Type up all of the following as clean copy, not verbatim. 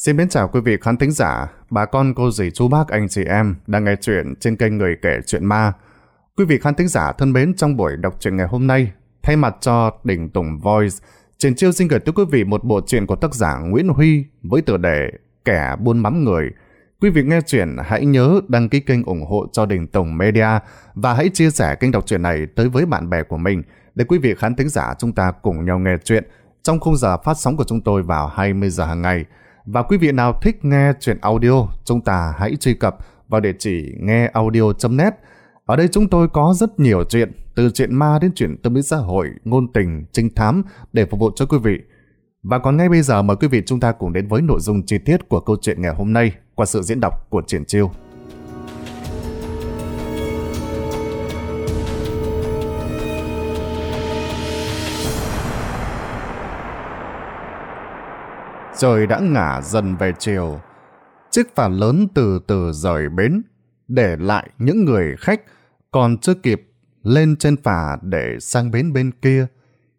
Xin mến chào quý vị khán thính giả, bà con cô dì chú bác anh chị em đang nghe chuyện trên kênh Người Kể Chuyện Ma. Quý vị khán thính giả thân mến, trong buổi đọc truyện ngày hôm nay, thay mặt cho Đình Tùng Voice, Triển Chiêu xin gửi tới quý vị một bộ truyện của tác giả Nguyễn Huy với tựa đề Kẻ Buôn Mắm Người. Quý vị nghe truyện hãy nhớ đăng ký kênh ủng hộ cho Đình Tùng Media và hãy chia sẻ kênh đọc truyện này tới với bạn bè của mình để quý vị khán thính giả chúng ta cùng nhau nghe truyện trong khung giờ phát sóng của chúng tôi vào 20 giờ hàng ngày. Và quý vị nào thích nghe truyện audio, chúng ta hãy truy cập vào địa chỉ ngheaudio.net. Ở đây chúng tôi có rất nhiều chuyện, từ chuyện ma đến chuyện tâm lý xã hội, ngôn tình, trinh thám để phục vụ cho quý vị. Và còn ngay bây giờ mời quý vị chúng ta cùng đến với nội dung chi tiết của câu chuyện ngày hôm nay qua sự diễn đọc của Triển Chiêu. Trời đã ngả dần về chiều. Chiếc phà lớn từ từ rời bến, để lại những người khách còn chưa kịp lên trên phà để sang bến bên kia.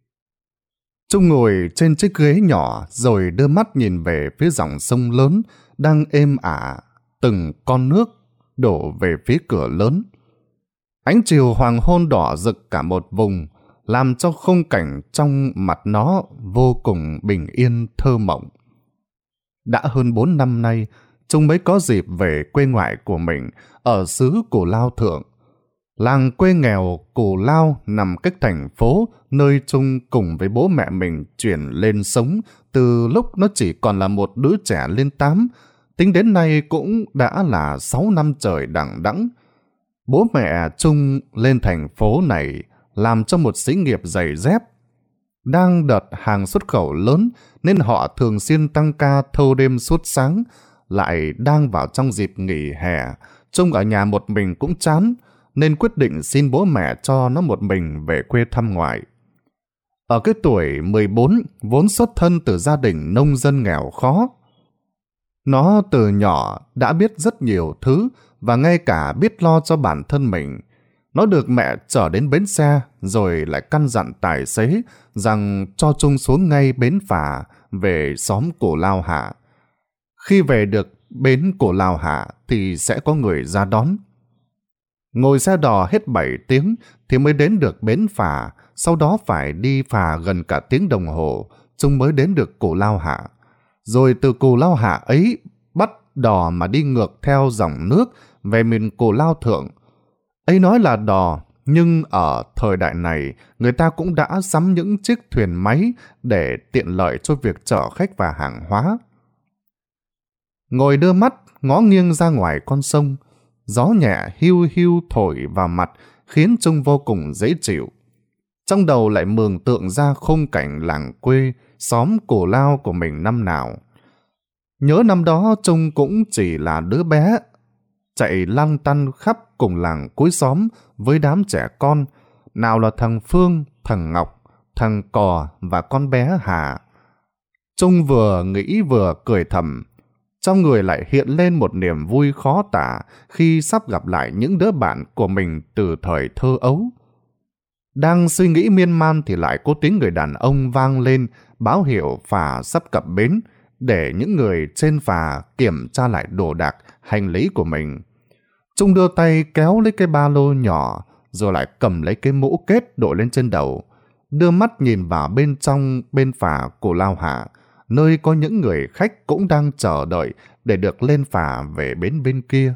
Trung ngồi trên chiếc ghế nhỏ rồi đưa mắt nhìn về phía dòng sông lớn đang êm ả, từng con nước đổ về phía cửa lớn. Ánh chiều hoàng hôn đỏ rực cả một vùng, làm cho khung cảnh trong mặt nó vô cùng bình yên thơ mộng. Đã hơn 4 năm nay, Trung mới có dịp về quê ngoại của mình ở xứ Cù Lao Thượng. Làng quê nghèo Cù Lao nằm cách thành phố nơi Trung cùng với bố mẹ mình chuyển lên sống từ lúc nó chỉ còn là một đứa trẻ lên 8, tính đến nay cũng đã là 6 năm trời đằng đẵng. Bố mẹ Trung lên thành phố này làm cho một xí nghiệp giày dép. Đang đợt hàng xuất khẩu lớn nên họ thường xuyên tăng ca thâu đêm suốt sáng, lại đang vào trong dịp nghỉ hè. Trung ở nhà một mình cũng chán, nên quyết định xin bố mẹ cho nó một mình về quê thăm ngoại. Ở cái tuổi 14, vốn xuất thân từ gia đình nông dân nghèo khó. Nó từ nhỏ đã biết rất nhiều thứ và ngay cả biết lo cho bản thân mình. Nó được mẹ chở đến bến xe rồi lại căn dặn tài xế rằng cho Trung xuống ngay bến phà về xóm Cổ Lao Hạ. Khi về được bến Cổ Lao Hạ thì sẽ có người ra đón. Ngồi xe đò hết 7 tiếng thì mới đến được bến phà, sau đó phải đi phà gần cả tiếng đồng hồ, Trung mới đến được Cổ Lao Hạ. Rồi từ Cổ Lao Hạ ấy bắt đò mà đi ngược theo dòng nước về miền Cổ Lao Thượng. Ấy nói là đò, nhưng ở thời đại này người ta cũng đã sắm những chiếc thuyền máy để tiện lợi cho việc chở khách và hàng hóa. Ngồi đưa mắt ngó nghiêng ra ngoài con sông, gió nhẹ hiu hiu thổi vào mặt khiến Trung vô cùng dễ chịu. Trong đầu lại mường tượng ra khung cảnh làng quê, xóm Cổ Lao của mình năm nào. Nhớ năm đó Trung cũng chỉ là đứa bé, chạy lăn tăn khắp cùng làng cuối xóm với đám trẻ con, nào là thằng Phương, thằng Ngọc, thằng Cò và con bé Hà. Trung vừa nghĩ vừa cười thầm, trong người lại hiện lên một niềm vui khó tả khi sắp gặp lại những đứa bạn của mình từ thời thơ ấu. Đang suy nghĩ miên man thì lại có tiếng người đàn ông vang lên báo hiệu phà sắp cập bến để những người trên phà kiểm tra lại đồ đạc, hành lý của mình. Trung đưa tay kéo lấy cái ba lô nhỏ rồi lại cầm lấy cái mũ kết đội lên trên đầu, đưa mắt nhìn vào bên trong bên phà Cổ Lao Hạ, nơi có những người khách cũng đang chờ đợi để được lên phà về bến bên kia.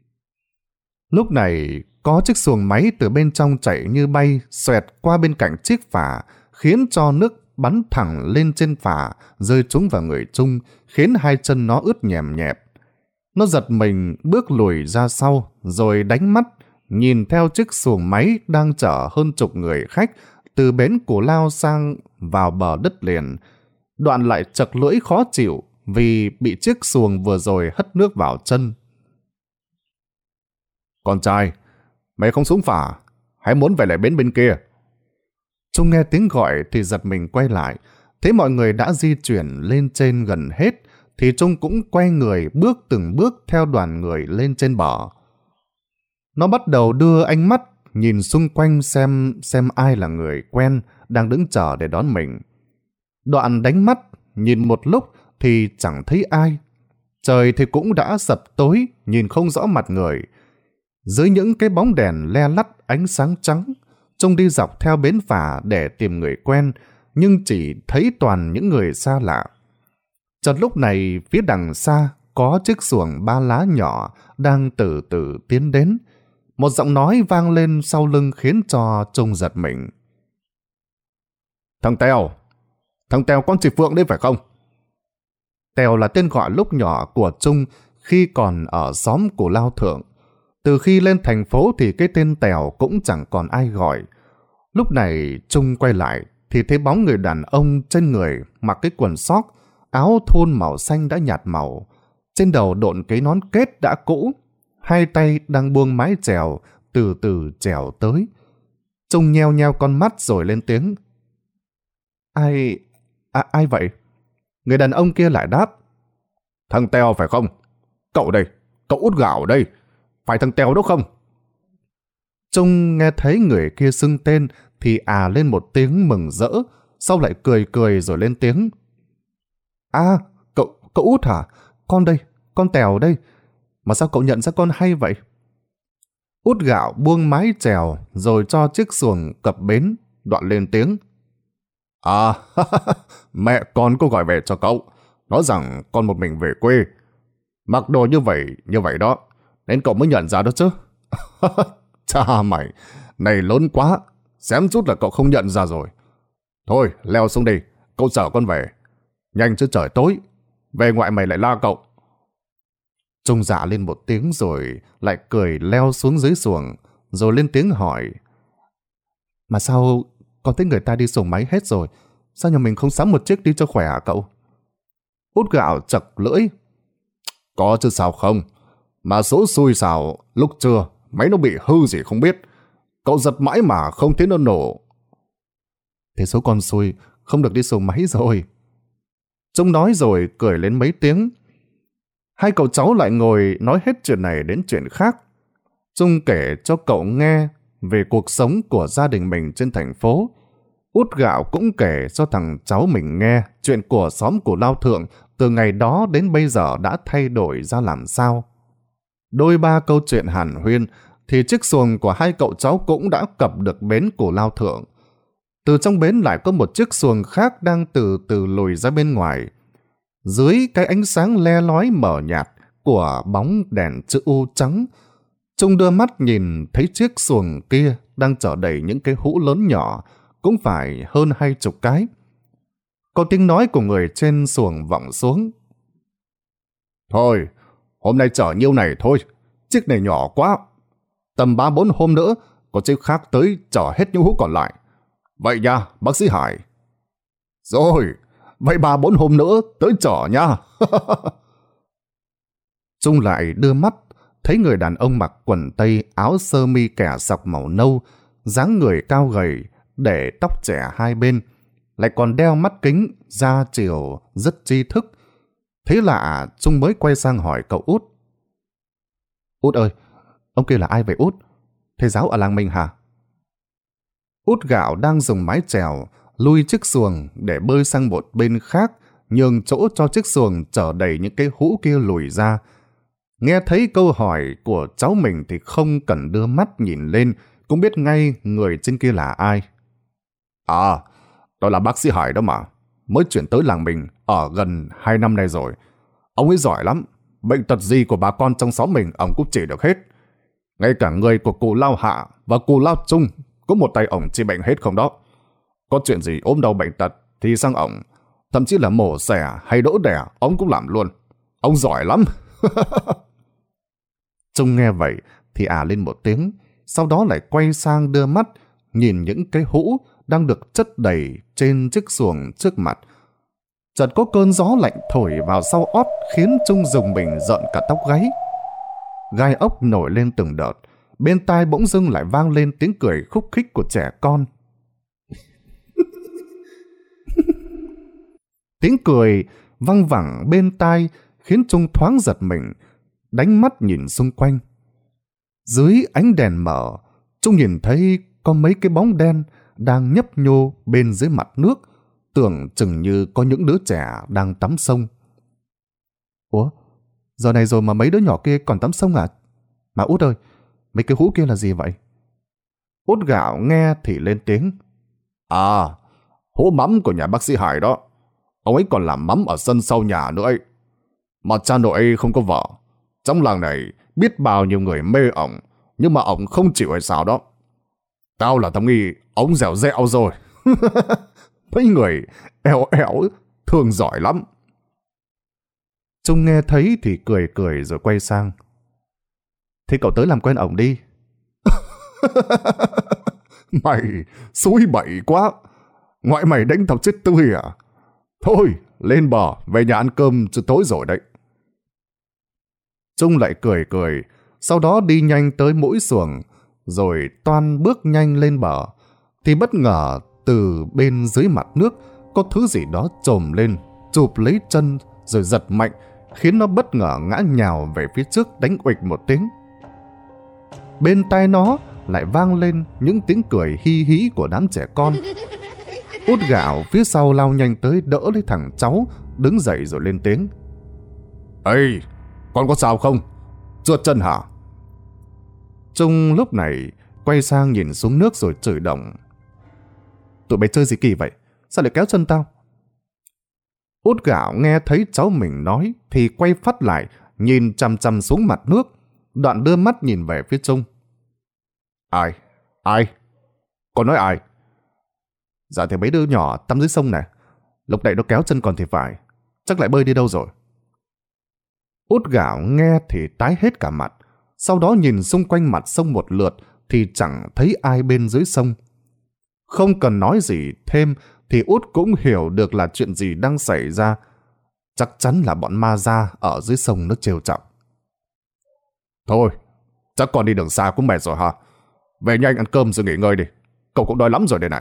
Lúc này có chiếc xuồng máy từ bên trong chạy như bay xoẹt qua bên cạnh chiếc phà, khiến cho nước bắn thẳng lên trên phà rơi trúng vào người Trung, khiến hai chân nó ướt nhèm nhẹp. Nó giật mình bước lùi ra sau rồi đánh mắt nhìn theo chiếc xuồng máy đang chở hơn chục người khách từ bến Cổ Lao sang vào bờ đất liền. Đoạn lại chật lưỡi khó chịu vì bị chiếc xuồng vừa rồi hất nước vào chân. Con trai, mày không xuống phà, hãy muốn về lại bến bên kia. Trung nghe tiếng gọi thì giật mình quay lại, thấy mọi người đã di chuyển lên trên gần hết, thì Trung cũng quay người bước từng bước theo đoàn người lên trên bờ. Nó bắt đầu đưa ánh mắt nhìn xung quanh xem ai là người quen đang đứng chờ để đón mình. Đoạn đánh mắt nhìn một lúc thì chẳng thấy ai, Trời thì cũng đã sập tối, nhìn không rõ mặt người. Dưới những cái bóng đèn le lắt ánh sáng trắng, Trung đi dọc theo bến phà để tìm người quen, nhưng chỉ thấy toàn những người xa lạ. Chợt lúc này, phía đằng xa có chiếc xuồng ba lá nhỏ đang từ từ tiến đến. Một giọng nói vang lên sau lưng khiến cho Trung giật mình. Thằng Tèo con chị Phượng đấy phải không? Tèo là tên gọi lúc nhỏ của Trung khi còn ở xóm Cù Lao Thượng. Từ khi lên thành phố thì cái tên Tèo cũng chẳng còn ai gọi. Lúc này Trung quay lại thì thấy bóng người đàn ông trên người mặc cái quần sóc, áo thun màu xanh đã nhạt màu. Trên đầu đội cái nón kết đã cũ, hai tay đang buông mái chèo, từ từ chèo tới. Trung nheo nheo con mắt rồi lên tiếng. Ai vậy? Người đàn ông kia lại đáp. Thằng Tèo phải không? Cậu đây, cậu Út Gạo đây. Phải thằng Tèo đó không? Trung nghe thấy người kia xưng tên thì lên một tiếng mừng rỡ, sau lại cười cười rồi lên tiếng. Cậu Út hả? Con đây, con Tèo đây. Mà sao cậu nhận ra con hay vậy? Út Gạo buông mái chèo rồi cho chiếc xuồng cập bến, đoạn lên tiếng. Mẹ con có gọi về cho cậu, nói rằng con một mình về quê. Mặc đồ như vậy đó, nên cậu mới nhận ra đó chứ. Cha mày, này lớn quá, xém chút là cậu không nhận ra rồi. Thôi, leo xuống đi, cậu chở con về. Nhanh chứ trời tối, về ngoại mày lại la cậu. Trung dạ lên một tiếng rồi lại cười leo xuống dưới xuồng, rồi lên tiếng hỏi. Mà sao con thấy người ta đi xuồng máy hết rồi, sao nhà mình không sắm một chiếc đi cho khỏe hả cậu? Út Gạo chật lưỡi. Có chứ sao không, mà số xui xào lúc trưa máy nó bị hư gì không biết, cậu giật mãi mà không thấy nó nổ. Thế số con xui không được đi xuồng máy rồi. Trung nói rồi cười lên mấy tiếng. Hai cậu cháu lại ngồi nói hết chuyện này đến chuyện khác. Trung kể cho cậu nghe về cuộc sống của gia đình mình trên thành phố. Út Gạo cũng kể cho thằng cháu mình nghe chuyện của xóm Cù Lao Thượng từ ngày đó đến bây giờ đã thay đổi ra làm sao. Đôi ba câu chuyện hàn huyên thì chiếc xuồng của hai cậu cháu cũng đã cập được bến Cù Lao Thượng. Từ trong bến lại có một chiếc xuồng khác đang từ từ lùi ra bên ngoài. Dưới cái ánh sáng le lói mờ nhạt của bóng đèn chữ U trắng, Trung đưa mắt nhìn thấy chiếc xuồng kia đang chở đầy những cái hũ lớn nhỏ, cũng phải hơn 20 cái. Có tiếng nói của người trên xuồng vọng xuống. Thôi, hôm nay chở nhiêu này thôi, chiếc này nhỏ quá. Tầm 3-4 hôm nữa, có chiếc khác tới chở hết những hũ còn lại. Vậy nha, bác sĩ Hải. Rồi, vậy 3-4 hôm nữa tới chở nha. Trung lại đưa mắt, thấy người đàn ông mặc quần tây áo sơ mi kẻ sọc màu nâu, dáng người cao gầy, để tóc trẻ hai bên, lại còn đeo mắt kính, da chiều rất tri thức. Thế lạ, Trung mới quay sang hỏi cậu Út. Út ơi, ông kia là ai vậy Út? Thầy giáo ở làng mình hả? Út Gạo đang dùng mái chèo lui chiếc xuồng để bơi sang một bên khác, nhường chỗ cho chiếc xuồng chở đầy những cái hũ kia lùi ra. Nghe thấy câu hỏi của cháu mình thì không cần đưa mắt nhìn lên, cũng biết ngay người trên kia là ai. Đó là bác sĩ Hải đó mà, mới chuyển tới làng mình ở gần 2 năm nay rồi. Ông ấy giỏi lắm, bệnh tật gì của bà con trong xóm mình ông cũng trị được hết. Ngay cả người của cụ Lao Hạ và cụ Lao Trung có một tay ổng trị bệnh hết không đó. Có chuyện gì ốm đau bệnh tật thì sang ổng, thậm chí là mổ xẻ hay đỡ đẻ ông cũng làm luôn. Ông giỏi lắm. Trung nghe vậy thì lên một tiếng, sau đó lại quay sang đưa mắt nhìn những cái hũ đang được chất đầy trên chiếc xuồng trước mặt. Chợt có cơn gió lạnh thổi vào sau ót khiến Trung dùng mình rợn cả tóc gáy. Gai ốc nổi lên từng đợt, bên tai bỗng dưng lại vang lên tiếng cười khúc khích của trẻ con. Tiếng cười văng vẳng bên tai khiến Trung thoáng giật mình, đánh mắt nhìn xung quanh. Dưới ánh đèn mở, Trung nhìn thấy có mấy cái bóng đen đang nhấp nhô bên dưới mặt nước, tưởng chừng như có những đứa trẻ đang tắm sông. Ủa, Giờ này rồi mà mấy đứa nhỏ kia còn tắm sông à? Mà Út ơi, mấy cái hũ kia là gì vậy? Út Gạo nghe thì lên tiếng. À, hũ mắm của nhà bác sĩ Hải đó. Ông ấy còn làm mắm ở sân sau nhà nữa ấy. Mà cha nội không có vợ. Trong làng này biết bao nhiêu người mê ổng, nhưng mà ổng không chịu hay sao đó. Tao là thằng nghi ổng dẻo dẹo rồi. Mấy người eo eo thương giỏi lắm. Trung nghe thấy thì cười cười rồi quay sang. Thế cậu tới làm quen ổng đi. Mày xúi bậy quá. Ngoại mày đánh tao chết tươi à? Thôi, lên bờ, về nhà ăn cơm chứ tối rồi đấy. Trung lại cười cười, sau đó đi nhanh tới mũi xuồng, rồi toan bước nhanh lên bờ, thì bất ngờ từ bên dưới mặt nước có thứ gì đó trồm lên, chụp lấy chân rồi giật mạnh, khiến nó bất ngờ ngã nhào về phía trước đánh uịch một tiếng. Bên tai nó lại vang lên những tiếng cười hi hí của đám trẻ con. Út Gạo phía sau lao nhanh tới đỡ lấy thằng cháu, đứng dậy rồi lên tiếng. Ê, con có sao không? Trượt chân hả? Trung lúc này quay sang nhìn xuống nước rồi chửi đồng. Tụi bay chơi gì kỳ vậy? Sao lại kéo chân tao? Út Gạo nghe thấy cháu mình nói thì quay phát lại, nhìn chằm chằm xuống mặt nước, đoạn đưa mắt nhìn về phía Trung. Ai? Ai? Con nói ai? Dạ thì mấy đứa nhỏ tắm dưới sông này. Lúc nãy nó kéo chân còn thì phải. Chắc lại bơi đi đâu rồi. Út Gạo nghe thì tái hết cả mặt. Sau đó nhìn xung quanh mặt sông một lượt thì chẳng thấy ai bên dưới sông. Không cần nói gì thêm thì Út cũng hiểu được là chuyện gì đang xảy ra. Chắc chắn là bọn ma da ở dưới sông nó trêu chọc. Thôi, chắc con đi đường xa cũng mệt rồi hả? Về nhanh ăn cơm rồi nghỉ ngơi đi. Cậu cũng đói lắm rồi đây này.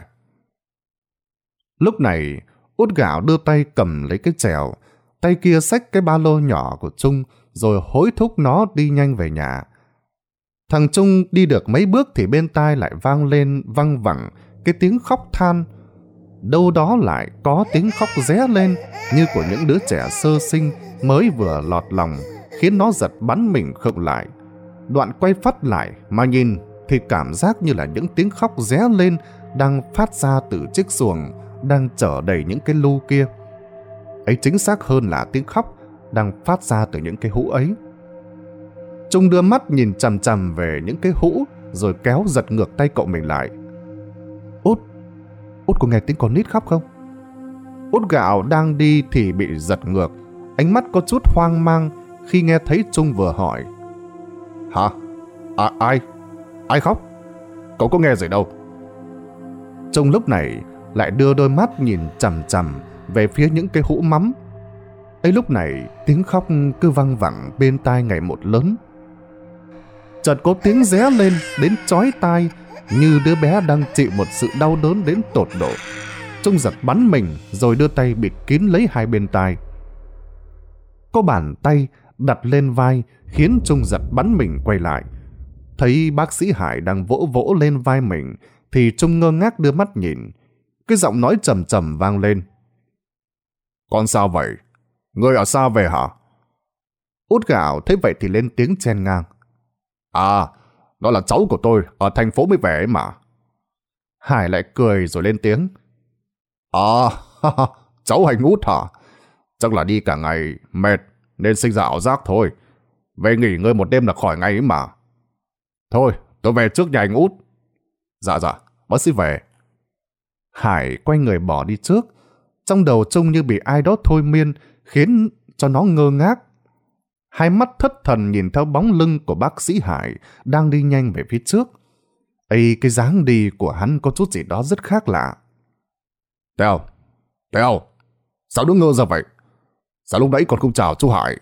Lúc này, Út Gạo đưa tay cầm lấy cái chèo, tay kia xách cái ba lô nhỏ của Trung rồi hối thúc nó đi nhanh về nhà. Thằng Trung đi được mấy bước thì bên tai lại vang lên văng vẳng cái tiếng khóc than. Đâu đó lại có tiếng khóc ré lên như của những đứa trẻ sơ sinh mới vừa lọt lòng, khiến nó giật bắn mình khựng lại. Đoạn quay phát lại mà nhìn thì cảm giác như là những tiếng khóc ré lên đang phát ra từ chiếc xuồng đang chở đầy những cái lu kia. Ấy chính xác hơn là tiếng khóc đang phát ra từ những cái hũ ấy. Trung đưa mắt nhìn chằm chằm về những cái hũ rồi kéo giật ngược tay cậu mình lại. Út có nghe tiếng con nít khóc không? Út Gạo đang đi thì bị giật ngược, ánh mắt có chút hoang mang khi nghe thấy Trung vừa hỏi. Hả? Ai? Ai khóc? Cậu có nghe gì đâu? Trung lúc này lại đưa đôi mắt nhìn chằm chằm về phía những cái hũ mắm. Ấy lúc này tiếng khóc cứ văng vẳng bên tai ngày một lớn. Chợt có tiếng ré lên đến chói tai, như đứa bé đang chịu một sự đau đớn đến tột độ. Trung giật bắn mình rồi đưa tay bịt kín lấy hai bên tai. Có bàn tay đặt lên vai khiến Trung giật bắn mình quay lại. Thấy bác sĩ Hải đang vỗ vỗ lên vai mình thì Trung ngơ ngác đưa mắt nhìn. Cái giọng nói trầm trầm vang lên. Con sao vậy? Người ở xa về hả? Út Gạo thấy vậy thì lên tiếng chen ngang. À, đó là cháu của tôi ở thành phố mới về ấy mà. Hải lại cười rồi lên tiếng. À, cháu Hành Út hả? Chắc là đi cả ngày mệt nên sinh ra ảo giác thôi. Về nghỉ ngơi một đêm là khỏi ngay ấy mà. Thôi, tôi về trước nhà anh Út. Dạ, bác sĩ về. Hải quay người bỏ đi trước. Trong đầu Trung như bị ai đó thôi miên khiến cho nó ngơ ngác. Hai mắt thất thần nhìn theo bóng lưng của bác sĩ Hải đang đi nhanh về phía trước. Ây, cái dáng đi của hắn có chút gì đó rất khác lạ. Tèo, sao đứng ngơ ra vậy? Sao lúc nãy còn không chào chú Hải?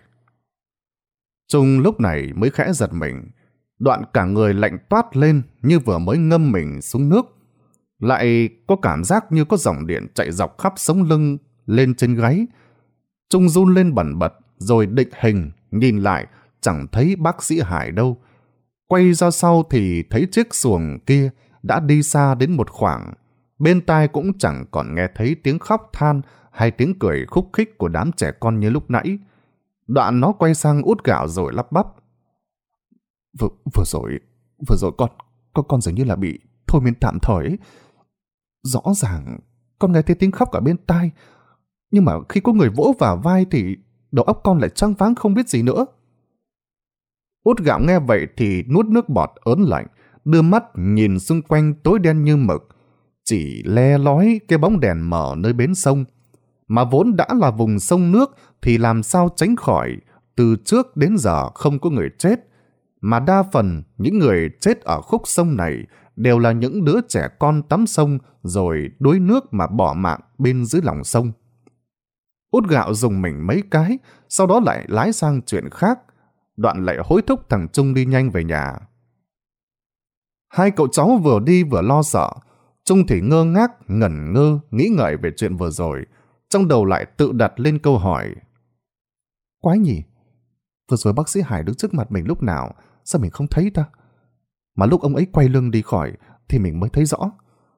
Trung lúc này mới khẽ giật mình, đoạn cả người lạnh toát lên như vừa mới ngâm mình xuống nước. Lại có cảm giác như có dòng điện chạy dọc khắp sống lưng lên trên gáy. Trung run lên bần bật rồi định hình, nhìn lại chẳng thấy bác sĩ Hải đâu. Quay ra sau thì thấy chiếc xuồng kia đã đi xa đến một khoảng. Bên tai cũng chẳng còn nghe thấy tiếng khóc than hay tiếng cười khúc khích của đám trẻ con như lúc nãy. Đoạn nó quay sang Út Gạo rồi lắp bắp. Vừa rồi con dường như là bị thôi miên tạm thời ấy. Rõ ràng con nghe thấy tiếng khóc ở bên tai, nhưng mà khi có người vỗ vào vai thì đầu óc con lại choáng váng không biết gì nữa. Út Gạo nghe vậy thì nuốt nước bọt ớn lạnh, đưa mắt nhìn xung quanh tối đen như mực, chỉ le lói cái bóng đèn mờ nơi bến sông. Mà vốn đã là vùng sông nước thì làm sao tránh khỏi từ trước đến giờ không có người chết, mà đa phần những người chết ở khúc sông này đều là những đứa trẻ con tắm sông rồi đuối nước mà bỏ mạng bên dưới lòng sông. Út Gạo dùng mình mấy cái, sau đó lại lái sang chuyện khác, đoạn lại hối thúc thằng Trung đi nhanh về nhà. Hai cậu cháu vừa đi vừa lo sợ. Trung thì ngơ ngác, ngẩn ngơ, nghĩ ngợi về chuyện vừa rồi, trong đầu lại tự đặt lên câu hỏi. Quái nhỉ, vừa rồi bác sĩ Hải đứng trước mặt mình lúc nào, sao mình không thấy ta? Mà lúc ông ấy quay lưng đi khỏi thì mình mới thấy rõ.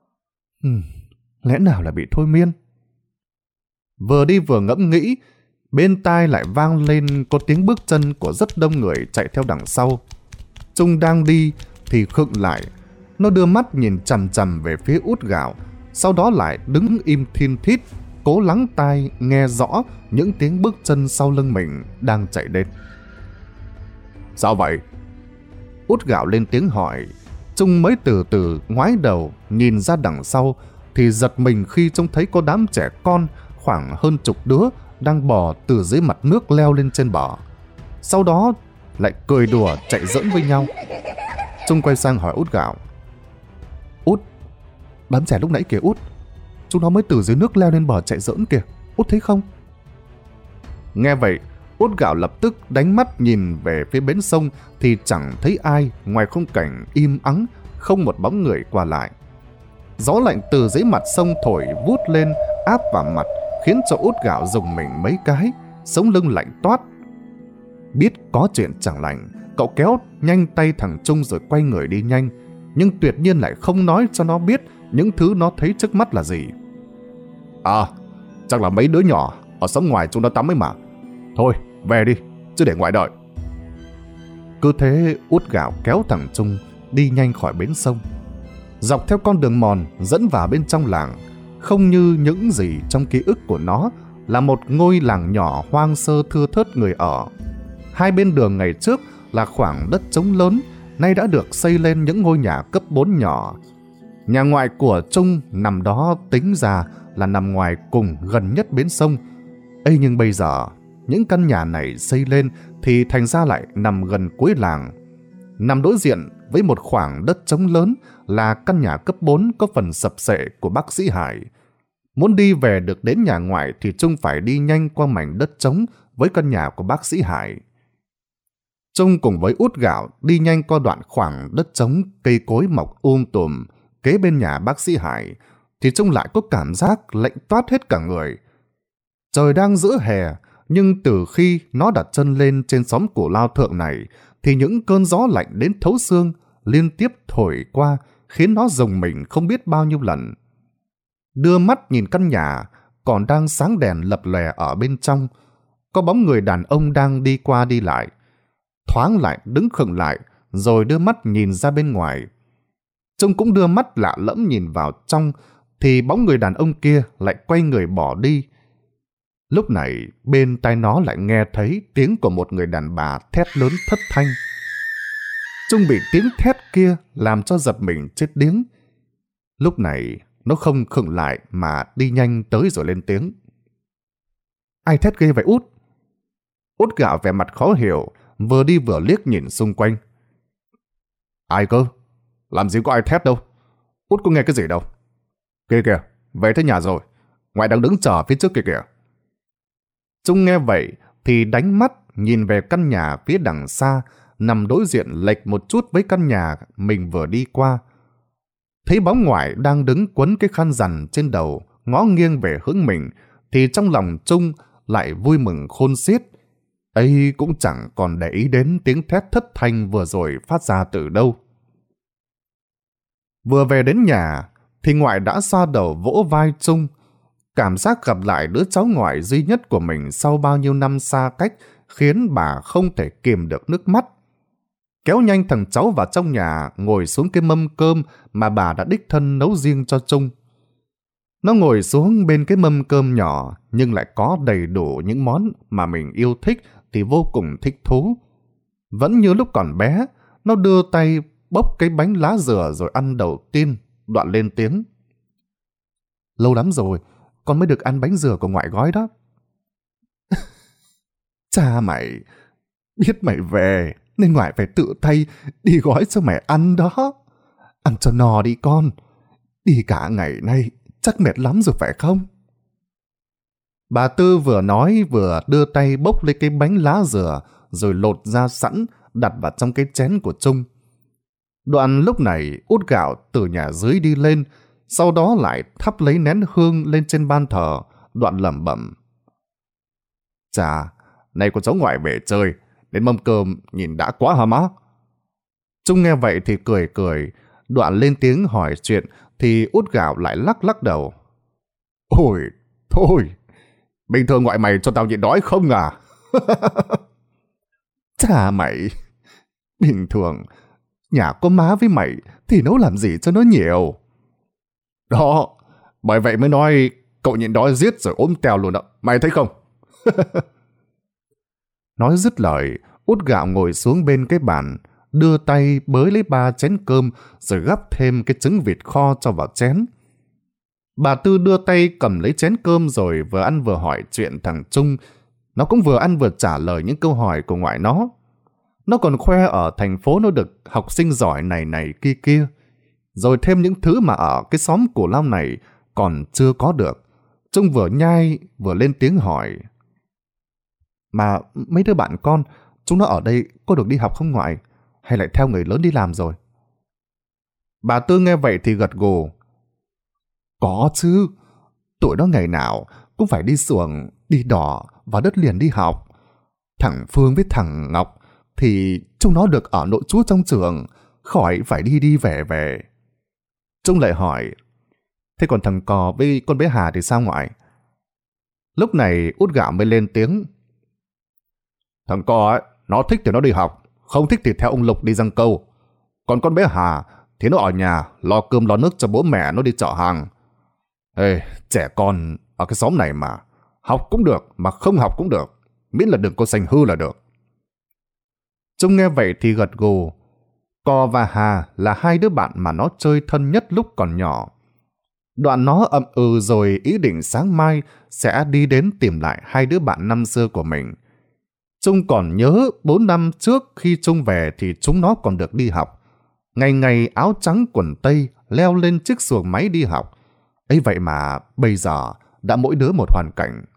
Lẽ nào là bị thôi miên? Vừa đi vừa ngẫm nghĩ, bên tai lại vang lên có tiếng bước chân của rất đông người chạy theo đằng sau. Trung đang đi thì khựng lại, nó đưa mắt nhìn chằm chằm về phía Út Gạo, sau đó lại đứng im thin thít, cố lắng tai nghe rõ những tiếng bước chân sau lưng mình đang chạy đến. Sao vậy? Út Gạo lên tiếng hỏi. Trung mới từ từ ngoái đầu nhìn ra đằng sau thì giật mình khi trông thấy có đám trẻ con khoảng hơn chục đứa đang bò từ dưới mặt nước leo lên trên bờ. Sau đó lại cười đùa chạy giỡn với nhau. Trung quay sang hỏi Út Gạo. Út, đám trẻ lúc nãy kìa Út, chúng nó mới từ dưới nước leo lên bờ chạy giỡn kìa, Út thấy không? Nghe vậy, Út Gạo lập tức đánh mắt nhìn về phía bến sông thì chẳng thấy ai ngoài khung cảnh im ắng, không một bóng người qua lại. Gió lạnh từ dưới mặt sông thổi vút lên áp vào mặt, khiến cho Út Gạo rùng mình mấy cái, sống lưng lạnh toát. Biết có chuyện chẳng lành, cậu kéo nhanh tay thằng Trung rồi quay người đi nhanh, nhưng tuyệt nhiên lại không nói cho nó biết những thứ nó thấy trước mắt là gì. Chắc là mấy đứa nhỏ ở sông ngoài chúng nó tắm ấy mà. Thôi, về đi, chứ để ngoại đợi. Cứ thế Út Gạo kéo thằng Trung đi nhanh khỏi bến sông. Dọc theo con đường mòn dẫn vào bên trong làng, không như những gì trong ký ức của nó là một ngôi làng nhỏ hoang sơ thưa thớt người ở. Hai bên đường ngày trước là khoảng đất trống lớn, nay đã được xây lên những ngôi nhà cấp 4 nhỏ. Nhà ngoại của Trung nằm đó tính ra là nằm ngoài cùng gần nhất bến sông. Ê, nhưng bây giờ những căn nhà này xây lên thì thành ra lại nằm gần cuối làng. Nằm đối diện với một khoảng đất trống lớn là căn nhà cấp 4 có phần sập xệ của bác sĩ Hải. Muốn đi về được đến nhà ngoại thì Trung phải đi nhanh qua mảnh đất trống với căn nhà của bác sĩ Hải. Trung cùng với Út Gạo đi nhanh qua đoạn khoảng đất trống, cây cối mọc tùm kế bên nhà bác sĩ Hải, thì Trung lại có cảm giác lạnh toát hết cả người. Trời đang giữa hè, nhưng từ khi nó đặt chân lên trên xóm Củ Lao Thượng này thì những cơn gió lạnh đến thấu xương liên tiếp thổi qua, khiến nó rùng mình không biết bao nhiêu lần. Đưa mắt nhìn căn nhà còn đang sáng đèn lập lòe ở bên trong, có bóng người đàn ông đang đi qua đi lại. Thoáng lại đứng khựng lại, rồi đưa mắt nhìn ra bên ngoài. Trung cũng đưa mắt lạ lẫm nhìn vào trong, thì bóng người đàn ông kia lại quay người bỏ đi. Lúc này, bên tai nó lại nghe thấy tiếng của một người đàn bà thét lớn thất thanh. Trung bị tiếng thét kia làm cho giật mình chết điếng. Lúc này, nó không khựng lại mà đi nhanh tới rồi lên tiếng. Ai thét ghê vậy Út? Út Gạo vẻ mặt khó hiểu, vừa đi vừa liếc nhìn xung quanh. Ai cơ? Làm gì có ai thét đâu. Út có nghe cái gì đâu. Kìa kìa, về tới nhà rồi. Ngoại đang đứng chờ phía trước kìa kìa. Trung nghe vậy thì đánh mắt nhìn về căn nhà phía đằng xa, nằm đối diện lệch một chút với căn nhà mình vừa đi qua. Thấy bóng ngoại đang đứng quấn cái khăn rằn trên đầu, ngó nghiêng về hướng mình, thì trong lòng Trung lại vui mừng khôn xiết. ấy cũng chẳng còn để ý đến tiếng thét thất thanh vừa rồi phát ra từ đâu. Vừa về đến nhà thì ngoại đã xoa đầu vỗ vai Trung. Cảm giác gặp lại đứa cháu ngoại duy nhất của mình sau bao nhiêu năm xa cách khiến bà không thể kìm được nước mắt. Kéo nhanh thằng cháu vào trong nhà, ngồi xuống cái mâm cơm mà bà đã đích thân nấu riêng cho Trung. Nó ngồi xuống bên cái mâm cơm nhỏ nhưng lại có đầy đủ những món mà mình yêu thích thì vô cùng thích thú. Vẫn như lúc còn bé, nó đưa tay bốc cái bánh lá dừa rồi ăn đầu tiên, đoạn lên tiếng. Lâu lắm rồi, con mới được ăn bánh dừa của ngoại gói đó. Cha mày, biết mày về nên ngoại phải tự tay đi gói cho mày ăn đó. Ăn cho no đi con, đi cả ngày nay chắc mệt lắm rồi phải không? Bà Tư vừa nói vừa đưa tay bốc lấy cái bánh lá dừa rồi lột ra sẵn đặt vào trong cái chén của Trung. Đoạn lúc này Út Gạo từ nhà dưới đi lên, sau đó lại thắp lấy nén hương lên trên ban thờ, đoạn lẩm bẩm. Chà, này con cháu ngoại về chơi, đến mâm cơm nhìn đã quá hả má? Trung nghe vậy thì cười cười, đoạn lên tiếng hỏi chuyện thì Út Gạo lại lắc lắc đầu. Ôi, thôi, bình thường ngoại mày cho tao nhịn đói không à? Chà mày, bình thường nhà có má với mày thì nấu làm gì cho nó nhiều. Đó, bởi vậy mới nói cậu nhịn đói giết rồi ốm teo luôn đó, mày thấy không? Nói dứt lời, Út Gạo ngồi xuống bên cái bàn, đưa tay bới lấy 3 chén cơm rồi gắp thêm cái trứng vịt kho cho vào chén. Bà Tư đưa tay cầm lấy chén cơm rồi vừa ăn vừa hỏi chuyện thằng Trung. Nó cũng vừa ăn vừa trả lời những câu hỏi của ngoại nó. Nó còn khoe ở thành phố nó được học sinh giỏi này kia kia. Rồi thêm những thứ mà ở cái xóm Củ Lao này còn chưa có được. Trung vừa nhai vừa lên tiếng hỏi. Mà mấy đứa bạn con, chúng nó ở đây có được đi học không ngoại? Hay lại theo người lớn đi làm rồi? Bà Tư nghe vậy thì gật gù. Có chứ, tụi nó ngày nào cũng phải đi xuồng, đi đò và đất liền đi học. Thằng Phương với thằng Ngọc thì chúng nó được ở nội trú trong trường, khỏi phải đi đi về về. Trung lại hỏi, thế còn thằng Cò với con bé Hà thì sao ngoại? Lúc này Út Gạo mới lên tiếng. Thằng Cò ấy, nó thích thì nó đi học, không thích thì theo ông Lục đi giăng câu. Còn con bé Hà thì nó ở nhà lo cơm lo nước cho bố mẹ nó đi chợ hàng. Ê, trẻ con ở cái xóm này mà, học cũng được mà không học cũng được, miễn là đừng có sành hư là được. Trung nghe vậy thì gật gù. Cò và Hà là 2 đứa bạn mà nó chơi thân nhất lúc còn nhỏ. Đoạn nó ậm ừ rồi ý định sáng mai sẽ đi đến tìm lại 2 đứa bạn năm xưa của mình. Trung còn nhớ 4 năm trước khi Trung về thì chúng nó còn được đi học. Ngày ngày áo trắng quần tây leo lên chiếc xuồng máy đi học. Ấy vậy mà bây giờ đã mỗi đứa một hoàn cảnh.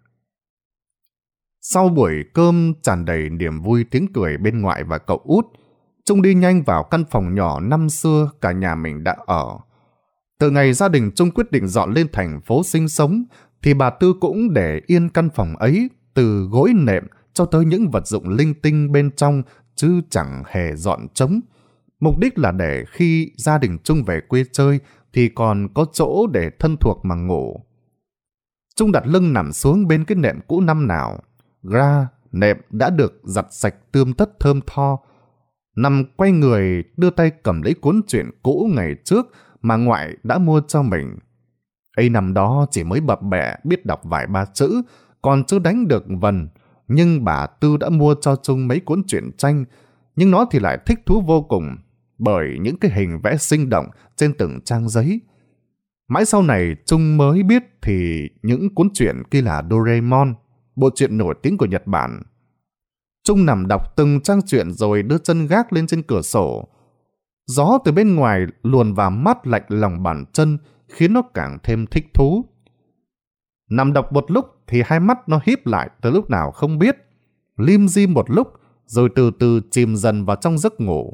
Sau buổi cơm tràn đầy niềm vui tiếng cười bên ngoại và cậu Út, Trung đi nhanh vào căn phòng nhỏ năm xưa cả nhà mình đã ở. Từ ngày gia đình Trung quyết định dọn lên thành phố sinh sống, thì bà Tư cũng để yên căn phòng ấy, từ gối nệm cho tới những vật dụng linh tinh bên trong, chứ chẳng hề dọn trống. Mục đích là để khi gia đình Trung về quê chơi thì còn có chỗ để thân thuộc mà ngủ. Trung đặt lưng nằm xuống bên cái nệm cũ năm nào. Ga, nệm đã được giặt sạch tươm tất thơm tho. Nằm quay người đưa tay cầm lấy cuốn truyện cũ ngày trước mà ngoại đã mua cho mình. Ấy năm đó chỉ mới bập bẹ biết đọc vài ba chữ, còn chưa đánh được vần. Nhưng bà Tư đã mua cho Trung mấy cuốn truyện tranh, nhưng nó thì lại thích thú vô cùng bởi những cái hình vẽ sinh động trên từng trang giấy. Mãi sau này Trung mới biết thì những cuốn truyện kia là Doraemon, bộ truyện nổi tiếng của Nhật Bản. Trung nằm đọc từng trang truyện rồi đưa chân gác lên trên cửa sổ. Gió từ bên ngoài luồn vào mắt lạnh lòng bàn chân khiến nó càng thêm thích thú. Nằm đọc một lúc thì hai mắt nó híp lại từ lúc nào không biết, lim dim một lúc rồi từ từ chìm dần vào trong giấc ngủ.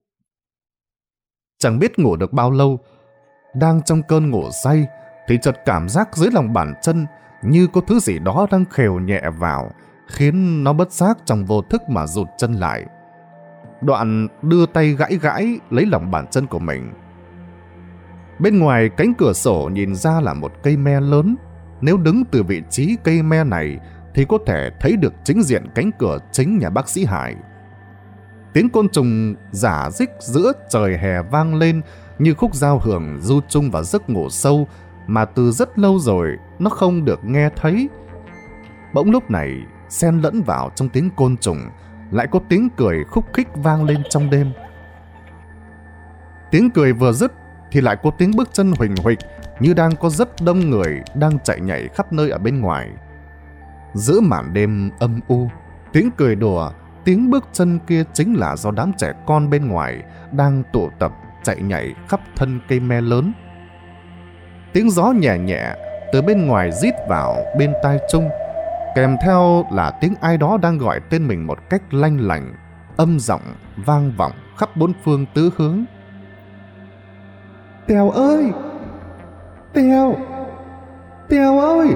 Chẳng biết ngủ được bao lâu, đang trong cơn ngủ say thì chợt cảm giác dưới lòng bàn chân như có thứ gì đó đang khều nhẹ vào, khiến nó bất giác trong vô thức mà rụt chân lại. Đoạn đưa tay gãi gãi lấy lòng bàn chân của mình. Bên ngoài cánh cửa sổ nhìn ra là một cây me lớn. Nếu đứng từ vị trí cây me này thì có thể thấy được chính diện cánh cửa chính nhà bác sĩ Hải. Tiếng côn trùng rả rích giữa trời hè vang lên như khúc giao hưởng du chung vào giấc ngủ sâu mà từ rất lâu rồi nó không được nghe thấy. Bỗng lúc này, xen lẫn vào trong tiếng côn trùng lại có tiếng cười khúc khích vang lên trong đêm. Tiếng cười vừa dứt thì lại có tiếng bước chân huỳnh huỵch như đang có rất đông người đang chạy nhảy khắp nơi ở bên ngoài. Giữa màn đêm âm u, tiếng cười đùa, tiếng bước chân kia chính là do đám trẻ con bên ngoài đang tụ tập chạy nhảy khắp thân cây me lớn. Tiếng gió nhẹ nhẹ từ bên ngoài rít vào bên tai Trung, kèm theo là tiếng ai đó đang gọi tên mình một cách lanh lảnh, âm giọng vang vọng khắp bốn phương tứ hướng. Tèo ơi! Tèo! Tèo ơi!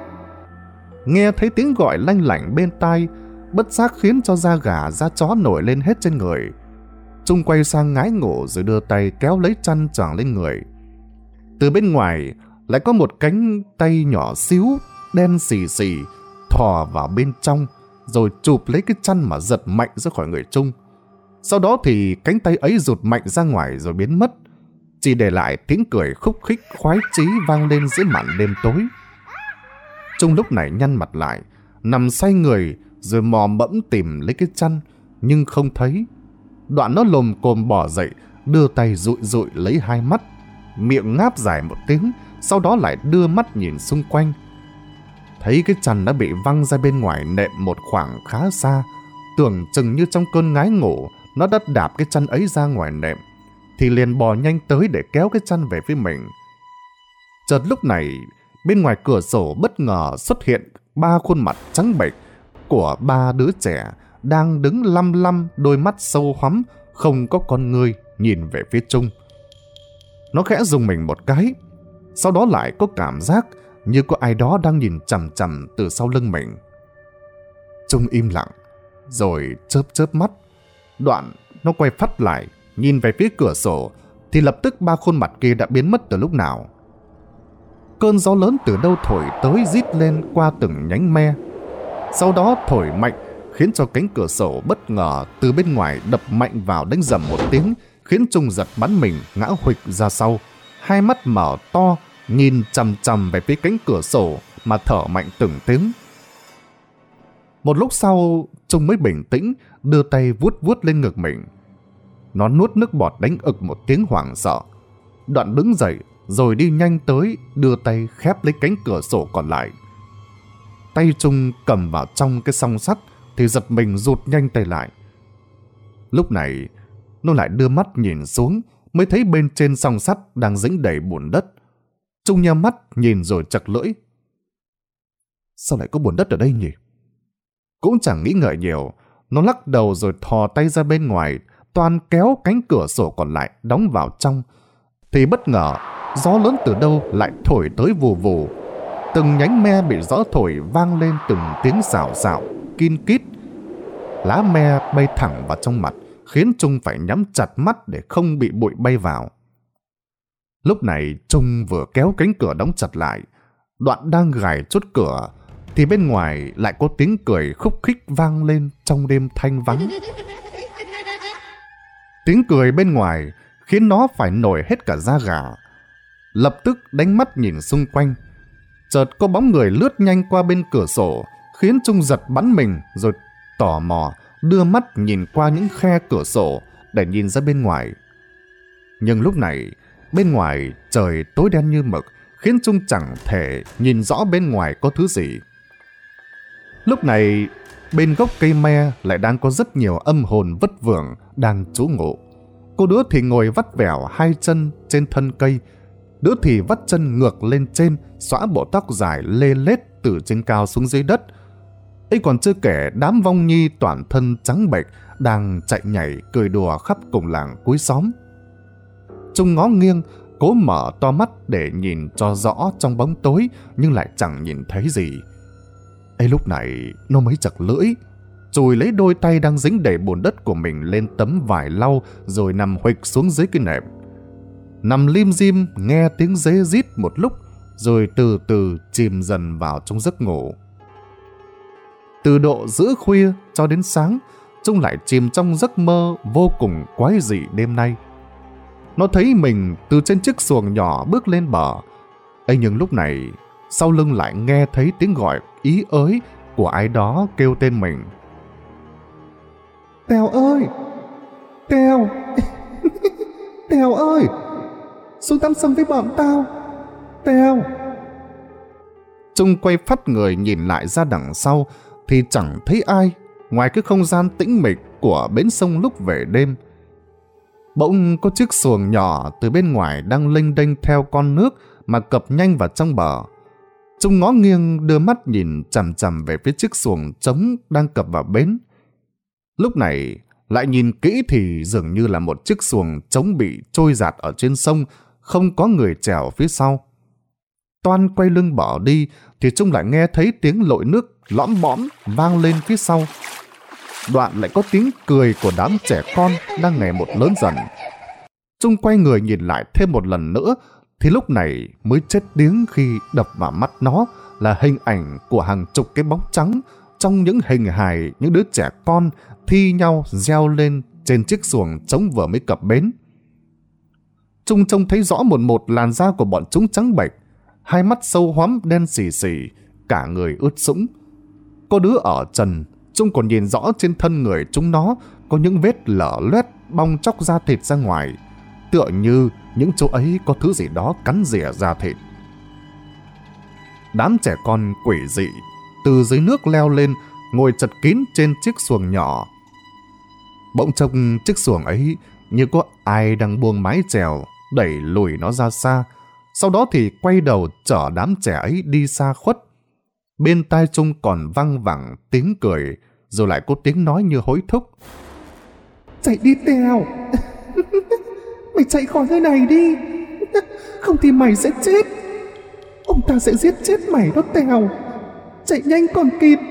Nghe thấy tiếng gọi lanh lảnh bên tai, bất giác khiến cho da gà da chó nổi lên hết trên người. Trung quay sang ngái ngủ rồi đưa tay kéo lấy chăn choàng lên người. Từ bên ngoài lại có một cánh tay nhỏ xíu, đen xì xì, thò vào bên trong, rồi chụp lấy cái chăn mà giật mạnh ra khỏi người Trung. Sau đó thì cánh tay ấy rụt mạnh ra ngoài rồi biến mất, chỉ để lại tiếng cười khúc khích khoái chí vang lên giữa màn đêm tối. Trung lúc này nhăn mặt lại, nằm xoay người rồi mò mẫm tìm lấy cái chăn, nhưng không thấy. Đoạn nó lồm cồm bò dậy, đưa tay dụi dụi lấy hai mắt, miệng ngáp dài một tiếng, sau đó lại đưa mắt nhìn xung quanh. Thấy cái chăn đã bị văng ra bên ngoài nệm một khoảng khá xa, tưởng chừng như trong cơn ngái ngủ nó đã đạp cái chăn ấy ra ngoài nệm, thì liền bò nhanh tới để kéo cái chăn về phía mình. Chợt lúc này, bên ngoài cửa sổ bất ngờ xuất hiện ba khuôn mặt trắng bệch của ba đứa trẻ đang đứng lăm lăm, đôi mắt sâu hoắm, không có con ngươi, nhìn về phía Trung. Nó khẽ rùng mình một cái, sau đó lại có cảm giác như có ai đó đang nhìn chằm chằm từ sau lưng mình. Trung im lặng, rồi chớp chớp mắt. Đoạn nó quay phắt lại, nhìn về phía cửa sổ, thì lập tức ba khuôn mặt kia đã biến mất từ lúc nào. Cơn gió lớn từ đâu thổi tới rít lên qua từng nhánh me. Sau đó thổi mạnh, khiến cho cánh cửa sổ bất ngờ từ bên ngoài đập mạnh vào đánh rầm một tiếng, khiến Trung giật bắn mình ngã huỵch ra sau, hai mắt mở to, nhìn chằm chằm về phía cánh cửa sổ mà thở mạnh từng tiếng. Một lúc sau, Trung mới bình tĩnh, đưa tay vuốt vuốt lên ngực mình. Nó nuốt nước bọt đánh ực một tiếng hoảng sợ. Đoạn đứng dậy, rồi đi nhanh tới, đưa tay khép lấy cánh cửa sổ còn lại. Tay Trung cầm vào trong cái song sắt, thì giật mình rụt nhanh tay lại. Lúc này, nó lại đưa mắt nhìn xuống, mới thấy bên trên song sắt đang dính đầy bùn đất. Trung nhắm mắt nhìn rồi chật lưỡi. Sao lại có bùn đất ở đây nhỉ? Cũng chẳng nghĩ ngợi nhiều, nó lắc đầu rồi thò tay ra bên ngoài, toan kéo cánh cửa sổ còn lại đóng vào trong. Thì bất ngờ, gió lớn từ đâu lại thổi tới vù vù. Từng nhánh me bị gió thổi vang lên từng tiếng xào xạo, kin kít. Lá me bay thẳng vào trong mặt, khiến Trung phải nhắm chặt mắt để không bị bụi bay vào. Lúc này Trung vừa kéo cánh cửa đóng chặt lại, đoạn đang gài chốt cửa, thì bên ngoài lại có tiếng cười khúc khích vang lên trong đêm thanh vắng. Tiếng cười bên ngoài khiến nó phải nổi hết cả da gà. Lập tức đánh mắt nhìn xung quanh. Chợt có bóng người lướt nhanh qua bên cửa sổ, khiến Trung giật bắn mình rồi tò mò đưa mắt nhìn qua những khe cửa sổ để nhìn ra bên ngoài. Nhưng lúc này, bên ngoài trời tối đen như mực, khiến Trung chẳng thể nhìn rõ bên ngoài có thứ gì. Lúc này, bên gốc cây me lại đang có rất nhiều âm hồn vất vưởng đang trú ngụ. Cô đứa thì ngồi vắt vẻo hai chân trên thân cây, đứa thì vắt chân ngược lên trên, xõa bộ tóc dài lê lết từ trên cao xuống dưới đất. Ấy còn chưa kể đám vong nhi toàn thân trắng bệch đang chạy nhảy cười đùa khắp cùng làng cuối xóm. Trung ngó nghiêng, cố mở to mắt để nhìn cho rõ trong bóng tối, nhưng lại chẳng nhìn thấy gì. Ấy lúc này nó mới chật lưỡi, chùi lấy đôi tay đang dính đầy bùn đất của mình lên tấm vải lau, rồi nằm huỵch xuống dưới cái nệm. Nằm lim dim nghe tiếng dế rít một lúc, rồi từ từ chìm dần vào trong giấc ngủ. Từ độ giữa khuya cho đến sáng, Trung lại chìm trong giấc mơ vô cùng quái dị đêm nay. Nó thấy mình từ trên chiếc xuồng nhỏ bước lên bờ. Ấy nhưng lúc này, sau lưng lại nghe thấy tiếng gọi ý ới của ai đó kêu tên mình. Tèo ơi! Tèo! Tèo ơi! Xuống tắm sông với bọn tao! Tèo! Trung quay phắt người nhìn lại ra đằng sau thì chẳng thấy ai ngoài cái không gian tĩnh mịch của bến sông lúc về đêm. Bỗng có chiếc xuồng nhỏ từ bên ngoài đang lênh đênh theo con nước mà cập nhanh vào trong bờ. Trung ngó nghiêng đưa mắt nhìn chằm chằm về phía chiếc xuồng trống đang cập vào bến. Lúc này lại nhìn kỹ thì dường như là một chiếc xuồng trống bị trôi dạt ở trên sông, không có người chèo phía sau. Toan quay lưng bỏ đi thì Trung lại nghe thấy tiếng lội nước lõm bõm vang lên phía sau. Đoạn lại có tiếng cười của đám trẻ con đang ngày một lớn dần. Trung quay người nhìn lại thêm một lần nữa thì lúc này mới chết điếng khi đập vào mắt nó là hình ảnh của hàng chục cái bóng trắng trong những hình hài những đứa trẻ con thi nhau reo lên trên chiếc xuồng trống vừa mới cập bến. Trung trông thấy rõ một làn da của bọn chúng trắng bệch, hai mắt sâu hoắm đen xì xì, cả người ướt sũng. Có đứa ở trần, Trung còn nhìn rõ trên thân người chúng nó có những vết lở loét bong chóc da thịt ra ngoài, tựa như những chỗ ấy có thứ gì đó cắn rỉa da thịt. Đám trẻ con quỷ dị từ dưới nước leo lên, ngồi chật kín trên chiếc xuồng nhỏ. Bỗng trông chiếc xuồng ấy như có ai đang buông mái chèo, đẩy lùi nó ra xa, sau đó thì quay đầu chở đám trẻ ấy đi xa khuất. Bên tai Trung còn văng vẳng tiếng cười, rồi lại có tiếng nói như hối thúc. Chạy đi Tèo! Mày chạy khỏi nơi này đi! Không thì mày sẽ chết! Ông ta sẽ giết chết mày đó Tèo! Chạy nhanh còn kịp!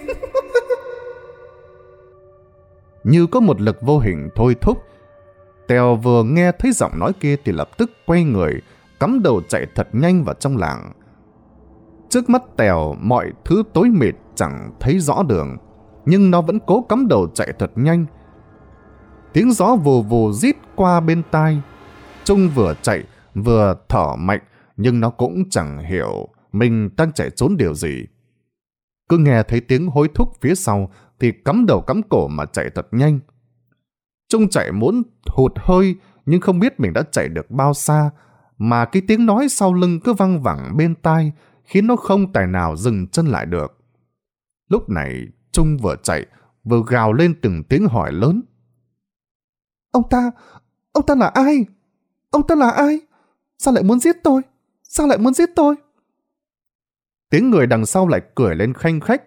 Như có một lực vô hình thôi thúc, Tèo vừa nghe thấy giọng nói kia thì lập tức quay người, cắm đầu chạy thật nhanh vào trong làng. Trước mắt Tèo mọi thứ tối mịt chẳng thấy rõ đường, nhưng nó vẫn cố cắm đầu chạy thật nhanh. Tiếng gió vù vù rít qua bên tai. Trung vừa chạy vừa thở mạnh, nhưng nó cũng chẳng hiểu mình đang chạy trốn điều gì. Cứ nghe thấy tiếng hối thúc phía sau thì cắm đầu cắm cổ mà chạy thật nhanh. Trung chạy muốn hụt hơi, nhưng không biết mình đã chạy được bao xa, mà cái tiếng nói sau lưng cứ văng vẳng bên tai, khiến nó không tài nào dừng chân lại được. Lúc này Trung vừa chạy vừa gào lên từng tiếng hỏi lớn. Ông ta là ai? Ông ta là ai? Sao lại muốn giết tôi? Sao lại muốn giết tôi? Tiếng người đằng sau lại cười lên khanh khách.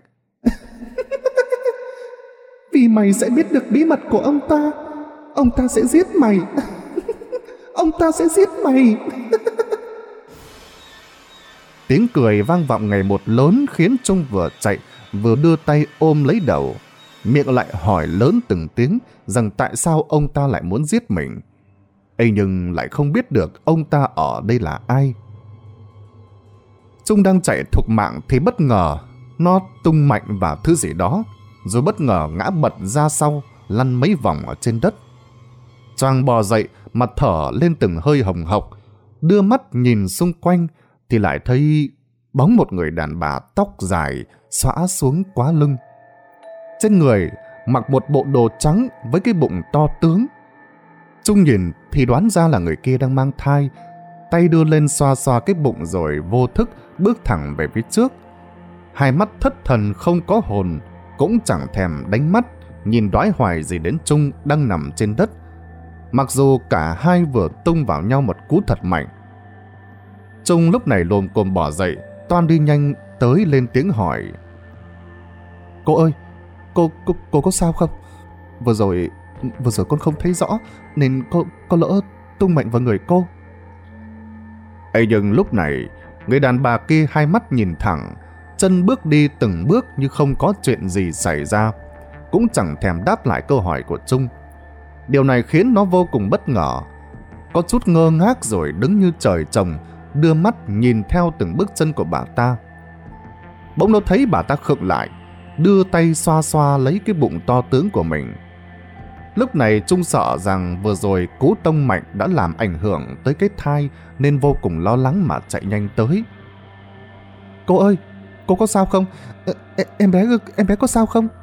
Vì mày sẽ biết được bí mật của ông ta sẽ giết mày. Ông ta sẽ giết mày. Tiếng cười vang vọng ngày một lớn khiến Trung vừa chạy vừa đưa tay ôm lấy đầu, miệng lại hỏi lớn từng tiếng rằng tại sao ông ta lại muốn giết mình. Ấy nhưng lại không biết được ông ta ở đây là ai. Trung đang chạy thục mạng thì bất ngờ nó tung mạnh vào thứ gì đó, rồi bất ngờ ngã bật ra sau, lăn mấy vòng ở trên đất. Choàng bò dậy mà thở lên từng hơi hồng hộc, đưa mắt nhìn xung quanh thì lại thấy bóng một người đàn bà tóc dài xõa xuống quá lưng. Trên người mặc một bộ đồ trắng với cái bụng to tướng. Trung nhìn thì đoán ra là người kia đang mang thai, tay đưa lên xoa xoa cái bụng rồi vô thức bước thẳng về phía trước. Hai mắt thất thần không có hồn, cũng chẳng thèm đánh mắt nhìn đoái hoài gì đến Trung đang nằm trên đất, mặc dù cả hai vừa tung vào nhau một cú thật mạnh. Trung lúc này lồm cồm bỏ dậy, toan đi nhanh tới lên tiếng hỏi. Cô ơi, cô có sao không? Vừa rồi con không thấy rõ nên có lỡ tung mạnh vào người cô. Ấy nhưng lúc này người đàn bà kia hai mắt nhìn thẳng, chân bước đi từng bước như không có chuyện gì xảy ra, cũng chẳng thèm đáp lại câu hỏi của Trung. Điều này khiến nó vô cùng bất ngờ, có chút ngơ ngác rồi đứng như trời trồng, đưa mắt nhìn theo từng bước chân của bà ta. Bỗng nó thấy bà ta khựng lại, đưa tay xoa xoa lấy cái bụng to tướng của mình. Lúc này Trung sợ rằng vừa rồi cú tông mạnh đã làm ảnh hưởng tới cái thai nên vô cùng lo lắng mà chạy nhanh tới. Cô ơi, cô có sao không? Em bé có sao không?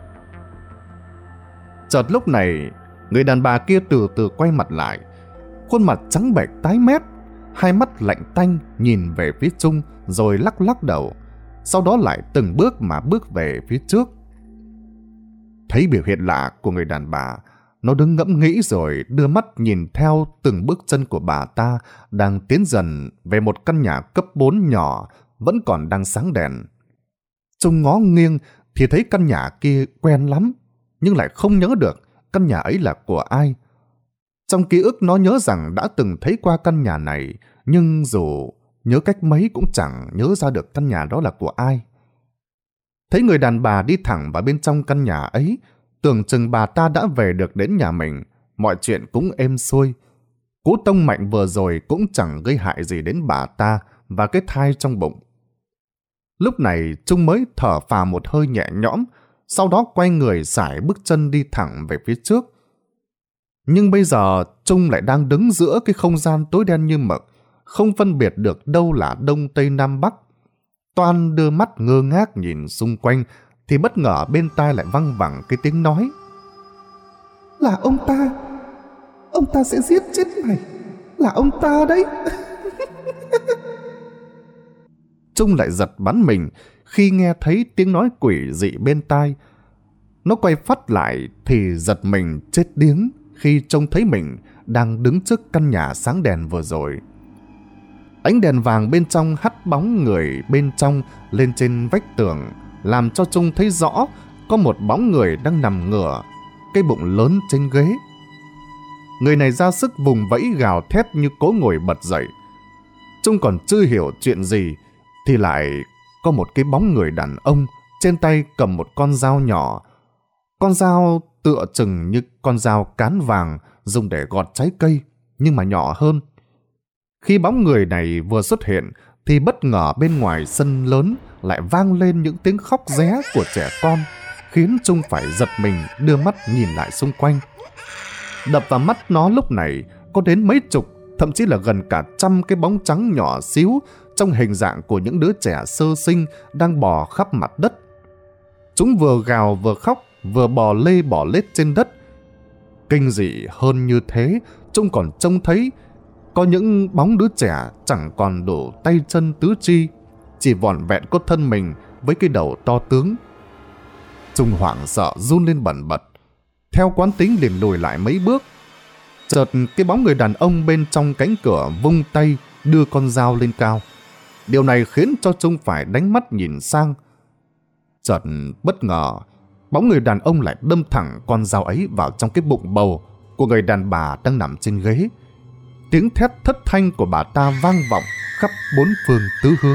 Chợt lúc này, người đàn bà kia từ từ quay mặt lại, khuôn mặt trắng bệch tái mét, hai mắt lạnh tanh nhìn về phía Trung rồi lắc lắc đầu, sau đó lại từng bước mà bước về phía trước. Thấy biểu hiện lạ của người đàn bà, nó đứng ngẫm nghĩ rồi đưa mắt nhìn theo từng bước chân của bà ta đang tiến dần về một căn nhà cấp 4 nhỏ vẫn còn đang sáng đèn. Trung ngó nghiêng thì thấy căn nhà kia quen lắm, nhưng lại không nhớ được căn nhà ấy là của ai. Trong ký ức nó nhớ rằng đã từng thấy qua căn nhà này, nhưng dù nhớ cách mấy cũng chẳng nhớ ra được căn nhà đó là của ai. Thấy người đàn bà đi thẳng vào bên trong căn nhà ấy, tưởng chừng bà ta đã về được đến nhà mình, mọi chuyện cũng êm xuôi. Cú tông mạnh vừa rồi cũng chẳng gây hại gì đến bà ta và cái thai trong bụng. Lúc này Trung mới thở phào một hơi nhẹ nhõm, sau đó quay người sải bước chân đi thẳng về phía trước. Nhưng bây giờ Trung lại đang đứng giữa cái không gian tối đen như mực, không phân biệt được đâu là đông tây nam bắc. Toan đưa mắt ngơ ngác nhìn xung quanh thì bất ngờ bên tai lại văng vẳng cái tiếng nói. Là ông ta sẽ giết chết mày, là ông ta đấy. Trung lại giật bắn mình khi nghe thấy tiếng nói quỷ dị bên tai. Nó quay phắt lại thì giật mình chết điếng khi trông thấy mình đang đứng trước căn nhà sáng đèn vừa rồi. Ánh đèn vàng bên trong hắt bóng người bên trong lên trên vách tường, làm cho Trung thấy rõ có một bóng người đang nằm ngửa, cái bụng lớn trên ghế. Người này ra sức vùng vẫy gào thét như cố ngồi bật dậy. Trung còn chưa hiểu chuyện gì thì lại có một cái bóng người đàn ông trên tay cầm một con dao nhỏ. Con dao tựa chừng như con dao cán vàng dùng để gọt trái cây, nhưng mà nhỏ hơn. Khi bóng người này vừa xuất hiện thì bất ngờ bên ngoài sân lớn lại vang lên những tiếng khóc ré của trẻ con, khiến Trung phải giật mình đưa mắt nhìn lại xung quanh. Đập vào mắt nó lúc này có đến mấy chục, thậm chí là gần cả 100 cái bóng trắng nhỏ xíu trong hình dạng của những đứa trẻ sơ sinh đang bò khắp mặt đất. Chúng vừa gào vừa khóc, vừa bò lê bò lết trên đất. Kinh dị hơn như thế, Trung còn trông thấy có những bóng đứa trẻ chẳng còn đủ tay chân tứ chi, chỉ vỏn vẹn có thân mình với cái đầu to tướng. Trung hoảng sợ run lên bần bật, theo quán tính liền lùi lại mấy bước. Chợt cái bóng người đàn ông bên trong cánh cửa vung tay đưa con dao lên cao. Điều này khiến cho Trung phải đánh mắt nhìn sang. Chợt bất ngờ, bóng người đàn ông lại đâm thẳng con dao ấy vào trong cái bụng bầu của người đàn bà đang nằm trên ghế. Tiếng thét thất thanh của bà ta vang vọng khắp bốn phương tứ hướng.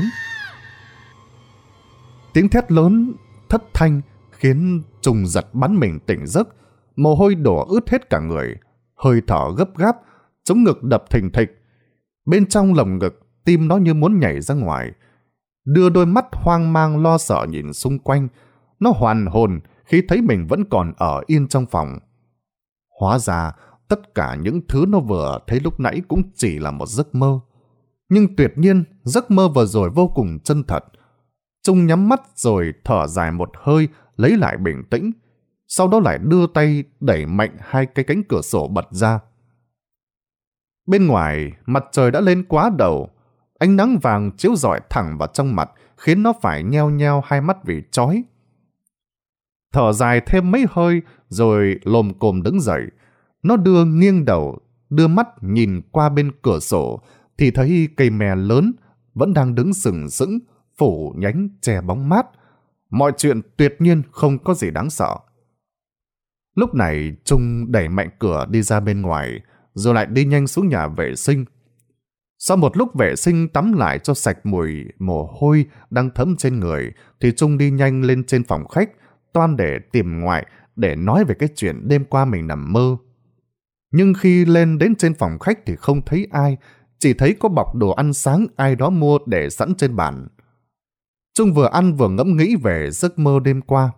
Tiếng thét lớn, thất thanh khiến Trung giật bắn mình tỉnh giấc, mồ hôi đổ ướt hết cả người, hơi thở gấp gáp, chống ngực đập thình thịch. Bên trong lồng ngực, tim nó như muốn nhảy ra ngoài. Đưa đôi mắt hoang mang lo sợ nhìn xung quanh, nó hoàn hồn khi thấy mình vẫn còn ở yên trong phòng. Hóa ra, tất cả những thứ nó vừa thấy lúc nãy cũng chỉ là một giấc mơ. Nhưng tuyệt nhiên, giấc mơ vừa rồi vô cùng chân thật. Trung nhắm mắt rồi thở dài một hơi, lấy lại bình tĩnh. Sau đó lại đưa tay đẩy mạnh hai cái cánh cửa sổ bật ra. Bên ngoài, mặt trời đã lên quá đầu. Ánh nắng vàng chiếu rọi thẳng vào trong mặt, khiến nó phải nheo nheo hai mắt vì chói. Thở dài thêm mấy hơi, rồi lồm cồm đứng dậy. Nó đưa nghiêng đầu, đưa mắt nhìn qua bên cửa sổ, thì thấy cây me lớn vẫn đang đứng sừng sững, phủ nhánh che bóng mát. Mọi chuyện tuyệt nhiên không có gì đáng sợ. Lúc này Trung đẩy mạnh cửa đi ra bên ngoài, rồi lại đi nhanh xuống nhà vệ sinh. Sau một lúc vệ sinh tắm lại cho sạch mùi mồ hôi đang thấm trên người, thì Trung đi nhanh lên trên phòng khách, toan để tìm ngoại để nói về cái chuyện đêm qua mình nằm mơ. Nhưng khi lên đến trên phòng khách thì không thấy ai, chỉ thấy có bọc đồ ăn sáng ai đó mua để sẵn trên bàn. Trung vừa ăn vừa ngẫm nghĩ về giấc mơ đêm qua.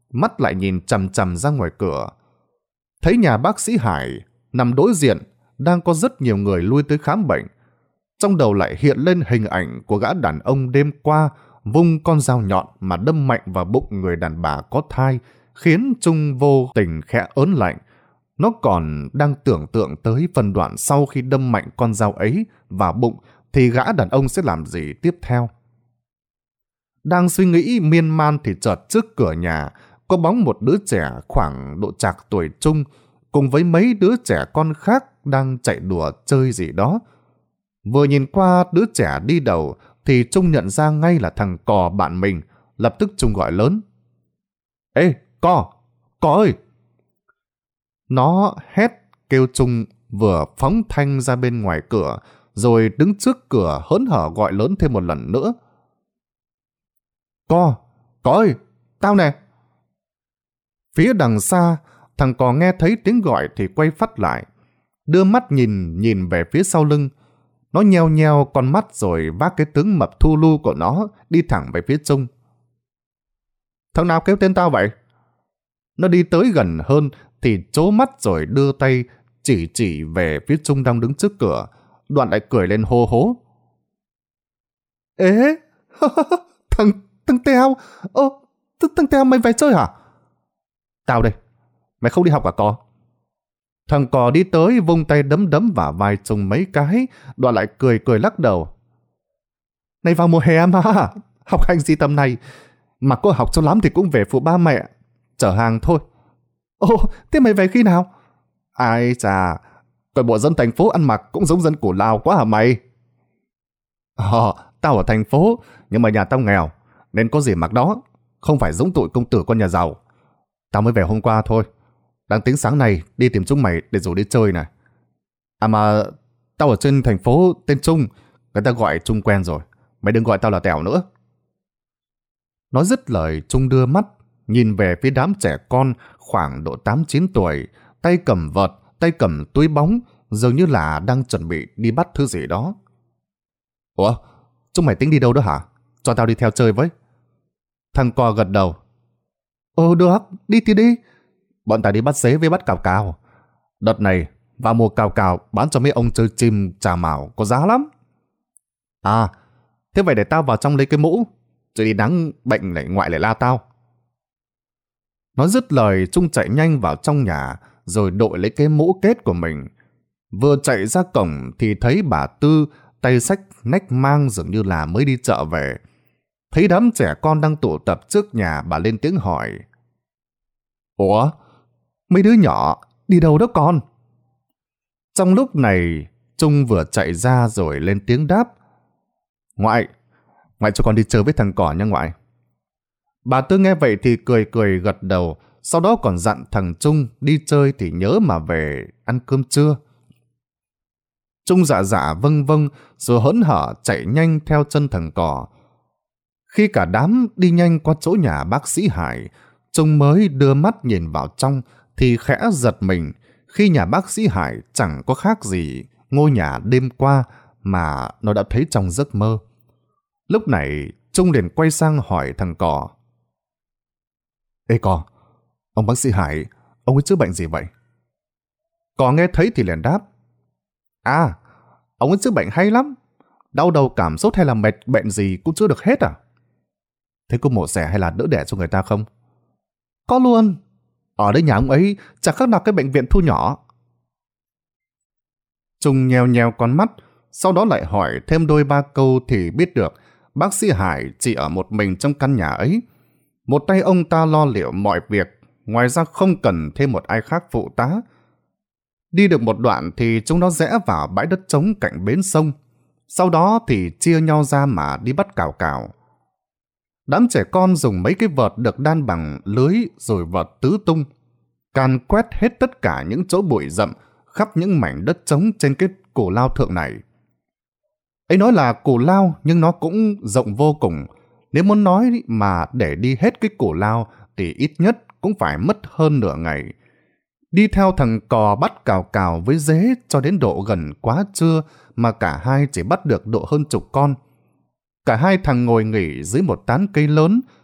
mắt lại nhìn chằm chằm ra ngoài cửa. Thấy nhà bác sĩ Hải nằm đối diện, đang có rất nhiều người lui tới khám bệnh. Trong đầu lại hiện lên hình ảnh của gã đàn ông đêm qua vung con dao nhọn mà đâm mạnh vào bụng người đàn bà có thai, khiến Trung vô tình khẽ ớn lạnh. Nó còn đang tưởng tượng tới phân đoạn sau khi đâm mạnh con dao ấy vào bụng thì gã đàn ông sẽ làm gì tiếp theo. Đang suy nghĩ miên man thì chợt trước cửa nhà có bóng một đứa trẻ khoảng độ trạc tuổi Trung cùng với mấy đứa trẻ con khác đang chạy đùa chơi gì đó. Vừa nhìn qua đứa trẻ đi đầu thì Trung nhận ra ngay là thằng Cò bạn mình. Lập tức Trung gọi lớn: "Ê, Cò ơi!" Nó hét kêu Trung vừa phóng thanh ra bên ngoài cửa, rồi đứng trước cửa hớn hở gọi lớn thêm một lần nữa: Cò ơi, tao nè!" Phía đằng xa, thằng Cò nghe thấy tiếng gọi thì quay phát lại, đưa mắt nhìn về phía sau lưng. Nó nheo nheo con mắt rồi vác cái tướng mập thu lu của nó đi thẳng về phía Trung. "Thằng nào kêu tên tao vậy?" Nó đi tới gần hơn thì trố mắt rồi đưa tay chỉ về phía Trung đang đứng trước cửa, đoạn lại cười lên hô hố: "Ế, thằng Teo, thằng Teo mày về chơi hả?" "Tao đây, mày không đi học à Cò?" Thằng Cò đi tới vung tay đấm vào vai Trung mấy cái, đoạn lại cười lắc đầu: "Này vào mùa hè mà, học hành gì tầm này, mà có học cho lắm thì cũng về phụ ba mẹ, chở hàng thôi." "Ồ, thế mày về khi nào?" "Ai chà, coi bộ dân thành phố ăn mặc cũng giống dân của Lào quá hả mày?" Tao ở thành phố, nhưng mà nhà tao nghèo, nên có gì mặc đó, không phải giống tụi công tử con nhà giàu. Tao mới về hôm qua thôi, đang tính sáng nay đi tìm chúng mày để rủ đi chơi này. À mà, tao ở trên thành phố tên Trung, người ta gọi Trung quen rồi, mày đừng gọi tao là Tèo nữa." Nói dứt lời, Trung đưa mắt nhìn về phía đám trẻ con khoảng độ 8-9 tuổi, tay cầm vợt, tay cầm túi bóng, dường như là đang chuẩn bị đi bắt thứ gì đó. "Ủa, chúng mày tính đi đâu đó hả? Cho tao đi theo chơi với." Thằng Cò gật đầu: "Được, đi thì đi. Bọn tao đi bắt dế với bắt cào cào. Đợt này vào mùa cào cào bán cho mấy ông chơi chim trà mảo có giá lắm." "À, thế vậy để tao vào trong lấy cái mũ, rồi đi nắng bệnh lại ngoại lại la tao." Nói dứt lời, Trung chạy nhanh vào trong nhà rồi đội lấy cái mũ kết của mình. Vừa chạy ra cổng thì thấy bà Tư tay xách nách mang, dường như là mới đi chợ về. Thấy đám trẻ con đang tụ tập trước nhà, bà lên tiếng hỏi: "Ủa, mấy đứa nhỏ đi đâu đó con?" Trong lúc này, Trung vừa chạy ra rồi lên tiếng đáp: Ngoại cho con đi chơi với thằng Cò nha ngoại." Bà Tư nghe vậy thì cười gật đầu, sau đó còn dặn thằng Trung đi chơi thì nhớ mà về ăn cơm trưa. Trung dạ vâng rồi hớn hở chạy nhanh theo chân thằng Cò. Khi cả đám đi nhanh qua chỗ nhà bác sĩ Hải, Trung mới đưa mắt nhìn vào trong thì khẽ giật mình khi nhà bác sĩ Hải chẳng có khác gì ngôi nhà đêm qua mà nó đã thấy trong giấc mơ. Lúc này Trung liền quay sang hỏi thằng Cò: "Ê Cò, ông bác sĩ Hải, ông ấy chữa bệnh gì vậy?" Cò nghe thấy thì liền đáp: "À, ông ấy chữa bệnh hay lắm. Đau đầu cảm sốt hay là mệt bệnh gì cũng chữa được hết à?" "Thế có mổ xẻ hay là đỡ đẻ cho người ta không?" "Có luôn. Ở đây nhà ông ấy chẳng khác nào cái bệnh viện thu nhỏ." Trung nheo con mắt, sau đó lại hỏi thêm đôi ba câu thì biết được bác sĩ Hải chỉ ở một mình trong căn nhà ấy. Một tay ông ta lo liệu mọi việc, ngoài ra không cần thêm một ai khác phụ tá. Đi được một đoạn thì chúng nó rẽ vào bãi đất trống cạnh bến sông. Sau đó thì chia nhau ra mà đi bắt cào cào. Đám trẻ con dùng mấy cái vợt được đan bằng lưới rồi vợt tứ tung, càn quét hết tất cả những chỗ bụi rậm khắp những mảnh đất trống trên cái cù lao thượng này. Ấy nói là cù lao nhưng nó cũng rộng vô cùng. Nếu muốn nói mà để đi hết cái cù lao thì ít nhất cũng phải mất hơn nửa ngày. Đi theo thằng Cò bắt cào cào với dế cho đến độ gần quá trưa mà cả hai chỉ bắt được độ hơn chục con. Cả hai thằng ngồi nghỉ dưới một tán cây lớn.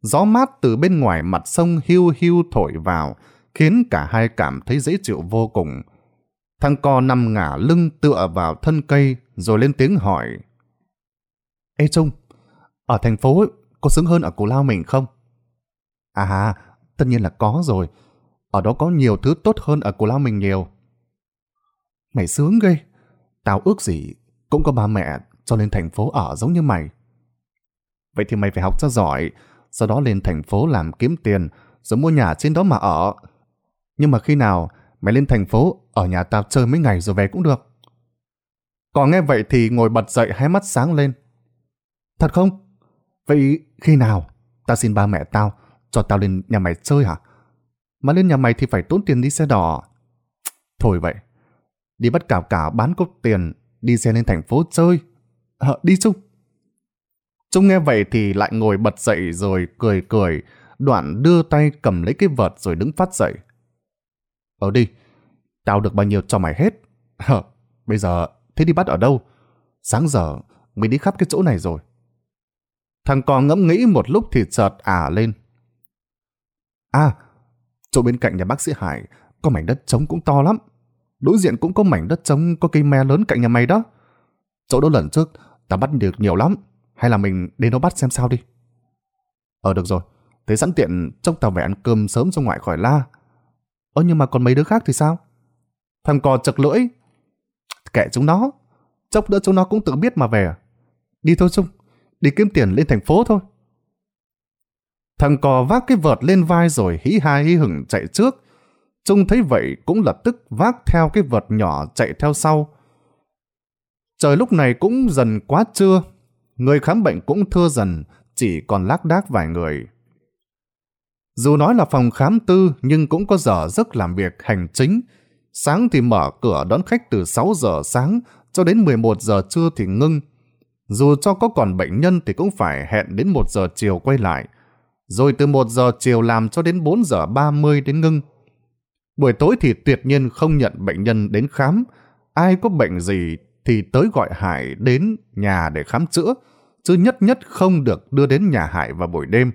Gió mát từ bên ngoài mặt sông hiu hiu thổi vào, khiến cả hai cảm thấy dễ chịu vô cùng. Thằng cò nằm ngả lưng tựa vào thân cây rồi lên tiếng hỏi: Ê Trung, ở thành phố có sướng hơn ở Cù Lao mình không? À, tất nhiên là có rồi. Ở đó có nhiều thứ tốt hơn ở Cù Lao mình nhiều. Mày sướng ghê. Tao ước gì cũng có ba mẹ cho lên thành phố ở giống như mày. Vậy thì mày phải học cho giỏi, sau đó lên thành phố làm kiếm tiền, rồi mua nhà trên đó mà ở. Nhưng mà khi nào mày lên thành phố, ở nhà tao chơi mấy ngày rồi về cũng được. Còn nghe vậy thì ngồi bật dậy, hai mắt sáng lên. Thật không? Vậy khi nào tao xin ba mẹ tao cho tao lên nhà mày chơi hả? Mà lên nhà mày thì phải tốn tiền đi xe đò. Thôi vậy, đi bắt cào cào bán cốc tiền, đi xe lên thành phố chơi. Đi Trung. Trung nghe vậy thì lại ngồi bật dậy rồi cười cười, đoạn đưa tay cầm lấy cái vợt rồi đứng phát dậy. Đi, tao được bao nhiêu cho mày hết. Bây giờ thế đi bắt ở đâu? Sáng giờ mình đi khắp cái chỗ này rồi. Thằng con ngẫm nghĩ một lúc thì chợt lên. Chỗ bên cạnh nhà bác sĩ Hải có mảnh đất trống cũng to lắm. Đối diện cũng có mảnh đất trống có cây me lớn cạnh nhà mày đó. Chỗ đó lần trước tao bắt được nhiều lắm. Hay là mình đến đó bắt xem sao đi. Được rồi. Thế sẵn tiện chốc tao về ăn cơm sớm cho ngoại khỏi la. Nhưng mà còn mấy đứa khác thì sao? Thằng cò chật lưỡi. Kệ chúng nó. Chốc nữa chúng nó cũng tự biết mà về. Đi thôi Trung. Đi kiếm tiền lên thành phố thôi. Thằng cò vác cái vợt lên vai rồi hí ha hí hửng chạy trước. Trung thấy vậy cũng lập tức vác theo cái vợt nhỏ chạy theo sau. Trời lúc này cũng dần quá trưa. Người khám bệnh cũng thưa dần, chỉ còn lác đác vài người. Dù nói là phòng khám tư nhưng cũng có giờ giấc làm việc hành chính. Sáng thì mở cửa đón khách từ 6 giờ sáng cho đến 11 giờ trưa thì ngưng. Dù cho có còn bệnh nhân thì cũng phải hẹn đến 1 giờ chiều quay lại. Rồi từ 1 giờ chiều làm cho đến 4 giờ 30 đến ngưng. Buổi tối thì tuyệt nhiên không nhận bệnh nhân đến khám. Ai có bệnh gì thì tới gọi Hải đến nhà để khám chữa, chứ nhất nhất không được đưa đến nhà Hải vào buổi đêm.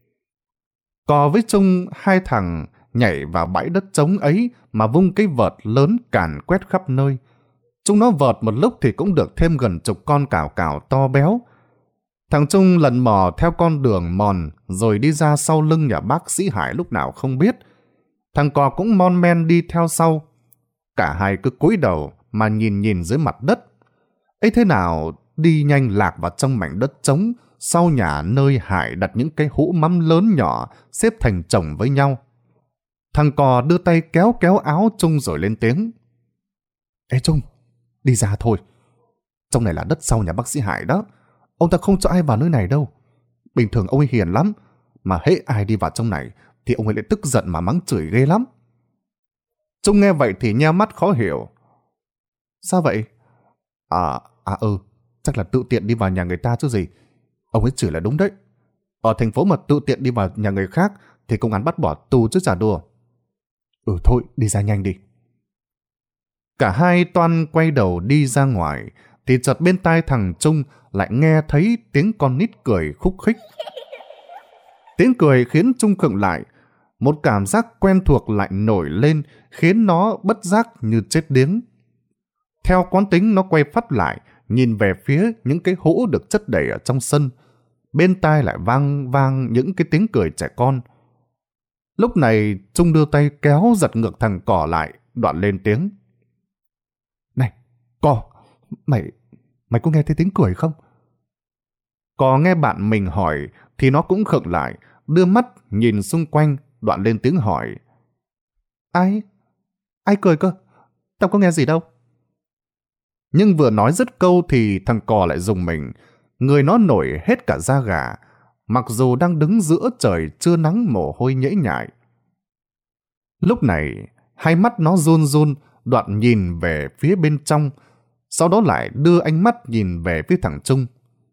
Cò với Trung, hai thằng nhảy vào bãi đất trống ấy mà vung cái vợt lớn càn quét khắp nơi. Chúng nó vợt một lúc thì cũng được thêm gần chục con cào cào to béo. Thằng Trung lần mò theo con đường mòn rồi đi ra sau lưng nhà bác sĩ Hải lúc nào không biết. Thằng cò cũng mon men đi theo sau. Cả hai cứ cúi đầu mà nhìn nhìn dưới mặt đất. Ấy thế nào đi nhanh lạc vào trong mảnh đất trống sau nhà nơi Hải đặt những cái hũ mắm lớn nhỏ xếp thành chồng với nhau. Thằng cò đưa tay kéo kéo áo Trung rồi lên tiếng. Ê Trung, đi ra thôi. Trong này là đất sau nhà bác sĩ Hải đó. Ông ta không cho ai vào nơi này đâu. Bình thường ông ấy hiền lắm, mà hễ ai đi vào trong này thì ông ấy lại tức giận mà mắng chửi ghê lắm. Trung nghe vậy thì nheo mắt khó hiểu. Sao vậy? Chắc là tự tiện đi vào nhà người ta chứ gì. Ông ấy chửi là đúng đấy. Ở thành phố mà tự tiện đi vào nhà người khác thì công an bắt bỏ tù chứ chả đùa. Thôi, đi ra nhanh đi. Cả hai toan quay đầu đi ra ngoài thì chợt bên tai thằng Trung lại nghe thấy tiếng con nít cười khúc khích. Tiếng cười khiến Trung khựng lại. Một cảm giác quen thuộc lại nổi lên khiến nó bất giác như chết điếng. Theo quán tính nó quay phát lại, nhìn về phía những cái hũ được chất đầy ở trong sân. Bên tai lại vang vang những cái tiếng cười trẻ con. Lúc này Trung đưa tay kéo giật ngược thằng cò lại, đoạn lên tiếng. Này, cò, mày có nghe thấy tiếng cười không? Cò nghe bạn mình hỏi thì nó cũng khựng lại, đưa mắt nhìn xung quanh, đoạn lên tiếng hỏi. Ai cười cơ? Tao có nghe gì đâu. Nhưng vừa nói dứt câu thì thằng cò lại rùng mình. Người nó nổi hết cả da gà, mặc dù đang đứng giữa trời trưa nắng mồ hôi nhễ nhại. Lúc này, hai mắt nó run run, đoạn nhìn về phía bên trong, sau đó lại đưa ánh mắt nhìn về phía thằng Trung.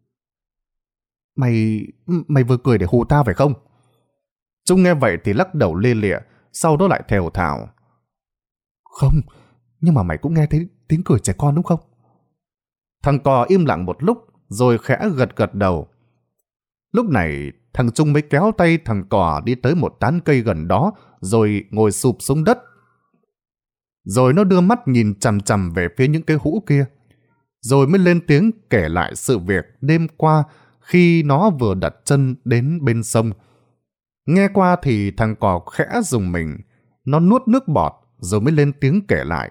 Mày vừa cười để hù tao phải không? Trung nghe vậy thì lắc đầu lia lịa, sau đó lại thều thào. Không, nhưng mà mày cũng nghe thấy tiếng cười trẻ con đúng không? Thằng cò im lặng một lúc, rồi khẽ gật gật đầu. Lúc này thằng Trung mới kéo tay thằng Cò đi tới một tán cây gần đó rồi ngồi sụp xuống đất. Rồi nó đưa mắt nhìn chằm chằm về phía những cái hũ kia. Rồi mới lên tiếng kể lại sự việc đêm qua khi nó vừa đặt chân đến bên sông. Nghe qua thì thằng Cò khẽ rùng mình. Nó nuốt nước bọt rồi mới lên tiếng kể lại.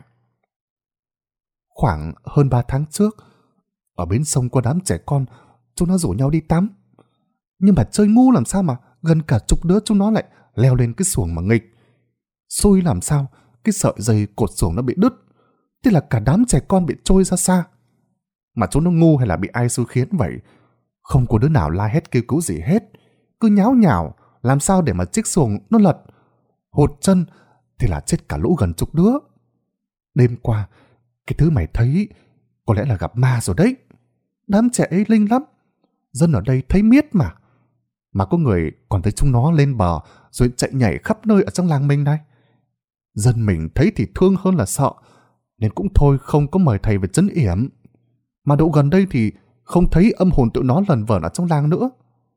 Khoảng hơn 3 tháng trước, ở bến sông có đám trẻ con, chúng nó rủ nhau đi tắm. Nhưng mà chơi ngu làm sao mà gần cả chục đứa chúng nó lại leo lên cái xuồng mà nghịch. Xui làm sao cái sợi dây cột xuồng nó bị đứt, thế là cả đám trẻ con bị trôi ra xa. Mà chúng nó ngu hay là bị ai xui khiến vậy? Không có đứa nào la hét kêu cứu gì hết, cứ nháo nhào làm sao để mà chiếc xuồng nó lật. Hụt chân thì là chết cả lũ gần chục đứa. Đêm qua cái thứ mày thấy có lẽ là gặp ma rồi đấy. Đám trẻ ấy linh lắm, dân ở đây thấy miết mà. Mà có người còn thấy chúng nó lên bờ rồi chạy nhảy khắp nơi ở trong làng mình đây. Dân mình thấy thì thương hơn là sợ, nên cũng thôi không có mời thầy về trấn yểm. Mà độ gần đây thì không thấy âm hồn tụi nó lần vờn ở trong làng nữa.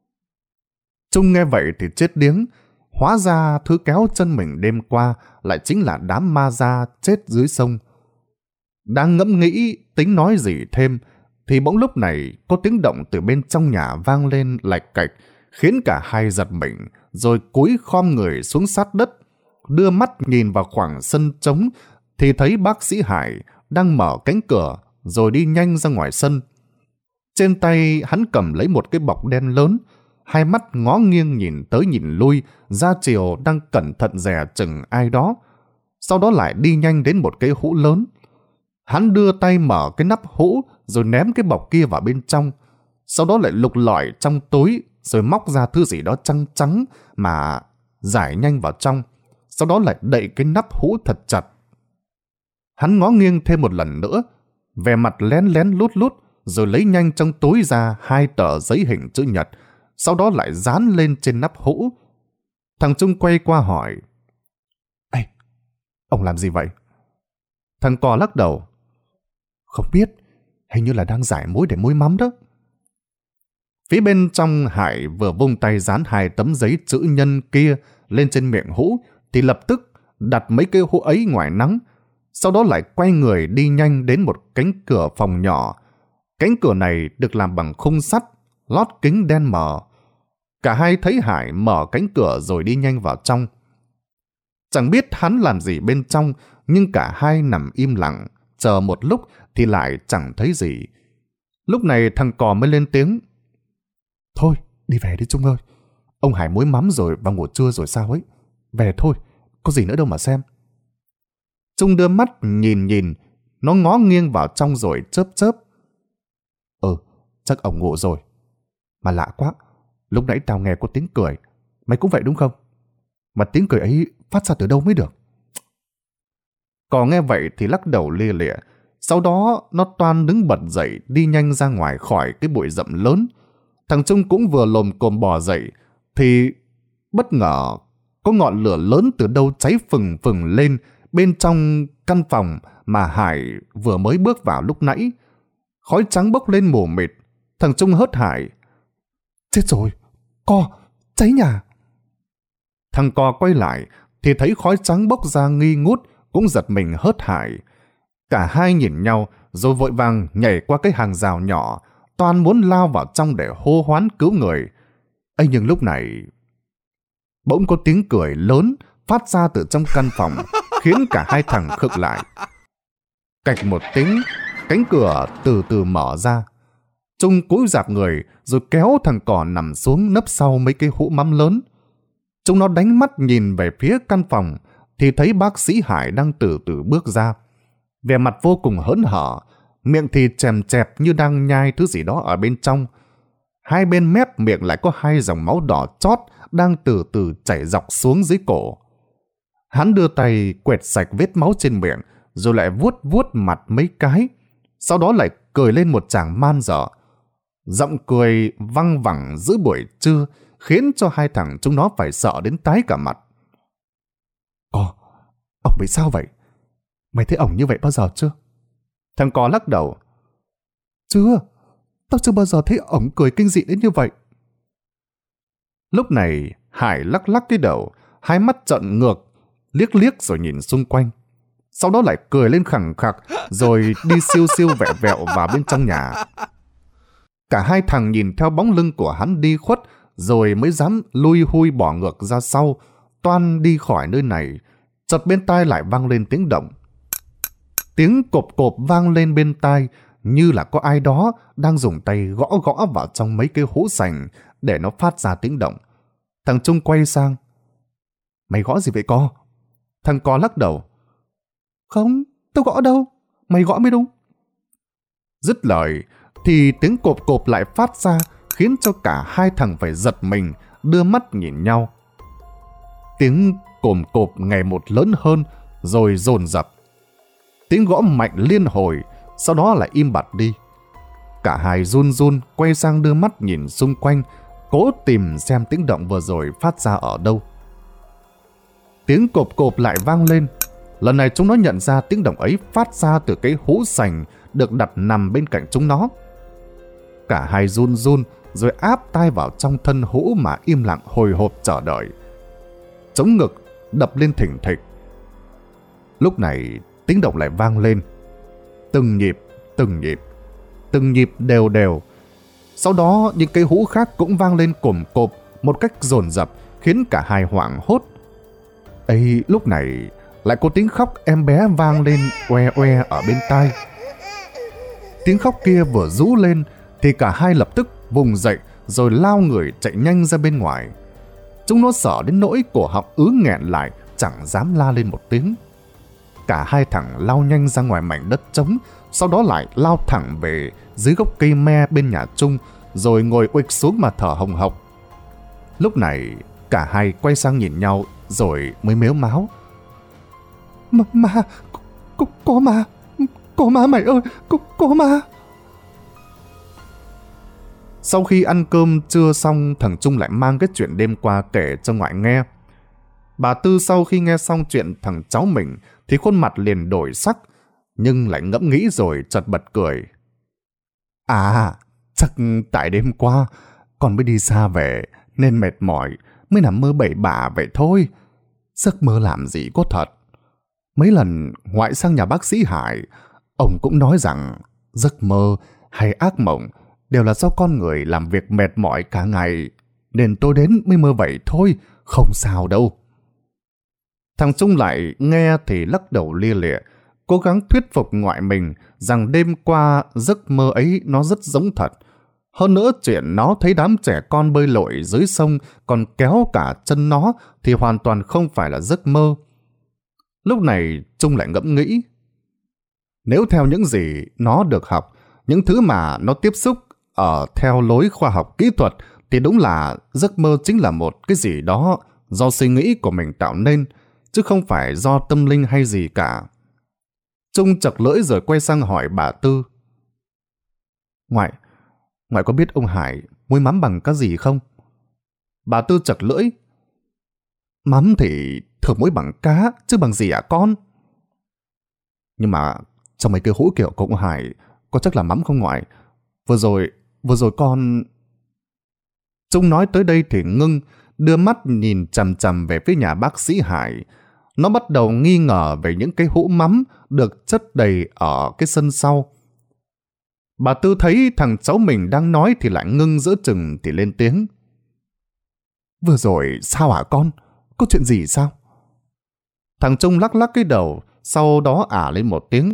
Trung nghe vậy thì chết điếng. Hóa ra thứ kéo chân mình đêm qua lại chính là đám ma da chết dưới sông. Đang ngẫm nghĩ tính nói gì thêm thì bỗng lúc này có tiếng động từ bên trong nhà vang lên lạch cạch, khiến cả hai giật mình, rồi cúi khom người xuống sát đất. Đưa mắt nhìn vào khoảng sân trống thì thấy bác sĩ Hải đang mở cánh cửa rồi đi nhanh ra ngoài sân. Trên tay hắn cầm lấy một cái bọc đen lớn, hai mắt ngó nghiêng nhìn tới nhìn lui, ra chiều đang cẩn thận dè chừng ai đó. Sau đó lại đi nhanh đến một cái hũ lớn. Hắn đưa tay mở cái nắp hũ rồi ném cái bọc kia vào bên trong. Sau đó lại lục lọi trong túi rồi móc ra thứ gì đó trắng trắng mà giải nhanh vào trong. Sau đó lại đậy cái nắp hũ thật chặt. Hắn ngó nghiêng thêm một lần nữa, vẻ mặt lén lén lút lút, rồi lấy nhanh trong túi ra 2 tờ giấy hình chữ nhật, sau đó lại dán lên trên nắp hũ. Thằng Trung quay qua hỏi: "Ê, ông làm gì vậy?" Thằng Cò lắc đầu: "Không biết, hình như là đang giải muối để muối mắm đó." Phía bên trong Hải vừa vung tay dán 2 tấm giấy chữ nhân kia lên trên miệng hũ thì lập tức đặt mấy cái hũ ấy ngoài nắng. Sau đó lại quay người đi nhanh đến một cánh cửa phòng nhỏ. Cánh cửa này được làm bằng khung sắt, lót kính đen mờ. Cả hai thấy Hải mở cánh cửa rồi đi nhanh vào trong. Chẳng biết hắn làm gì bên trong, nhưng cả hai nằm im lặng, chờ một lúc thì lại chẳng thấy gì. Lúc này thằng Cò mới lên tiếng: "Thôi, đi về đi Trung ơi. Ông Hải muối mắm rồi và ngủ trưa rồi sao ấy. Về thôi, có gì nữa đâu mà xem." Trung đưa mắt nhìn, nó ngó nghiêng vào trong rồi chớp chớp: Chắc ông ngủ rồi. Mà lạ quá, lúc nãy tao nghe có tiếng cười. Mày cũng vậy đúng không? Mà tiếng cười ấy phát ra từ đâu mới được?" Cò nghe vậy thì lắc đầu lia lịa. Sau đó nó toan đứng bật dậy đi nhanh ra ngoài khỏi cái bụi rậm lớn. Thằng Trung cũng vừa lồm cồm bò dậy thì bất ngờ có ngọn lửa lớn từ đâu cháy phừng phừng lên bên trong căn phòng mà Hải vừa mới bước vào lúc nãy. Khói trắng bốc lên mù mịt. Thằng Trung hớt Hải: "Chết rồi, Co, cháy nhà." Thằng Cò quay lại thì thấy khói trắng bốc ra nghi ngút, cũng giật mình hớt Hải. Cả hai nhìn nhau rồi vội vàng nhảy qua cái hàng rào nhỏ, toan muốn lao vào trong để hô hoán cứu người. ấy Nhưng lúc này bỗng có tiếng cười lớn phát ra từ trong căn phòng, khiến cả hai thằng khựng lại. Cạch một tiếng, cánh cửa từ từ mở ra. Trung cúi rạp người rồi kéo thằng Cò nằm xuống nấp sau mấy cái hũ mắm lớn. Chúng nó đánh mắt nhìn về phía căn phòng thì thấy bác sĩ Hải đang từ từ bước ra. Vẻ mặt vô cùng hớn hở, miệng thì chèm chẹp như đang nhai thứ gì đó ở bên trong. Hai bên mép miệng lại có 2 dòng máu đỏ chót đang từ từ chảy dọc xuống dưới cổ. Hắn đưa tay quẹt sạch vết máu trên miệng rồi lại vuốt vuốt mặt mấy cái. Sau đó lại cười lên một tràng man dở. Giọng cười văng vẳng giữa buổi trưa khiến cho hai thằng chúng nó phải sợ đến tái cả mặt. Ông bị sao vậy? Mày thấy ổng như vậy bao giờ chưa?" Thằng Cò lắc đầu: "Chưa, tao chưa bao giờ thấy ổng cười kinh dị đến như vậy." Lúc này Hải lắc lắc cái đầu, hai mắt trợn ngược, liếc liếc rồi nhìn xung quanh. Sau đó lại cười lên khẳng khặc, rồi đi siêu siêu vẹo vẹo vào bên trong nhà. Cả hai thằng nhìn theo bóng lưng của hắn đi khuất, rồi mới dám lui hui bỏ ngược ra sau, toan đi khỏi nơi này. Chợt bên tai lại vang lên tiếng động. Tiếng cộp cộp vang lên bên tai, như là có ai đó đang dùng tay gõ gõ vào trong mấy cái hũ sành để nó phát ra tiếng động. Thằng Trung quay sang. Mày gõ gì vậy Co? Thằng Co lắc đầu. Không, tao gõ đâu, mày gõ mới đúng. Dứt lời thì tiếng cộp cộp lại phát ra, khiến cho cả hai thằng phải giật mình, đưa mắt nhìn nhau. Tiếng cồm cộp ngày một lớn hơn, rồi dồn dập. Tiếng gõ mạnh liên hồi, sau đó lại im bặt đi. Cả hai run run quay sang đưa mắt nhìn xung quanh, cố tìm xem tiếng động vừa rồi phát ra ở đâu. Tiếng cộp cộp lại vang lên. Lần này chúng nó nhận ra tiếng động ấy phát ra từ cái hũ sành được đặt nằm bên cạnh chúng nó. Cả hai run run rồi áp tai vào trong thân hũ mà im lặng hồi hộp chờ đợi. Trống ngực đập lên thình thịch. Lúc này tiếng động lại vang lên. Từng nhịp, từng nhịp, từng nhịp đều đều. Sau đó những cái hũ khác cũng vang lên cồm cộp một cách dồn dập, khiến cả hai hoảng hốt. Ấy, lúc này lại có tiếng khóc em bé vang lên oe oe ở bên tai. Tiếng khóc kia vừa rú lên thì cả hai lập tức vùng dậy rồi lao người chạy nhanh ra bên ngoài. Chúng nó sợ đến nỗi cổ họng ứ nghẹn lại, chẳng dám la lên một tiếng. Cả hai thằng lao nhanh ra ngoài mảnh đất trống, sau đó lại lao thẳng về dưới gốc cây me bên nhà Trung, rồi ngồi uịch xuống mà thở hồng hộc. Lúc này cả hai quay sang nhìn nhau rồi mới mếu máo. Có ma mày ơi, có ma. Sau khi ăn cơm trưa xong, thằng Trung lại mang cái chuyện đêm qua kể cho ngoại nghe. Bà Tư sau khi nghe xong chuyện thằng cháu mình thì khuôn mặt liền đổi sắc, nhưng lại ngẫm nghĩ rồi chợt bật cười. À, chắc tại đêm qua con mới đi xa về nên mệt mỏi, mới nằm mơ bậy bạ vậy thôi. Giấc mơ làm gì có thật. Mấy lần ngoại sang nhà bác sĩ Hải, ông cũng nói rằng giấc mơ hay ác mộng đều là do con người làm việc mệt mỏi cả ngày, nên tôi đến mới mơ vậy thôi, không sao đâu. Thằng Trung lại nghe thì lắc đầu lia lịa, cố gắng thuyết phục ngoại mình rằng đêm qua giấc mơ ấy nó rất giống thật. Hơn nữa chuyện nó thấy đám trẻ con bơi lội dưới sông còn kéo cả chân nó thì hoàn toàn không phải là giấc mơ. Lúc này Trung lại ngẫm nghĩ. Nếu theo những gì nó được học, những thứ mà nó tiếp xúc ở theo lối khoa học kỹ thuật, thì đúng là giấc mơ chính là một cái gì đó do suy nghĩ của mình tạo nên, chứ không phải do tâm linh hay gì cả. Trung chật lưỡi rồi quay sang hỏi bà Tư. Ngoại có biết ông Hải muối mắm bằng cái gì không? Bà Tư chật lưỡi. Mắm thì thường muối bằng cá, chứ bằng gì ạ con? Nhưng mà trong mấy cái hũ kiểu của ông Hải có chắc là mắm không ngoại? Vừa rồi con... Trung nói tới đây thì ngưng, đưa mắt nhìn chằm chằm về phía nhà bác sĩ Hải. Nó bắt đầu nghi ngờ về những cái hũ mắm được chất đầy ở cái sân sau. Bà Tư thấy thằng cháu mình đang nói thì lại ngưng giữa chừng thì lên tiếng. Vừa rồi sao hả con? Có chuyện gì sao? Thằng Trung lắc lắc cái đầu, sau đó ả lên một tiếng.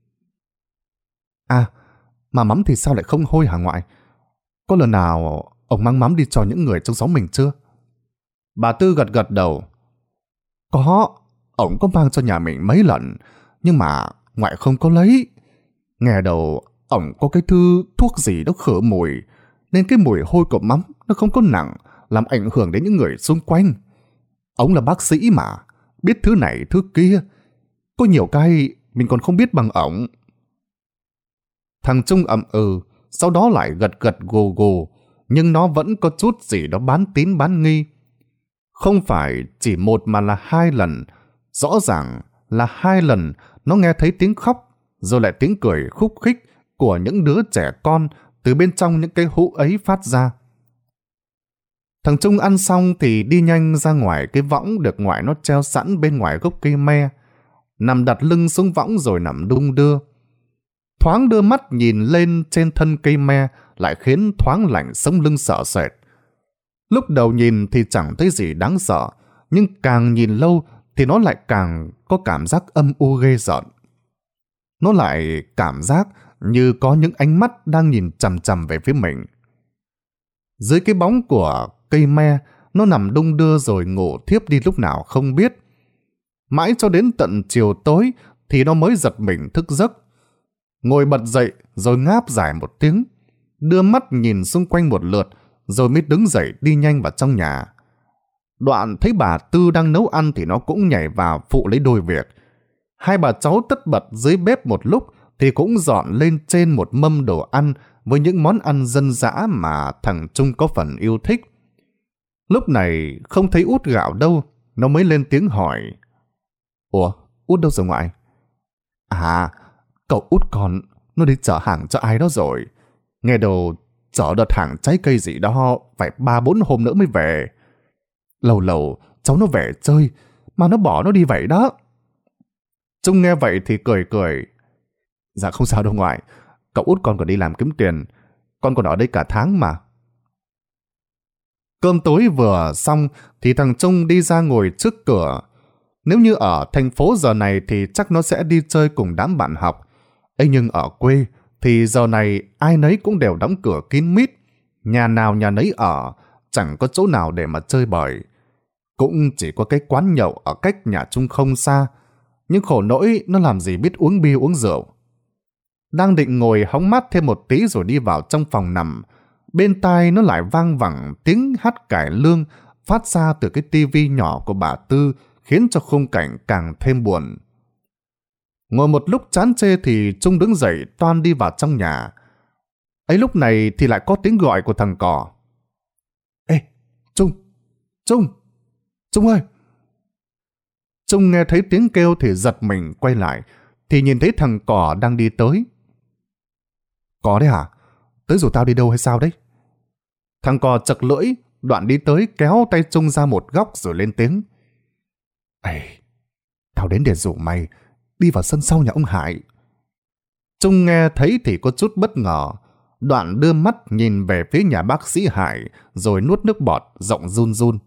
À, mà mắm thì sao lại không hôi hả ngoại? Có lần nào ông mang mắm đi cho những người trong xóm mình chưa? Bà Tư gật gật đầu. Có, ông có mang cho nhà mình mấy lần, nhưng mà ngoại không có lấy. Nghe đầu ông có cái thư thuốc gì đó khử mùi, nên cái mùi hôi của mắm nó không có nặng, làm ảnh hưởng đến những người xung quanh. Ông là bác sĩ mà, biết thứ này thứ kia. Có nhiều cái mình còn không biết bằng ổng. Thằng Trung ậm ừ, sau đó lại gật gật gù gù, nhưng nó vẫn có chút gì đó bán tín bán nghi. Không phải chỉ một mà là hai lần. Rõ ràng là hai lần nó nghe thấy tiếng khóc, rồi lại tiếng cười khúc khích của những đứa trẻ con từ bên trong những cái hũ ấy phát ra. Thằng Trung ăn xong thì đi nhanh ra ngoài cái võng được ngoại nó treo sẵn bên ngoài gốc cây me, nằm đặt lưng xuống võng rồi nằm đung đưa. Thoáng đưa mắt nhìn lên trên thân cây me lại khiến thoáng lạnh sống lưng sợ sệt. Lúc đầu nhìn thì chẳng thấy gì đáng sợ, nhưng càng nhìn lâu thì nó lại càng có cảm giác âm u ghê rợn. Nó lại cảm giác như có những ánh mắt đang nhìn chằm chằm về phía mình. Dưới cái bóng của cây me, nó nằm đung đưa rồi ngủ thiếp đi lúc nào không biết. Mãi cho đến tận chiều tối thì nó mới giật mình thức giấc. Ngồi bật dậy rồi ngáp dài một tiếng, đưa mắt nhìn xung quanh một lượt rồi mới đứng dậy đi nhanh vào trong nhà. Đoạn thấy bà Tư đang nấu ăn thì nó cũng nhảy vào phụ lấy đôi việc. Hai bà cháu tất bật dưới bếp một lúc thì cũng dọn lên trên một mâm đồ ăn với những món ăn dân dã mà thằng Trung có phần yêu thích. Lúc này không thấy Út Gạo đâu, nó mới lên tiếng hỏi. Ủa, Út đâu rồi ngoại? À, cậu Út con, nó đi chở hàng cho ai đó rồi. Nghe đầu chở đợt hàng trái cây gì đó phải 3-4 hôm nữa mới về. Lâu lâu cháu nó về chơi mà nó bỏ nó đi vậy đó. Trung nghe vậy thì cười cười. Dạ không sao đâu ngoại, cậu Út con còn đi làm kiếm tiền, con còn ở đây cả tháng mà. Cơm tối vừa xong thì thằng Trung đi ra ngồi trước cửa. Nếu như ở thành phố giờ này thì chắc nó sẽ đi chơi cùng đám bạn học. Ấy nhưng ở quê thì giờ này ai nấy cũng đều đóng cửa kín mít, nhà nào nhà nấy ở, chẳng có chỗ nào để mà chơi bời. Cũng chỉ có cái quán nhậu ở cách nhà Trung không xa, nhưng khổ nỗi nó làm gì biết uống bia uống rượu. Đang định ngồi hóng mát thêm một tí rồi đi vào trong phòng nằm, bên tai nó lại vang vẳng tiếng hát cải lương phát ra từ cái tivi nhỏ của bà Tư, khiến cho khung cảnh càng thêm buồn. Ngồi một lúc chán chê thì Trung đứng dậy toan đi vào trong nhà. Ấy lúc này thì lại có tiếng gọi của thằng Cò. Ê, Trung! Trung! Trung ơi! Trung nghe thấy tiếng kêu thì giật mình quay lại, thì nhìn thấy thằng Cò đang đi tới. Có đấy hả? Tới rủ tao đi đâu hay sao đấy? Thằng Cò chật lưỡi, đoạn đi tới kéo tay Trung ra một góc rồi lên tiếng. Ê, tao đến để rủ mày đi vào sân sau nhà ông Hải. Trung nghe thấy thì có chút bất ngờ, đoạn đưa mắt nhìn về phía nhà bác sĩ Hải rồi nuốt nước bọt giọng run run.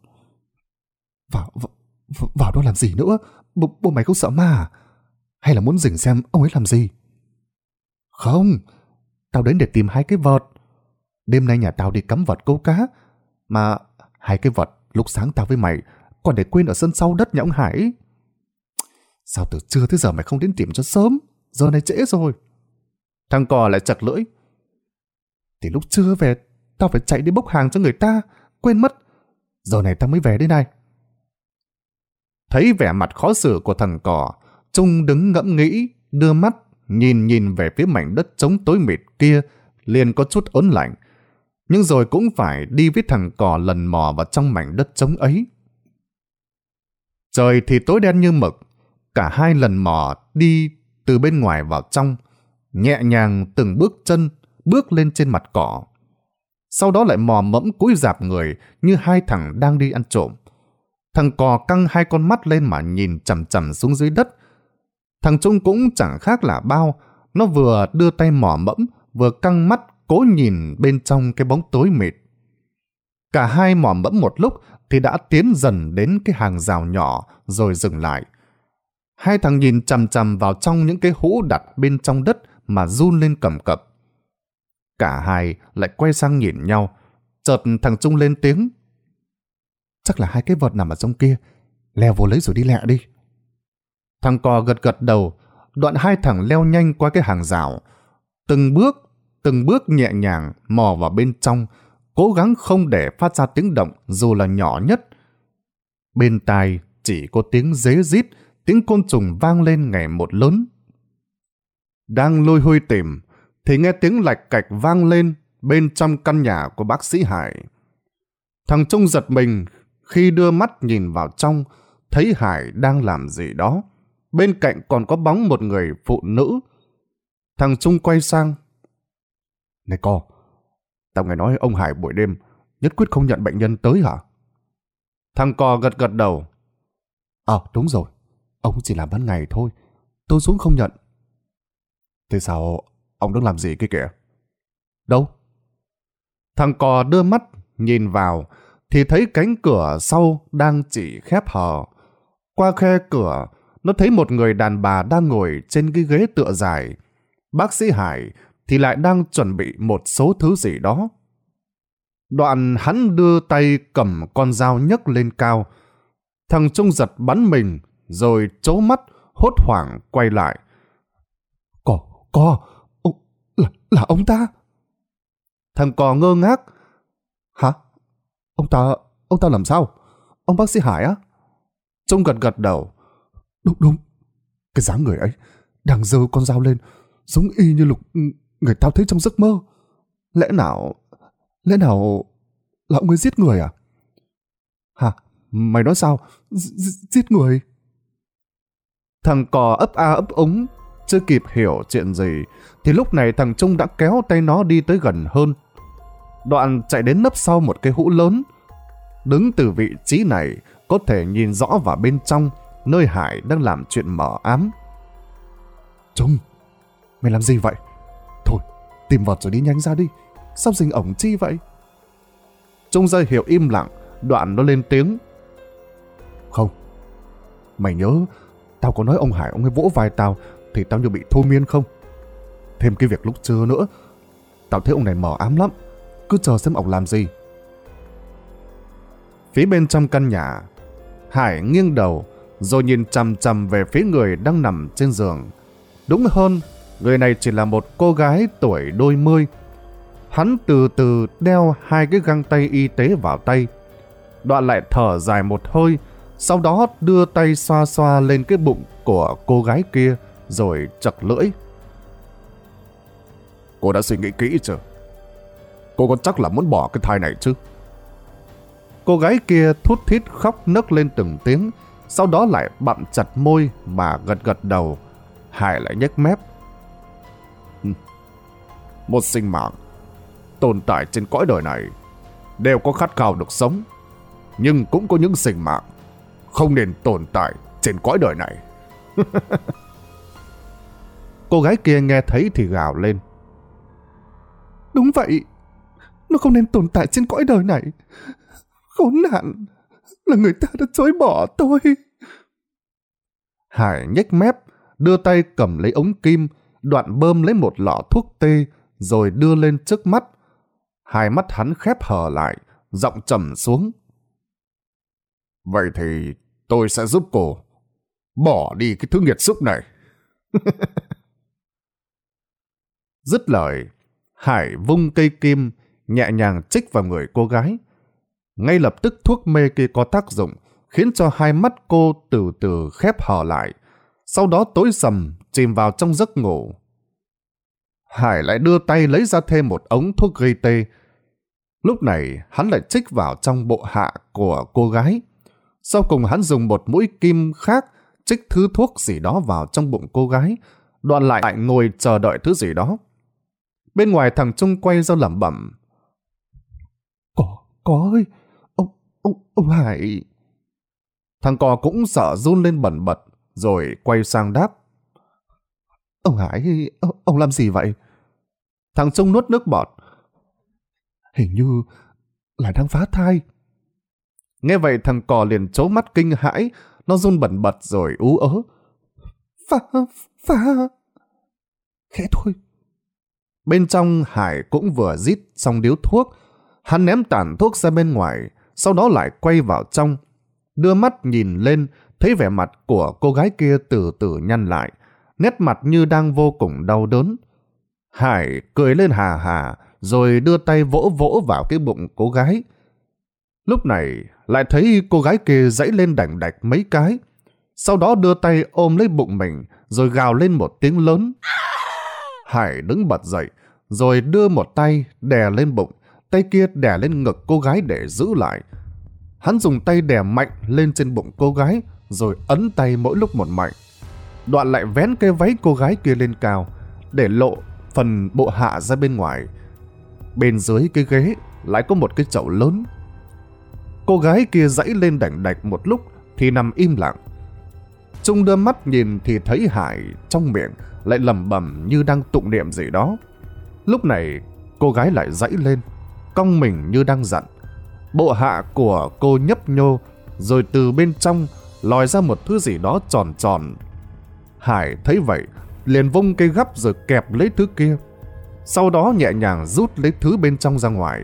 Vào đó làm gì nữa? Bố mày không sợ ma à? Hay là muốn rình xem ông ấy làm gì? Không, tao đến để tìm 2 cái vợt. Đêm nay nhà tao đi cắm vợt câu cá, mà 2 cái vợt lúc sáng tao với mày còn để quên ở sân sau đất nhà ông Hải. Sao từ trưa tới giờ mày không đến tìm cho sớm? Giờ này trễ rồi. Thằng Cò lại chặt lưỡi. Thì lúc trưa về tao phải chạy đi bốc hàng cho người ta, quên mất. Giờ này tao mới về đây này. Thấy vẻ mặt khó xử của thằng Cò, Trung đứng ngẫm nghĩ, đưa mắt nhìn về phía mảnh đất trống tối mịt kia, liền có chút ớn lạnh. Nhưng rồi cũng phải đi với thằng Cò lần mò vào trong mảnh đất trống ấy. Trời thì tối đen như mực, cả hai lần mò đi từ bên ngoài vào trong, nhẹ nhàng từng bước chân bước lên trên mặt cỏ. Sau đó lại mò mẫm cúi rạp người như 2 thằng đang đi ăn trộm. Thằng Cò căng 2 con mắt lên mà nhìn chằm chằm xuống dưới đất. Thằng Trung cũng chẳng khác là bao, nó vừa đưa tay mò mẫm, vừa căng mắt cố nhìn bên trong cái bóng tối mịt. Cả hai mò mẫm một lúc thì đã tiến dần đến cái hàng rào nhỏ rồi dừng lại. 2 thằng nhìn chằm chằm vào trong những cái hũ đặt bên trong đất mà run lên cầm cập. Cả hai lại quay sang nhìn nhau. Chợt thằng Trung lên tiếng. Chắc là 2 cái vợt nằm ở trong kia, leo vô lấy rồi đi lẹ đi. Thằng Cò gật gật đầu, đoạn 2 thằng leo nhanh qua cái hàng rào. Từng bước nhẹ nhàng mò vào bên trong, cố gắng không để phát ra tiếng động dù là nhỏ nhất. Bên tai chỉ có tiếng rế rít, tiếng côn trùng vang lên ngày một lớn. Đang lôi hôi tìm thì nghe tiếng lạch cạch vang lên bên trong căn nhà của bác sĩ Hải. Thằng Trung giật mình khi đưa mắt nhìn vào trong, thấy Hải đang làm gì đó. Bên cạnh còn có bóng một người phụ nữ. Thằng Trung quay sang. Này Co, tao nghe nói ông Hải buổi đêm nhất quyết không nhận bệnh nhân tới hả? Thằng cò gật gật đầu. Đúng rồi, ông chỉ làm ban ngày thôi, tôi xuống không nhận. Thế sao ông đang làm gì kia kìa? Đâu? Thằng cò đưa mắt nhìn vào thì thấy cánh cửa sau đang chỉ khép hờ. Qua khe cửa, nó thấy một người đàn bà đang ngồi trên cái ghế tựa dài. Bác sĩ Hải thì lại đang chuẩn bị một số thứ gì đó. Đoạn hắn đưa tay cầm con dao nhấc lên cao. Thằng Trung giật bắn mình, rồi trố mắt, hốt hoảng quay lại. Là ông ta? Thằng cò ngơ ngác. Hả? Ông ta làm sao? Ông bác sĩ Hải á? Trung gật gật đầu. Đúng. Cái dáng người ấy đang giơ con dao lên, giống y như Lục người tao thấy trong giấc mơ. Lẽ nào là ông ấy giết người à? Hả? Mày nói sao? Giết người? Thằng cò ấp a ấp úng, chưa kịp hiểu chuyện gì thì lúc này thằng Trung đã kéo tay nó đi tới gần hơn. Đoạn chạy đến nấp sau một cái hũ lớn. Đứng từ vị trí này có thể nhìn rõ vào bên trong, nơi Hải đang làm chuyện mờ ám. Trung, mày làm gì vậy? Thôi, tìm vật rồi đi nhanh ra đi. Sao rình ổng chi vậy? Trung ra hiệu im lặng, đoạn nó lên tiếng. Không, mày nhớ tao có nói ông Hải ông ấy vỗ vai tao thì tao như bị thôi miên không? Thêm cái việc lúc trưa nữa, tao thấy ông này mờ ám lắm. Cứ chờ xem ổng làm gì. Phía bên trong căn nhà, Hải nghiêng đầu rồi nhìn chằm chằm về phía người đang nằm trên giường. Đúng hơn, người này chỉ là một cô gái tuổi đôi mươi. Hắn từ từ đeo hai cái găng tay y tế vào tay. Đoạn lại thở dài một hơi, sau đó đưa tay xoa xoa lên cái bụng của cô gái kia rồi chật lưỡi. Cô đã suy nghĩ kỹ chưa? Cô có chắc là muốn bỏ cái thai này chứ? Cô gái kia thút thít khóc nấc lên từng tiếng, sau đó lại bặm chặt môi mà gật gật đầu. Hải lại nhếch mép. Một sinh mạng tồn tại trên cõi đời này đều có khát khao được sống, nhưng cũng có những sinh mạng không nên tồn tại trên cõi đời này. Cô gái kia nghe thấy thì gào lên. Đúng vậy, nó không nên tồn tại trên cõi đời này. Khốn nạn, là người ta đã chối bỏ tôi. Hải nhếch mép, đưa tay cầm lấy ống kim, đoạn bơm lấy một lọ thuốc tê rồi đưa lên trước mắt. Hai mắt hắn khép hờ lại, giọng trầm xuống. Vậy thì tôi sẽ giúp cô bỏ đi cái thứ nghiệt xúc này. Dứt lời, Hải vung cây kim nhẹ nhàng chích vào người cô gái. Ngay lập tức thuốc mê kia có tác dụng, khiến cho hai mắt cô từ từ khép hờ lại, sau đó tối sầm chìm vào trong giấc ngủ. Hải lại đưa tay lấy ra thêm một ống thuốc gây tê. Lúc này hắn lại chích vào trong bộ hạ của cô gái. Sau cùng hắn dùng một mũi kim khác chích thứ thuốc gì đó vào trong bụng cô gái, đoạn lại ngồi chờ đợi thứ gì đó. Bên ngoài thằng Trung quay ra lẩm bẩm. Có ơi, ông Hải. Thằng cò cũng sợ run lên bần bật, rồi quay sang đáp. Ông Hải, ông làm gì vậy? Thằng Trung nuốt nước bọt. Hình như là đang phá thai. Nghe vậy thằng cò liền trố mắt kinh hãi, nó run bần bật rồi ú ớ. Phá. Khẽ thôi. Bên trong Hải cũng vừa rít xong điếu thuốc. Hắn ném tàn thuốc ra bên ngoài, sau đó lại quay vào trong. Đưa mắt nhìn lên, thấy vẻ mặt của cô gái kia từ từ nhăn lại, nét mặt như đang vô cùng đau đớn. Hải cười lên hà hà, rồi đưa tay vỗ vỗ vào cái bụng cô gái. Lúc này lại thấy cô gái kia giãy lên đành đạch mấy cái, sau đó đưa tay ôm lấy bụng mình, rồi gào lên một tiếng lớn. Hải đứng bật dậy, rồi đưa một tay đè lên bụng, tay kia đè lên ngực cô gái để giữ lại. Hắn dùng tay đè mạnh lên trên bụng cô gái, rồi ấn tay mỗi lúc một mạnh. Đoạn lại vén cái váy cô gái kia lên cao, để lộ phần bộ hạ ra bên ngoài. Bên dưới cái ghế lại có một cái chậu lớn. Cô gái kia giãy lên đành đạch một lúc thì nằm im lặng. Trung đưa mắt nhìn thì thấy Hải trong miệng lại lẩm bẩm như đang tụng niệm gì đó. Lúc này cô gái lại giãy lên, cong mình như đang giận. Bộ hạ của cô nhấp nhô, rồi từ bên trong lòi ra một thứ gì đó tròn tròn. Hải thấy vậy liền vung cây gắp rồi kẹp lấy thứ kia, sau đó nhẹ nhàng rút lấy thứ bên trong ra ngoài.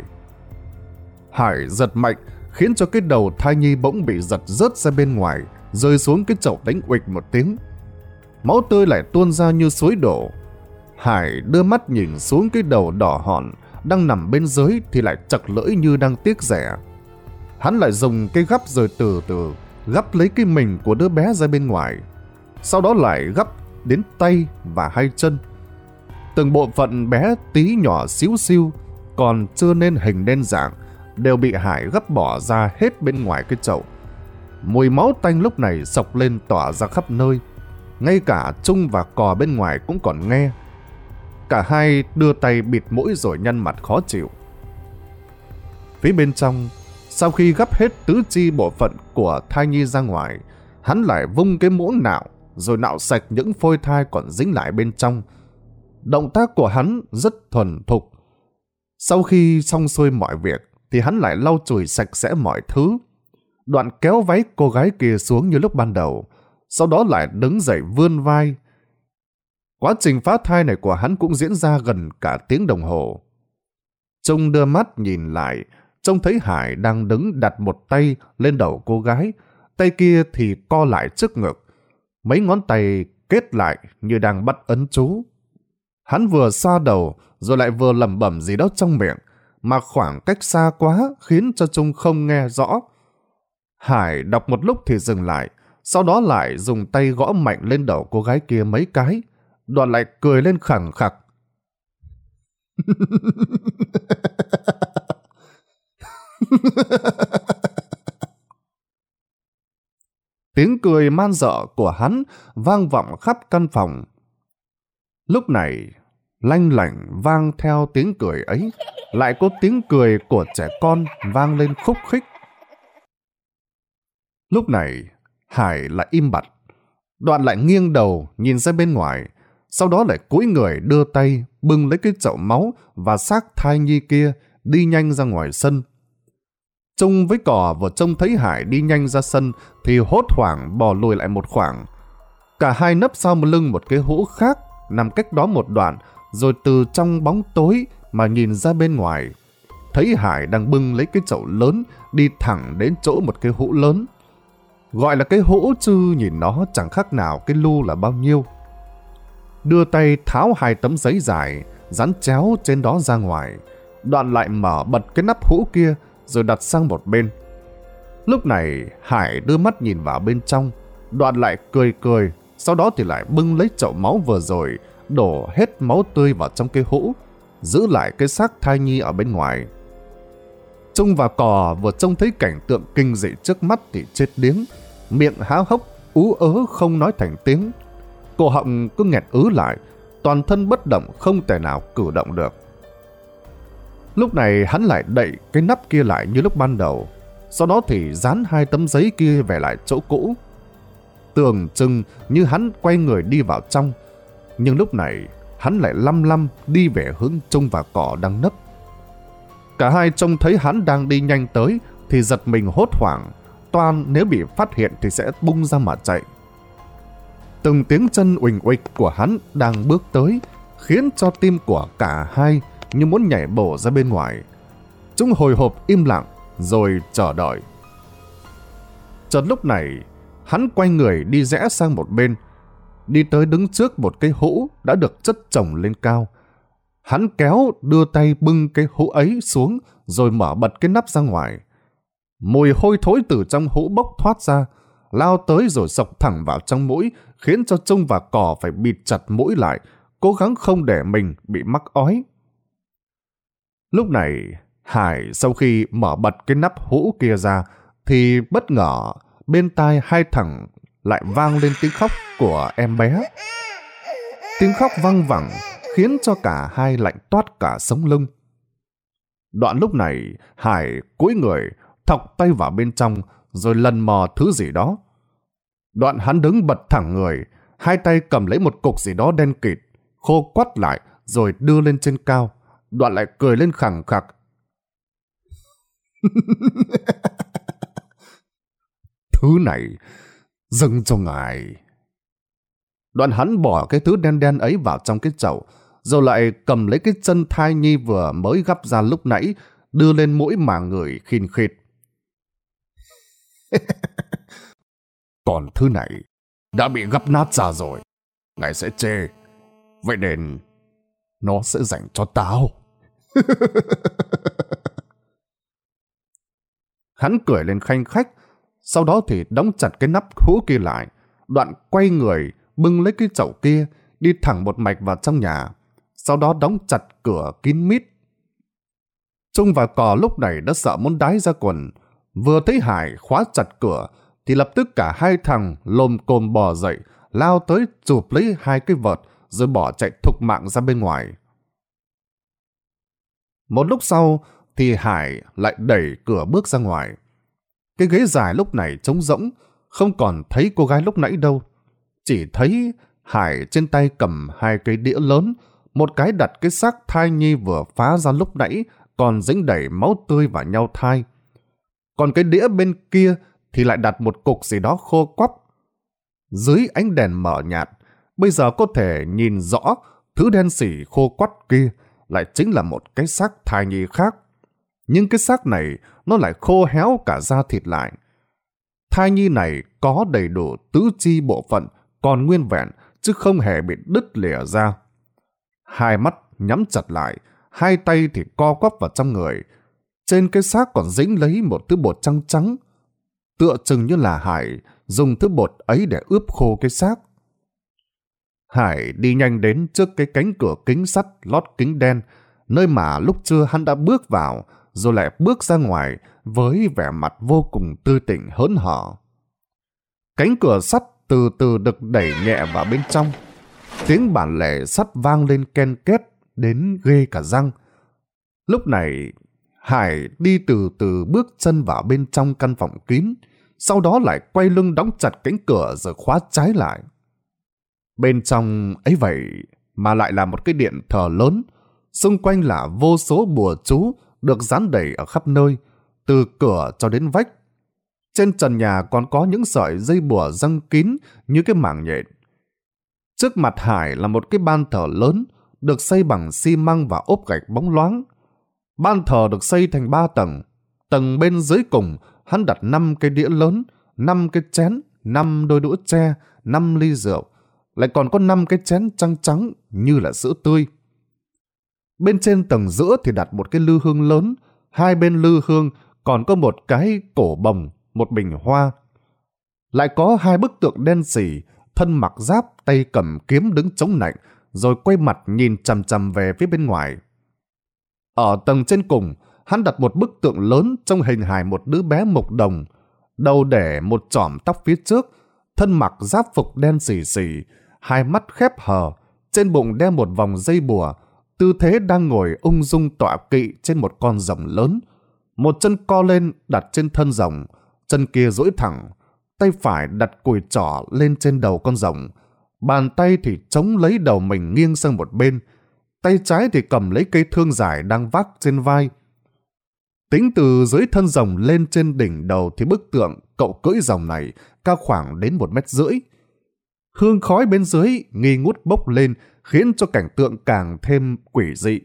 Hải giật mạnh khiến cho cái đầu thai nhi bỗng bị giật rớt ra bên ngoài, rơi xuống cái chậu đánh uịch một tiếng. Máu tươi lại tuôn ra như suối đổ. Hải đưa mắt nhìn xuống cái đầu đỏ hòn đang nằm bên dưới thì lại chật lưỡi như đang tiếc rẻ. Hắn lại dùng cây gắp rồi từ từ gắp lấy cái mình của đứa bé ra bên ngoài, sau đó lại gắp đến tay và hai chân. Từng bộ phận bé tí nhỏ xíu xiu còn chưa nên hình nên dạng đều bị Hải gắp bỏ ra hết bên ngoài cái chậu. Mùi máu tanh lúc này xộc lên tỏa ra khắp nơi, ngay cả Trung và Cò bên ngoài cũng còn nghe. Cả hai đưa tay bịt mũi rồi nhăn mặt khó chịu. Phía bên trong, sau khi gắp hết tứ chi bộ phận của thai nhi ra ngoài, hắn lại vung cái muỗng nạo rồi nạo sạch những phôi thai còn dính lại bên trong. Động tác của hắn rất thuần thục. Sau khi xong xuôi mọi việc thì hắn lại lau chùi sạch sẽ mọi thứ, đoạn kéo váy cô gái kia xuống như lúc ban đầu, sau đó lại đứng dậy vươn vai. Quá trình phá thai này của hắn cũng diễn ra gần cả tiếng đồng hồ. Trung đưa mắt nhìn lại, trông thấy Hải đang đứng đặt một tay lên đầu cô gái, tay kia thì co lại trước ngực, mấy ngón tay kết lại như đang bắt ấn chú. Hắn vừa xoa đầu rồi lại vừa lẩm bẩm gì đó trong miệng, mà khoảng cách xa quá khiến cho Trung không nghe rõ. Hải đọc một lúc thì dừng lại, sau đó lại dùng tay gõ mạnh lên đầu cô gái kia mấy cái, đoạn lại cười lên khẳng khặc. Tiếng cười man dợ của hắn vang vọng khắp căn phòng. Lúc này, lanh lảnh vang theo tiếng cười ấy, lại có tiếng cười của trẻ con vang lên khúc khích. Lúc này, Hải lại im bặt, đoạn lại nghiêng đầu nhìn ra bên ngoài, sau đó lại cúi người đưa tay bưng lấy cái chậu máu và xác thai nhi kia đi nhanh ra ngoài sân. Trung với Cò vừa trông thấy Hải đi nhanh ra sân thì hốt hoảng bò lùi lại một khoảng. Cả hai nấp sau lưng một cái hũ khác nằm cách đó một đoạn, rồi từ trong bóng tối mà nhìn ra bên ngoài, thấy Hải đang bưng lấy cái chậu lớn đi thẳng đến chỗ một cái hũ lớn. Gọi là cái hũ chứ nhìn nó chẳng khác nào cái lu là bao nhiêu. Đưa tay tháo hai tấm giấy dài dán chéo trên đó ra ngoài, đoạn lại mở bật cái nắp hũ kia rồi đặt sang một bên. Lúc này Hải đưa mắt nhìn vào bên trong, đoạn lại cười cười, sau đó thì lại bưng lấy chậu máu vừa rồi, đổ hết máu tươi vào trong cái hũ, giữ lại cái xác thai nhi ở bên ngoài. Trung và Cò vừa trông thấy cảnh tượng kinh dị trước mắt thì chết điếng, miệng há hốc, ú ớ không nói thành tiếng. Cổ họng cứ nghẹt ứ lại, toàn thân bất động không thể nào cử động được. Lúc này hắn lại đậy cái nắp kia lại như lúc ban đầu, sau đó thì dán hai tấm giấy kia về lại chỗ cũ. Tưởng chừng như hắn quay người đi vào trong, nhưng lúc này hắn lại lăm lăm đi về hướng Trung và Cò đang nấp. Cả hai trông thấy hắn đang đi nhanh tới thì giật mình hốt hoảng, toan nếu bị phát hiện thì sẽ bung ra mà chạy. Từng tiếng chân uỳnh uịch của hắn đang bước tới khiến cho tim của cả hai như muốn nhảy bổ ra bên ngoài. Chúng hồi hộp im lặng rồi chờ đợi. Chợt lúc này, hắn quay người đi rẽ sang một bên, đi tới đứng trước một cái hũ đã được chất chồng lên cao. Hắn kéo đưa tay bưng cái hũ ấy xuống rồi mở bật cái nắp ra ngoài. Mùi hôi thối từ trong hũ bốc thoát ra, lao tới rồi xộc thẳng vào trong mũi, khiến cho Trung và Cò phải bịt chặt mũi lại, cố gắng không để mình bị mắc ói. Lúc này, Hải sau khi mở bật cái nắp hũ kia ra, thì bất ngờ bên tai hai thằng lại vang lên tiếng khóc của em bé. Tiếng khóc văng vẳng khiến cho cả hai lạnh toát cả sống lưng. Đoạn lúc này, Hải cúi người, thọc tay vào bên trong, rồi lần mò thứ gì đó. Đoạn hắn đứng bật thẳng người, hai tay cầm lấy một cục gì đó đen kịt, khô quắt lại, rồi đưa lên trên cao. Đoạn lại cười lên khẳng khặc. Thứ này dâng cho ngài. Đoạn hắn bỏ cái thứ đen đen ấy vào trong cái chậu, rồi lại cầm lấy cái chân thai nhi vừa mới gắp ra lúc nãy, đưa lên mũi mà ngửi khin khịt. Còn thứ này đã bị gắp nát ra rồi, ngài sẽ chê, vậy nên nó sẽ dành cho tao. Hắn cười lên khanh khách, sau đó thì đóng chặt cái nắp hũ kia lại, đoạn quay người bưng lấy cái chậu kia, đi thẳng một mạch vào trong nhà, sau đó đóng chặt cửa kín mít. Trung và Cò lúc này đã sợ muốn đái ra quần, vừa thấy Hải khóa chặt cửa thì lập tức cả hai thằng lồm cồm bò dậy, lao tới chụp lấy hai cái vợt rồi bỏ chạy thục mạng ra bên ngoài. Một lúc sau thì Hải lại đẩy cửa bước ra ngoài. Cái ghế dài lúc này trống rỗng, không còn thấy cô gái lúc nãy đâu. Chỉ thấy Hải trên tay cầm hai cái đĩa lớn, một cái đặt cái xác thai nhi vừa phá ra lúc nãy còn dính đầy máu tươi và nhau thai. Còn cái đĩa bên kia thì lại đặt một cục gì đó khô quắp. Dưới ánh đèn mờ nhạt, bây giờ có thể nhìn rõ thứ đen xỉ khô quắt kia lại chính là một cái xác thai nhi khác. Nhưng cái xác này nó lại khô héo cả da thịt lại. Thai nhi này có đầy đủ tứ chi bộ phận còn nguyên vẹn, chứ không hề bị đứt lìa ra. Hai mắt nhắm chặt lại, hai tay thì co quắp vào trong người. Trên cái xác còn dính lấy một thứ bột trắng trắng, tựa chừng như là Hải dùng thứ bột ấy để ướp khô cái xác. Hải đi nhanh đến trước cái cánh cửa kính sắt lót kính đen, nơi mà lúc trưa hắn đã bước vào, rồi lại bước ra ngoài với vẻ mặt vô cùng tươi tỉnh hớn hở. Cánh cửa sắt từ từ được đẩy nhẹ vào bên trong. Tiếng bản lề sắt vang lên ken két đến ghê cả răng. Lúc này, Hải đi từ từ bước chân vào bên trong căn phòng kín, sau đó lại quay lưng đóng chặt cánh cửa rồi khóa trái lại. Bên trong ấy vậy mà lại là một cái điện thờ lớn, xung quanh là vô số bùa chú được dán đầy ở khắp nơi, từ cửa cho đến vách. Trên trần nhà còn có những sợi dây bùa giăng kín như cái mảng nhện. Trước mặt Hải là một cái ban thờ lớn, được xây bằng xi măng và ốp gạch bóng loáng. Ban thờ được xây thành 3 tầng. Tầng bên dưới cùng, hắn đặt 5 cái đĩa lớn, 5 cái chén, 5 đôi đũa tre, 5 ly rượu, lại còn có 5 cái chén trắng trắng như là sữa tươi. Bên trên tầng giữa thì đặt một cái lư hương lớn, hai bên lư hương còn có một cái cổ bồng, một bình hoa. Lại có 2 bức tượng đen xỉ, thân mặc giáp, tay cầm kiếm đứng chống nạnh, rồi quay mặt nhìn chằm chằm về phía bên ngoài. Ở tầng trên cùng, hắn đặt một bức tượng lớn trong hình hài một đứa bé mộc đồng, đầu để một chỏm tóc phía trước, thân mặc giáp phục đen xì xì, hai mắt khép hờ, trên bụng đeo một vòng dây bùa, tư thế đang ngồi ung dung tọa kỵ trên một con rồng lớn. Một chân co lên đặt trên thân rồng, chân kia duỗi thẳng, tay phải đặt cùi trỏ lên trên đầu con rồng, bàn tay thì chống lấy đầu mình nghiêng sang một bên, tay trái thì cầm lấy cây thương dài đang vác trên vai. Tính từ dưới thân rồng lên trên đỉnh đầu thì bức tượng cậu cưỡi rồng này cao khoảng đến 1,5 mét. Hương khói bên dưới nghi ngút bốc lên, khiến cho cảnh tượng càng thêm quỷ dị.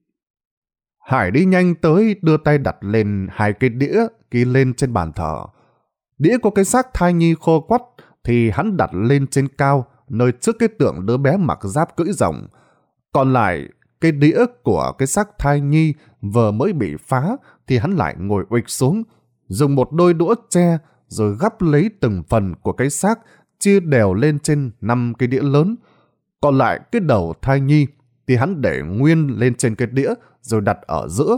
Hải đi nhanh tới, đưa tay đặt lên 2 cái đĩa ghi lên trên bàn thờ. Đĩa có cái xác thai nhi khô quắt thì hắn đặt lên trên cao, nơi trước cái tượng đứa bé mặc giáp cưỡi rồng. Còn lại cái đĩa của cái xác thai nhi vừa mới bị phá thì hắn lại ngồi uịch xuống, dùng một đôi đũa tre rồi gắp lấy từng phần của cái xác, chia đều lên trên 5 cái đĩa lớn. Còn lại cái đầu thai nhi thì hắn để nguyên lên trên cái đĩa rồi đặt ở giữa.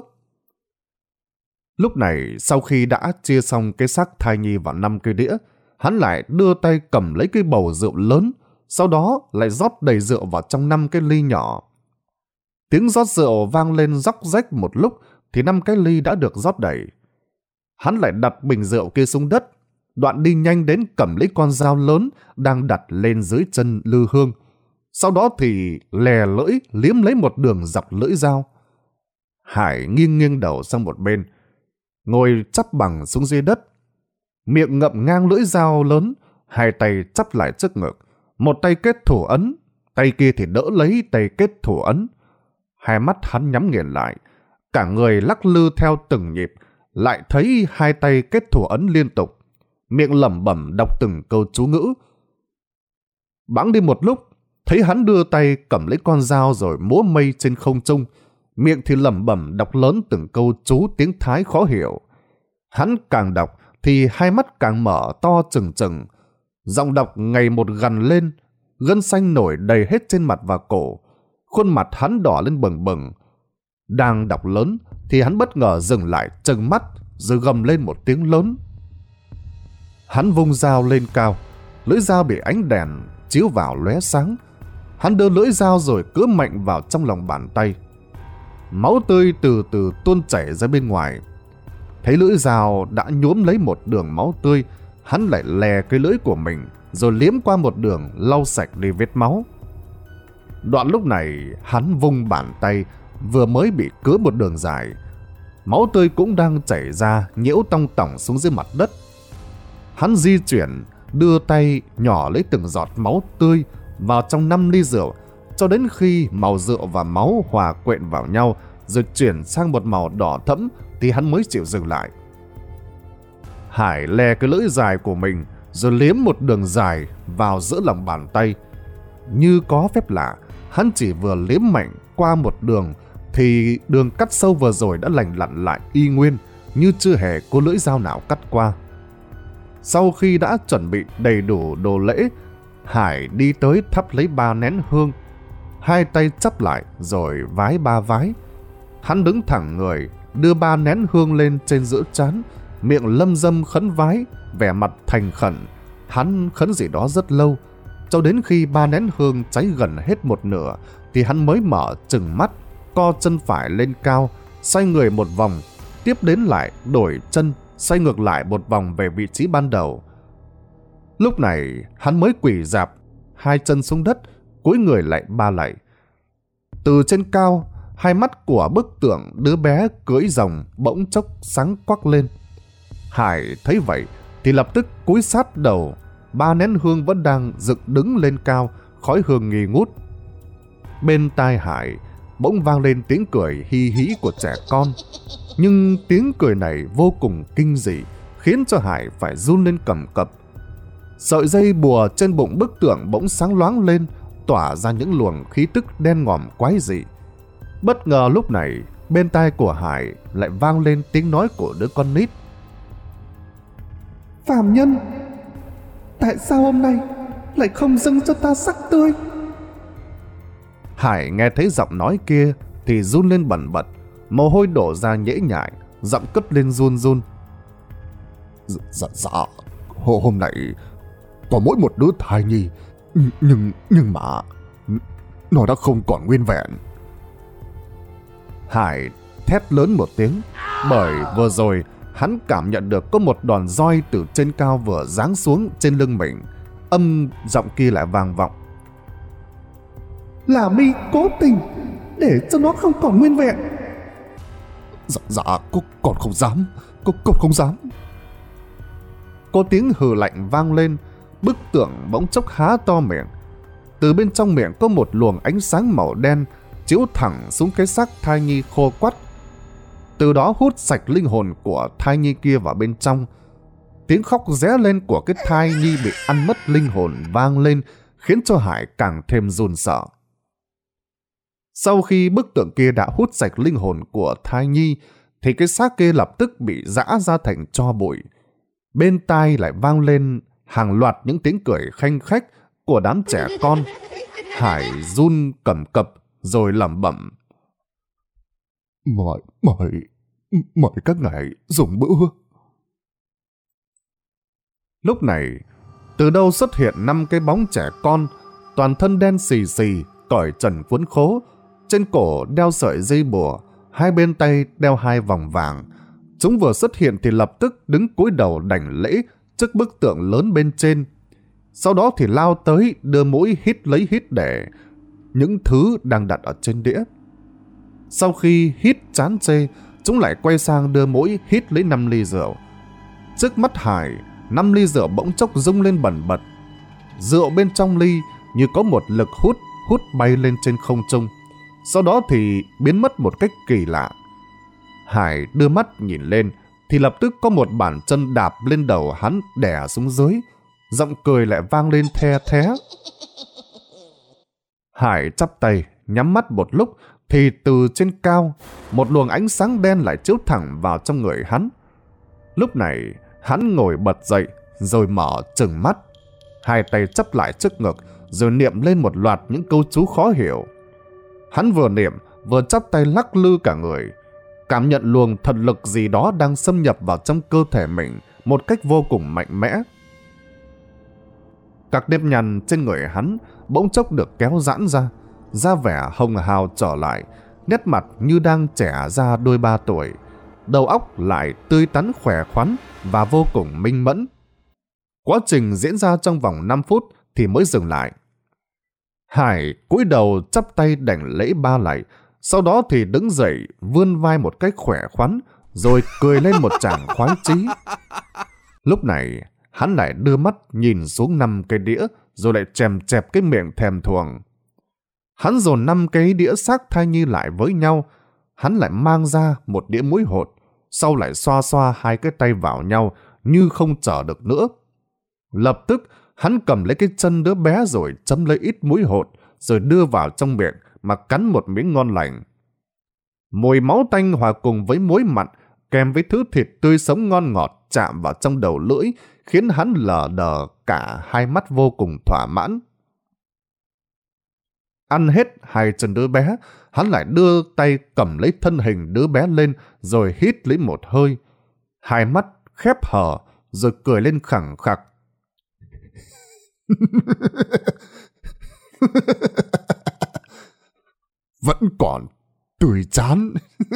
Lúc này, sau khi đã chia xong cái xác thai nhi vào 5 cái đĩa, hắn lại đưa tay cầm lấy cái bầu rượu lớn, sau đó lại rót đầy rượu vào trong 5 cái ly nhỏ. Tiếng rót rượu vang lên róc rách một lúc thì 5 cái ly đã được rót đầy. Hắn lại đặt bình rượu kia xuống đất, đoạn đi nhanh đến cầm lấy con dao lớn đang đặt lên dưới chân Lư Hương. Sau đó thì lè lưỡi liếm lấy một đường dọc lưỡi dao. Hải nghiêng nghiêng đầu sang một bên, ngồi chắp bằng xuống dưới đất, miệng ngậm ngang lưỡi dao lớn, hai tay chắp lại trước ngực, một tay kết thủ ấn, tay kia thì đỡ lấy tay kết thủ ấn. Hai mắt hắn nhắm nghiền lại, cả người lắc lư theo từng nhịp, lại thấy hai tay kết thủ ấn liên tục, miệng lẩm bẩm đọc từng câu chú ngữ. Bẵng đi một lúc, thấy hắn đưa tay cầm lấy con dao rồi múa mây trên không trung, miệng thì lẩm bẩm đọc lớn từng câu chú tiếng Thái khó hiểu. Hắn càng đọc thì hai mắt càng mở to trừng trừng, giọng đọc ngày một gằn lên, gân xanh nổi đầy hết trên mặt và cổ, khuôn mặt hắn đỏ lên bừng bừng. Đang đọc lớn thì hắn bất ngờ dừng lại trừng mắt rồi gầm lên một tiếng lớn. Hắn vung dao lên cao, lưỡi dao bị ánh đèn chiếu vào lóe sáng. Hắn đưa lưỡi dao rồi cứa mạnh vào trong lòng bàn tay. Máu tươi từ từ tuôn chảy ra bên ngoài. Thấy lưỡi dao đã nhuốm lấy một đường máu tươi, hắn lại lè cái lưỡi của mình rồi liếm qua một đường lau sạch đi vết máu. Đoạn lúc này hắn vung bàn tay vừa mới bị cứa một đường dài, máu tươi cũng đang chảy ra nhiễu tong tỏng xuống dưới mặt đất. Hắn di chuyển, đưa tay nhỏ lấy từng giọt máu tươi vào trong 5 ly rượu, cho đến khi màu rượu và máu hòa quyện vào nhau rồi chuyển sang một màu đỏ thẫm thì hắn mới chịu dừng lại. Hải lè cái lưỡi dài của mình rồi liếm một đường dài vào giữa lòng bàn tay. Như có phép lạ, hắn chỉ vừa liếm mạnh qua một đường thì đường cắt sâu vừa rồi đã lành lặn lại y nguyên, như chưa hề có lưỡi dao nào cắt qua. Sau khi đã chuẩn bị đầy đủ đồ lễ, Hải đi tới thắp lấy 3 nén hương, hai tay chắp lại rồi vái 3 vái. Hắn đứng thẳng người, đưa 3 nén hương lên trên giữa trán, miệng lâm dâm khấn vái, vẻ mặt thành khẩn. Hắn khấn gì đó rất lâu, cho đến khi 3 nén hương cháy gần hết một nửa thì hắn mới mở trừng mắt, co chân phải lên cao, xoay người một vòng, tiếp đến lại đổi chân, xoay ngược lại một vòng về vị trí ban đầu. Lúc này hắn mới quỳ rạp, hai chân xuống đất, cúi người lại 3 lạy. Từ trên cao, hai mắt của bức tượng đứa bé cưỡi rồng bỗng chốc sáng quắc lên. Hải thấy vậy thì lập tức cúi sát đầu, 3 nén hương vẫn đang dựng đứng lên cao, khói hương nghi ngút. Bên tai Hải bỗng vang lên tiếng cười hi hí của trẻ con, nhưng tiếng cười này vô cùng kinh dị, khiến cho Hải phải run lên cầm cập. Sợi dây bùa trên bụng bức tượng bỗng sáng loáng lên, tỏa ra những luồng khí tức đen ngòm quái dị. Bất ngờ lúc này, bên tai của Hải lại vang lên tiếng nói của đứa con nít. Phàm nhân, tại sao hôm nay lại không dâng cho ta sắc tươi? Hải nghe thấy giọng nói kia thì run lên bần bật, mồ hôi đổ ra nhễ nhại, giọng cất lên run run. Dạ, hôm nay có mỗi một đứa thai nhi, nhưng mà nó đã không còn nguyên vẹn. Hải thét lớn một tiếng, bởi vừa rồi hắn cảm nhận được có một đòn roi từ trên cao vừa giáng xuống trên lưng mình. Âm giọng kia lại vang vọng. Là mi cố tình để cho nó không còn nguyên vẹn. Dạ, con không dám, con không dám. Có tiếng hừ lạnh vang lên, bức tượng bỗng chốc há to miệng. Từ bên trong miệng có một luồng ánh sáng màu đen chiếu thẳng xuống cái xác thai nhi khô quắt, từ đó hút sạch linh hồn của thai nhi kia vào bên trong. Tiếng khóc ré lên của cái thai nhi bị ăn mất linh hồn vang lên, khiến cho Hải càng thêm run sợ. Sau khi bức tượng kia đã hút sạch linh hồn của thai nhi thì cái xác kia lập tức bị giã ra thành tro bụi. Bên tai lại vang lên hàng loạt những tiếng cười khanh khách của đám trẻ con. Hải run cầm cập rồi lẩm bẩm. Mời các ngài dùng bữa. Lúc này, từ đâu xuất hiện 5 cái bóng trẻ con, toàn thân đen xì xì, cởi trần cuốn khố, trên cổ đeo sợi dây bùa, hai bên tay đeo hai vòng vàng. Chúng vừa xuất hiện thì lập tức đứng cúi đầu đảnh lễ trước bức tượng lớn bên trên. Sau đó thì lao tới đưa mũi hít lấy hít để những thứ đang đặt ở trên đĩa. Sau khi hít chán chê, chúng lại quay sang đưa mũi hít lấy 5 ly rượu. Trước mắt Hải, 5 ly rượu bỗng chốc rung lên bần bật. Rượu bên trong ly như có một lực hút bay lên trên không trung. Sau đó thì biến mất một cách kỳ lạ. Hải đưa mắt nhìn lên thì lập tức có một bàn chân đạp lên đầu hắn đè xuống dưới. Giọng cười lại vang lên the thé. Hải chắp tay, nhắm mắt một lúc thì từ trên cao, một luồng ánh sáng đen lại chiếu thẳng vào trong người hắn. Lúc này, hắn ngồi bật dậy, rồi mở trừng mắt. Hai tay chắp lại trước ngực, rồi niệm lên một loạt những câu chú khó hiểu. Hắn vừa niệm, vừa chắp tay lắc lư cả người, cảm nhận luồng thần lực gì đó đang xâm nhập vào trong cơ thể mình một cách vô cùng mạnh mẽ. Các nếp nhăn trên người hắn bỗng chốc được kéo giãn ra, da vẻ hồng hào trở lại, nét mặt như đang trẻ ra đôi 3 tuổi, đầu óc lại tươi tắn khỏe khoắn và vô cùng minh mẫn. Quá trình diễn ra trong vòng 5 phút thì mới dừng lại. Hải cúi đầu chắp tay đảnh lễ 3 lạy, sau đó thì đứng dậy vươn vai một cách khỏe khoắn, rồi cười lên một tràng khoái chí. Lúc này hắn lại đưa mắt nhìn xuống 5 cái đĩa, rồi lại chèm chẹp cái miệng thèm thuồng. Hắn dồn 5 cái đĩa xác thai nhi lại với nhau. Hắn lại mang ra một đĩa muối hột, sau lại xoa xoa hai cái tay vào nhau như không chờ được nữa. Lập tức hắn cầm lấy cái chân đứa bé rồi chấm lấy ít muối hột, rồi đưa vào trong miệng mà cắn một miếng ngon lành. Mùi máu tanh hòa cùng với muối mặn kèm với thứ thịt tươi sống ngon ngọt chạm vào trong đầu lưỡi, khiến hắn lờ đờ cả hai mắt vô cùng thỏa mãn. Ăn hết hai chân đứa bé, hắn lại đưa tay cầm lấy thân hình đứa bé lên rồi hít lấy một hơi. Hai mắt khép hờ rồi cười lên khẳng khặc. Vẫn còn tươi chán.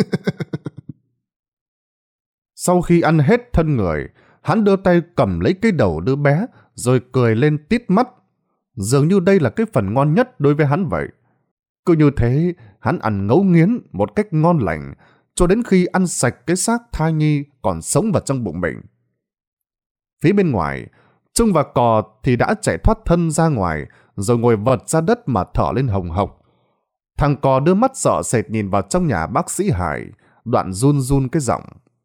Sau khi ăn hết thân người, hắn đưa tay cầm lấy cái đầu đứa bé rồi cười lên tít mắt. Dường như đây là cái phần ngon nhất đối với hắn vậy. Cứ như thế, hắn ăn ngấu nghiến một cách ngon lành cho đến khi ăn sạch cái xác thai nhi còn sống vào trong bụng mình. Phía bên ngoài, Trung và Cò thì đã chạy thoát thân ra ngoài rồi ngồi vật ra đất mà thở lên hồng hộc. Thằng Cò đưa mắt sợ sệt nhìn vào trong nhà bác sĩ Hải, đoạn run run cái giọng.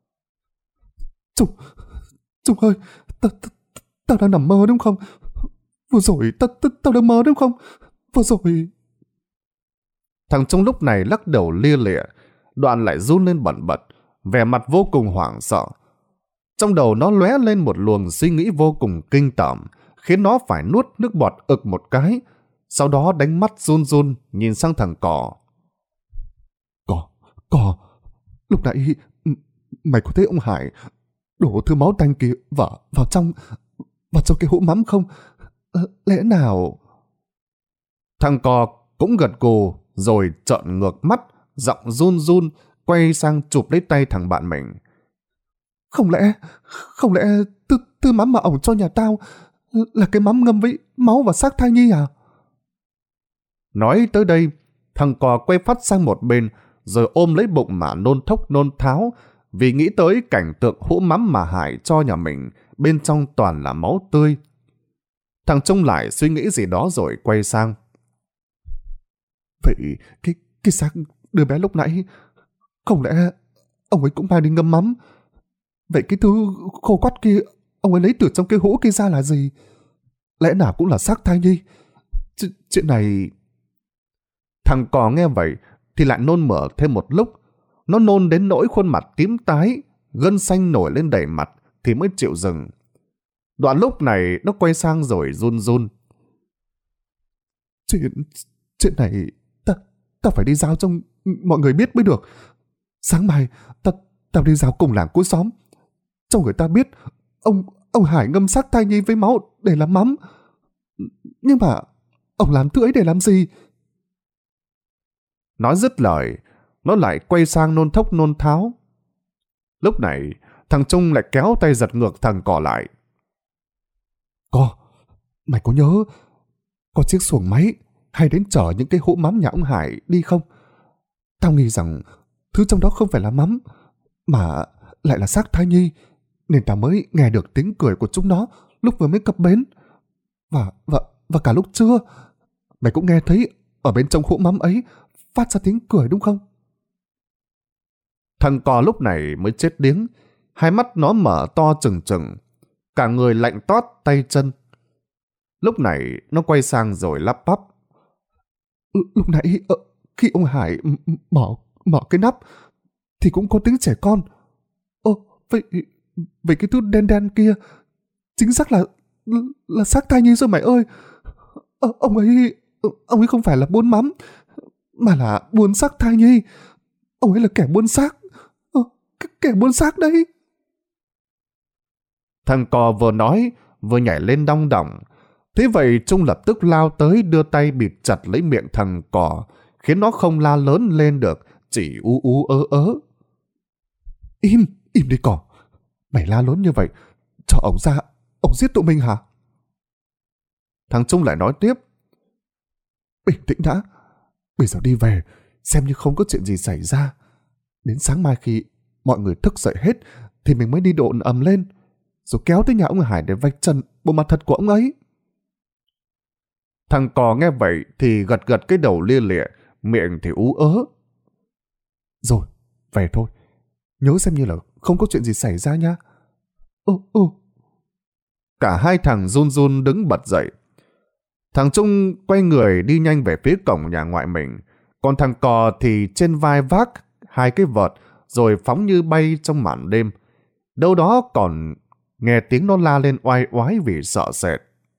Trung ơi, tao đang nằm mơ đúng không? Vừa rồi tao đang mơ đúng không? Vừa rồi... Thằng Trung lúc này lắc đầu lia lịa, đoạn lại run lên bẩn bật, vẻ mặt vô cùng hoảng sợ. Trong đầu nó lóe lên một luồng suy nghĩ vô cùng kinh tởm, khiến nó phải nuốt nước bọt ực một cái, sau đó đánh mắt run run nhìn sang thằng Cò. Cò, lúc nãy mày có thấy ông Hải đổ thứ máu tanh kia vào trong cái hũ mắm không? Lẽ nào... Thằng Cò cũng gật gù rồi trợn ngược mắt, giọng run run quay sang chụp lấy tay thằng bạn mình. Không lẽ tư mắm mà ổng cho nhà tao là cái mắm ngâm với máu và xác thai nhi à? Nói tới đây, thằng Cò quay phát sang một bên rồi ôm lấy bụng mà nôn thốc nôn tháo, vì nghĩ tới cảnh tượng hũ mắm mà Hải cho nhà mình bên trong toàn là máu tươi. Thằng Trung lại suy nghĩ gì đó rồi quay sang. Vậy cái xác đứa bé lúc nãy, không lẽ ông ấy cũng mang đi ngâm mắm? Vậy cái thứ khô quắt kia ông ấy lấy từ trong cái hũ kia ra là gì? Lẽ nào cũng là xác thai nhi? Chuyện này... Thằng Cò nghe vậy thì lại nôn mửa thêm một lúc. Nó nôn đến nỗi khuôn mặt tím tái, gân xanh nổi lên đầy mặt thì mới chịu dừng. Đoạn lúc này nó quay sang rồi run run. Chuyện này ta phải đi giao cho mọi người biết mới được. Sáng mai tao đi giao cùng làng cuối xóm, cho người ta biết ông Hải ngâm xác thai nhi với máu để làm mắm. Nhưng mà ông làm thứ ấy để làm gì? Nói dứt lời, nó lại quay sang nôn thốc nôn tháo. Lúc này, thằng Trung lại kéo tay giật ngược thằng Cò lại. Mày có nhớ có chiếc xuồng máy hay đến chở những cái hũ mắm nhà ông Hải đi không? Tao nghĩ rằng thứ trong đó không phải là mắm, mà lại là xác thai nhi, nên tao mới nghe được tiếng cười của chúng nó lúc vừa mới cập bến. Và cả lúc trưa, mày cũng nghe thấy ở bên trong hũ mắm ấy phát ra tiếng cười đúng không? Thằng Cò lúc này mới chết điếng, hai mắt nó mở to trừng trừng, cả người lạnh toát tay chân. Lúc này nó quay sang rồi lắp bắp. Lúc nãy khi ông Hải mở cái nắp thì cũng có tiếng trẻ con. Vậy cái thứ đen đen kia chính xác là xác thai nhi rồi mày ơi. Ông ấy không phải là buôn mắm, mà là buôn xác thai nhi. Ông ấy là kẻ buôn xác. Kẻ buôn xác đấy. Thằng Cò vừa nói vừa nhảy lên đong đỏng. Thế vậy Trung lập tức lao tới đưa tay bịt chặt lấy miệng thằng Cò, khiến nó không la lớn lên được, chỉ ú ú ớ ớ. Im đi Cò. Mày la lớn như vậy, cho ông ra, ông giết tụi mình hả? Thằng Trung lại nói tiếp. Bình tĩnh đã. Bây giờ đi về, xem như không có chuyện gì xảy ra. Đến sáng mai khi mọi người thức dậy hết, thì mình mới đi độn ầm lên, rồi kéo tới nhà ông Hải để vạch trần bộ mặt thật của ông ấy. Thằng Cò nghe vậy thì gật gật cái đầu lia lịa, miệng thì ú ớ. Rồi, về thôi. Nhớ xem như là không có chuyện gì xảy ra nha. Cả hai thằng run run đứng bật dậy. Thằng Trung quay người đi nhanh về phía cổng nhà ngoại mình, còn thằng Cò thì trên vai vác hai cái vợt rồi phóng như bay trong màn đêm. Đâu đó còn nghe tiếng nó la lên oai oái vì sợ sệt.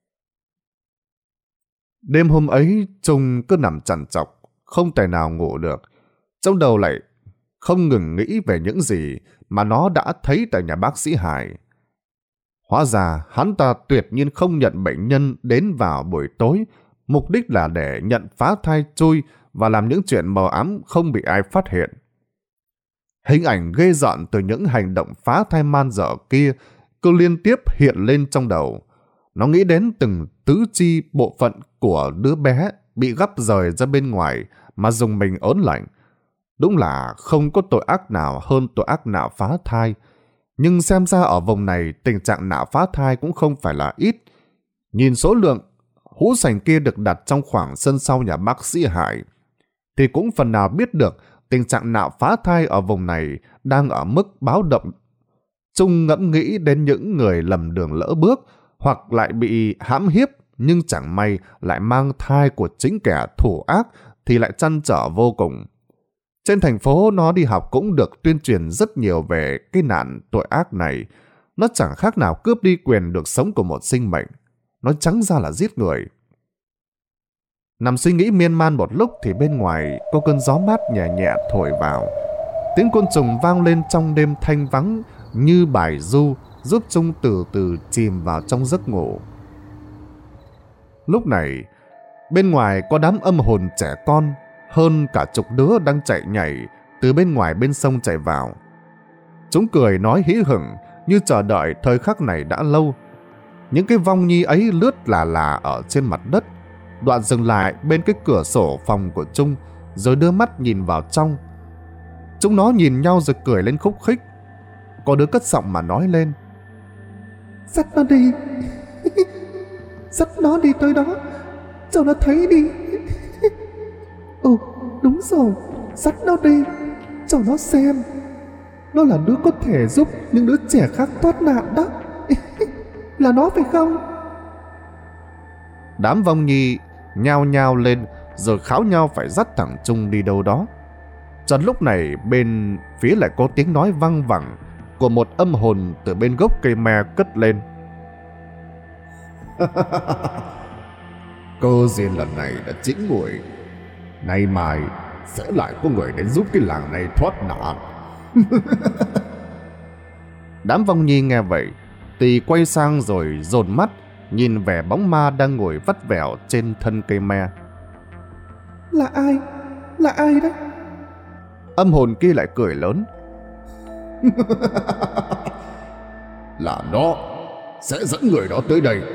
Đêm hôm ấy, Trung cứ nằm trằn trọc, không thể nào ngủ được. Trong đầu lại không ngừng nghĩ về những gì mà nó đã thấy tại nhà bác sĩ Hải. Hóa ra hắn ta tuyệt nhiên không nhận bệnh nhân đến vào buổi tối, mục đích là để nhận phá thai chui và làm những chuyện mờ ám không bị ai phát hiện. Hình ảnh ghê rợn từ những hành động phá thai man dợ kia cứ liên tiếp hiện lên trong đầu. Nó nghĩ đến từng tứ chi bộ phận của đứa bé bị gắp rời ra bên ngoài mà dùng mình ớn lạnh. Đúng là không có tội ác nào hơn tội ác nạo phá thai. Nhưng xem ra ở vùng này tình trạng nạo phá thai cũng không phải là ít. Nhìn số lượng hũ sành kia được đặt trong khoảng sân sau nhà bác sĩ Hải thì cũng phần nào biết được tình trạng nạo phá thai ở vùng này đang ở mức báo động. Trung ngẫm nghĩ đến những người lầm đường lỡ bước hoặc lại bị hãm hiếp nhưng chẳng may lại mang thai của chính kẻ thủ ác thì lại trăn trở vô cùng. Trên thành phố nó đi học cũng được tuyên truyền rất nhiều về cái nạn tội ác này. Nó chẳng khác nào cướp đi quyền được sống của một sinh mệnh. Nói trắng ra là giết người. Nằm suy nghĩ miên man một lúc thì bên ngoài có cơn gió mát nhẹ nhẹ thổi vào. Tiếng côn trùng vang lên trong đêm thanh vắng như bài ru, giúp Trung từ từ chìm vào trong giấc ngủ. Lúc này, bên ngoài có đám âm hồn trẻ con, hơn cả chục đứa đang chạy nhảy từ bên ngoài bên sông chạy vào. Chúng cười nói hí hửng như chờ đợi thời khắc này đã lâu. Những cái vong nhi ấy lướt là ở trên mặt đất, đoạn dừng lại bên cái cửa sổ phòng của Trung rồi đưa mắt nhìn vào trong. Chúng nó nhìn nhau rồi cười lên khúc khích. Có đứa cất giọng mà nói lên: Dắt nó đi. Dắt nó đi tới đó, cho nó thấy đi. Đúng rồi, dắt nó đi, cho nó xem. Nó là đứa có thể giúp những đứa trẻ khác thoát nạn đó. Là nó phải không? Đám vong nhi nhao nhao lên rồi kháo nhau phải dắt thằng Trung đi đâu đó. Chợt lúc này bên phía lại có tiếng nói văng vẳng của một âm hồn từ bên gốc cây me cất lên: Cơ duyên lần này đã chín muồi, nay mai sẽ lại có người đến giúp cái làng này thoát nạn. Đám vong nhi nghe vậy thì quay sang rồi dồn mắt nhìn về bóng ma đang ngồi vắt vẻo trên thân cây me. Là ai? Là ai đấy? Âm hồn kia lại cười lớn. Là nó sẽ dẫn người đó tới đây.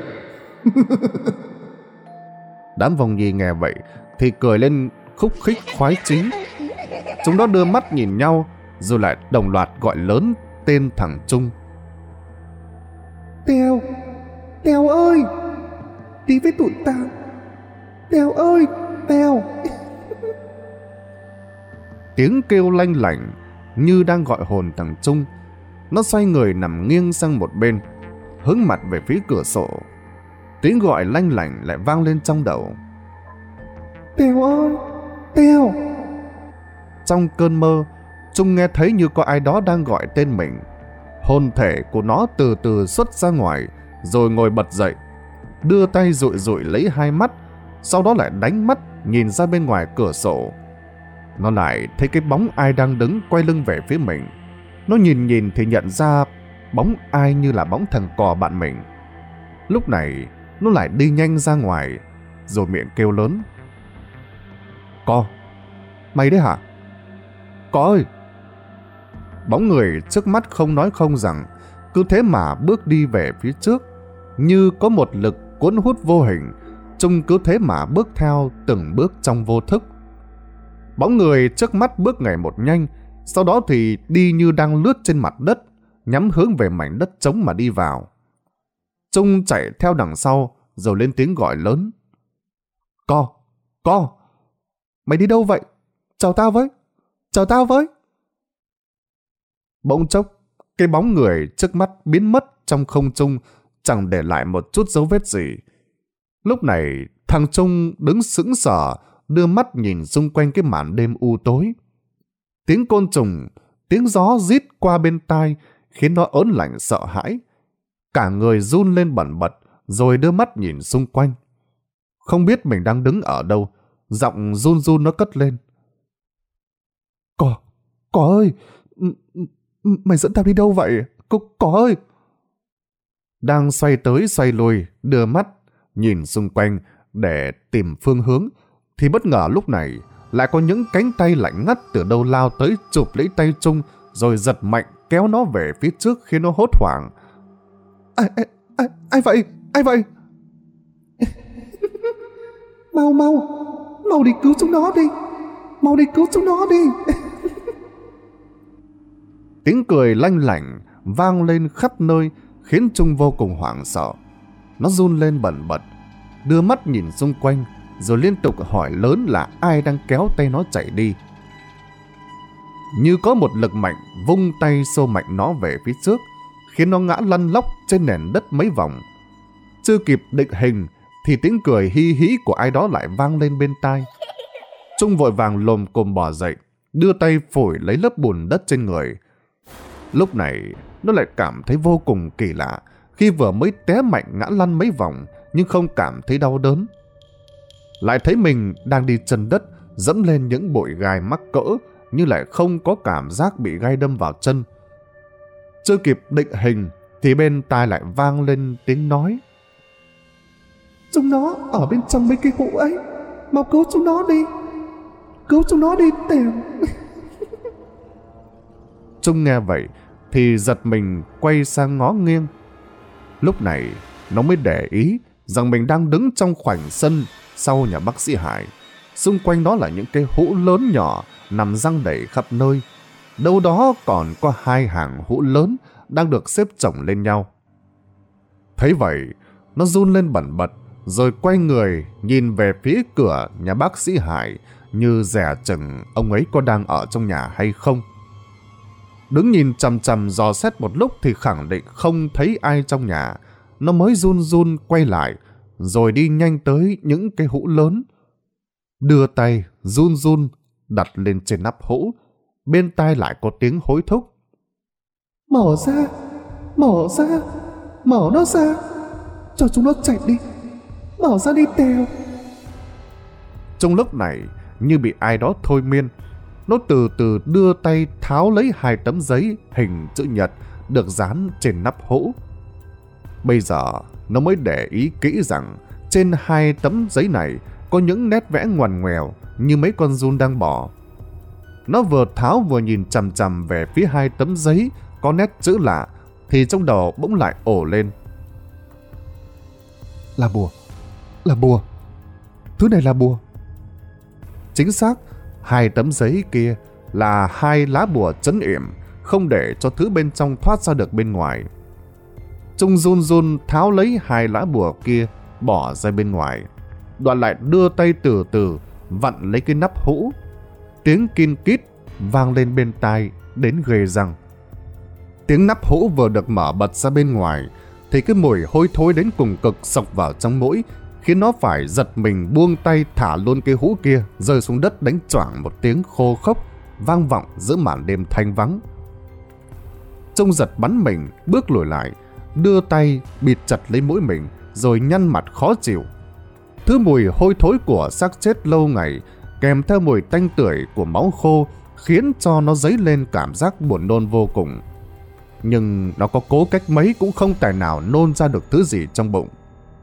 Đám vong nhi nghe vậy thì cười lên khúc khích khoái chí. Chúng nó đưa mắt nhìn nhau rồi lại đồng loạt gọi lớn tên thằng Trung. Tèo, Tèo ơi, đi với tụi tao. Tèo ơi, Tèo. Tiếng kêu lanh lảnh như đang gọi hồn thằng Trung. Nó xoay người nằm nghiêng sang một bên, hướng mặt về phía cửa sổ. Tiếng gọi lanh lảnh lại vang lên trong đầu. Tèo ơi, Tèo. Trong cơn mơ, Trung nghe thấy như có ai đó đang gọi tên mình. Hồn thể của nó từ từ xuất ra ngoài, rồi ngồi bật dậy, đưa tay dụi dụi lấy hai mắt, sau đó lại đánh mắt nhìn ra bên ngoài cửa sổ. Nó lại thấy cái bóng ai đang đứng quay lưng về phía mình. Nó nhìn thì nhận ra bóng ai như là bóng thằng cò bạn mình. Lúc này nó lại đi nhanh ra ngoài, rồi miệng kêu lớn. Có, mày đấy hả? Có ơi! Bóng người trước mắt không nói không rằng, cứ thế mà bước đi về phía trước. Như có một lực cuốn hút vô hình, Trung cứ thế mà bước theo từng bước trong vô thức. Bóng người trước mắt bước ngày một nhanh, sau đó thì đi như đang lướt trên mặt đất, nhắm hướng về mảnh đất trống mà đi vào. Trung chạy theo đằng sau, rồi lên tiếng gọi lớn. Co, mày đi đâu vậy? Chào tao với. Bỗng chốc, cái bóng người trước mắt biến mất trong không trung, chẳng để lại một chút dấu vết gì. Lúc này, thằng Trung đứng sững sờ, đưa mắt nhìn xung quanh cái màn đêm u tối. Tiếng côn trùng, tiếng gió rít qua bên tai khiến nó ớn lạnh sợ hãi. Cả người run lên bần bật, rồi đưa mắt nhìn xung quanh. Không biết mình đang đứng ở đâu, giọng run run nó cất lên. Có ơi, mày dẫn tao đi đâu vậy? Có ơi! Đang xoay tới xoay lui, đưa mắt nhìn xung quanh để tìm phương hướng, thì bất ngờ lúc này lại có những cánh tay lạnh ngắt từ đâu lao tới chụp lấy tay Trung, rồi giật mạnh kéo nó về phía trước khiến nó hốt hoảng. Ai vậy? Mau đi cứu chúng nó đi. Tiếng cười lanh lảnh vang lên khắp nơi khiến Trung vô cùng hoảng sợ. Nó run lên bần bật, đưa mắt nhìn xung quanh, rồi liên tục hỏi lớn là ai đang kéo tay nó chạy đi. Như có một lực mạnh vung tay xô mạnh nó về phía trước, khiến nó ngã lăn lóc trên nền đất mấy vòng. Chưa kịp định hình thì tiếng cười hi hí của ai đó lại vang lên bên tai. Trung vội vàng lồm cồm bò dậy, đưa tay phủi lấy lớp bùn đất trên người. Lúc này nó lại cảm thấy vô cùng kỳ lạ, khi vừa mới té mạnh ngã lăn mấy vòng nhưng không cảm thấy đau đớn. Lại thấy mình đang đi chân đất, dẫm lên những bụi gai mắc cỡ, nhưng lại không có cảm giác bị gai đâm vào chân. Chưa kịp định hình thì bên tai lại vang lên tiếng nói. Chúng nó ở bên trong mấy cái hũ ấy, mau cứu chúng nó đi Tèo. Trung nghe vậy thì giật mình quay sang ngó nghiêng. Lúc này nó mới để ý rằng mình đang đứng trong khoảnh sân sau nhà bác sĩ Hải. Xung quanh đó là những cái hũ lớn nhỏ nằm răng đầy khắp nơi. Đâu đó còn có 2 hàng hũ lớn đang được xếp chồng lên nhau. Thấy vậy, nó run lên bần bật, rồi quay người nhìn về phía cửa nhà bác sĩ Hải như dè chừng ông ấy có đang ở trong nhà hay không. Đứng nhìn chằm chằm dò xét một lúc thì khẳng định không thấy ai trong nhà. Nó mới run run quay lại, rồi đi nhanh tới những cái hũ lớn. Đưa tay run run đặt lên trên nắp hũ, bên tai lại có tiếng hối thúc. Mở nó ra, cho chúng nó chạy đi. Mở ra đi Tèo. Trong lúc này như bị ai đó thôi miên, nó từ từ đưa tay tháo lấy 2 tấm giấy hình chữ nhật được dán trên nắp hũ. Bây giờ nó mới để ý kỹ rằng trên 2 tấm giấy này có những nét vẽ ngoằn ngoèo như mấy con giun đang bò. Nó vừa tháo vừa nhìn chằm chằm về phía hai tấm giấy có nét chữ lạ, thì trong đầu bỗng lại ồ lên. Là bùa, thứ này là bùa. Chính xác, hai tấm giấy kia là hai lá bùa trấn yểm, không để cho thứ bên trong thoát ra được bên ngoài. Trung run run tháo lấy hai lá bùa kia bỏ ra bên ngoài, đoạn lại đưa tay từ từ vặn lấy cái nắp hũ. Tiếng kin kít vang lên bên tai đến ghê răng. Tiếng nắp hũ vừa được mở bật ra bên ngoài thì cái mùi hôi thối đến cùng cực xộc vào trong mũi, khiến nó phải giật mình buông tay thả luôn cái hũ kia rơi xuống đất, đánh choảng một tiếng khô khốc vang vọng giữa màn đêm thanh vắng. Trung giật bắn mình bước lùi lại, đưa tay bịt chặt lấy mũi mình rồi nhăn mặt khó chịu. Thứ mùi hôi thối của xác chết lâu ngày kèm theo mùi tanh tưởi của máu khô khiến cho nó dấy lên cảm giác buồn nôn vô cùng. Nhưng nó có cố cách mấy cũng không tài nào nôn ra được thứ gì trong bụng.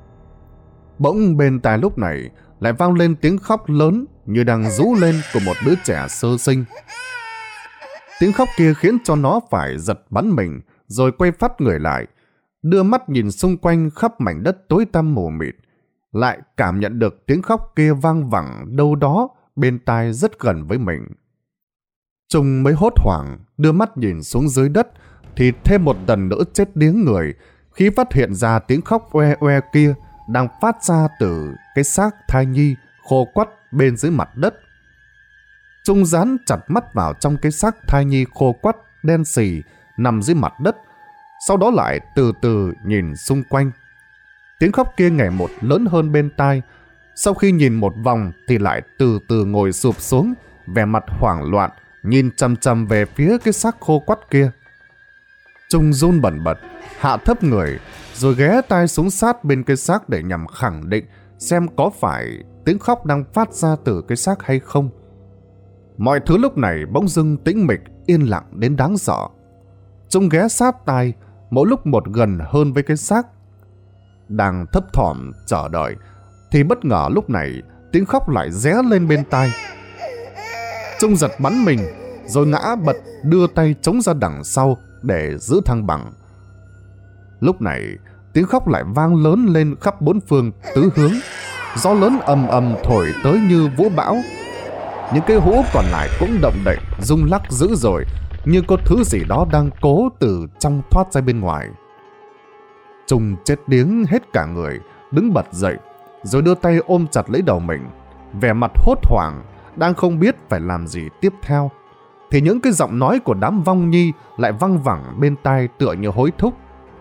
Bỗng bên tai lúc này lại vang lên tiếng khóc lớn như đang rú lên của một đứa trẻ sơ sinh. Tiếng khóc kia khiến cho nó phải giật bắn mình rồi quay phát người lại, đưa mắt nhìn xung quanh khắp mảnh đất tối tăm mù mịt, lại cảm nhận được tiếng khóc kia vang vẳng đâu đó bên tai rất gần với mình. Trung mới hốt hoảng đưa mắt nhìn xuống dưới đất thì thêm một lần nữa chết điếng người khi phát hiện ra tiếng khóc oe oe kia đang phát ra từ cái xác thai nhi khô quắt bên dưới mặt đất. Trung dán chặt mắt vào trong cái xác thai nhi khô quắt đen xì nằm dưới mặt đất, sau đó lại từ từ nhìn xung quanh. Tiếng khóc kia ngày một lớn hơn bên tai. Sau khi nhìn một vòng thì lại từ từ ngồi sụp xuống, vẻ mặt hoảng loạn nhìn chằm chằm về phía cái xác khô quắt kia. Trung run bần bật hạ thấp người rồi ghé tai xuống sát bên cái xác để nhằm khẳng định xem có phải tiếng khóc đang phát ra từ cái xác hay không. Mọi thứ lúc này bỗng dưng tĩnh mịch yên lặng đến đáng sợ. Trung ghé sát tai mỗi lúc một gần hơn với cái xác. Đang thấp thỏm chờ đợi thì bất ngờ lúc này tiếng khóc lại ré lên bên tai. Trung giật bắn mình rồi ngã bật, đưa tay chống ra đằng sau để giữ thăng bằng. Lúc này tiếng khóc lại vang lớn lên khắp bốn phương tứ hướng. Gió lớn ầm ầm thổi tới như vũ bão. Những cái hũ còn lại cũng động đậy rung lắc dữ dội, như có thứ gì đó đang cố từ trong thoát ra bên ngoài. Trung chết điếng hết cả người, đứng bật dậy rồi đưa tay ôm chặt lấy đầu mình, vẻ mặt hốt hoảng, đang không biết phải làm gì tiếp theo. Thì những cái giọng nói của đám vong nhi lại văng vẳng bên tai tựa như hối thúc.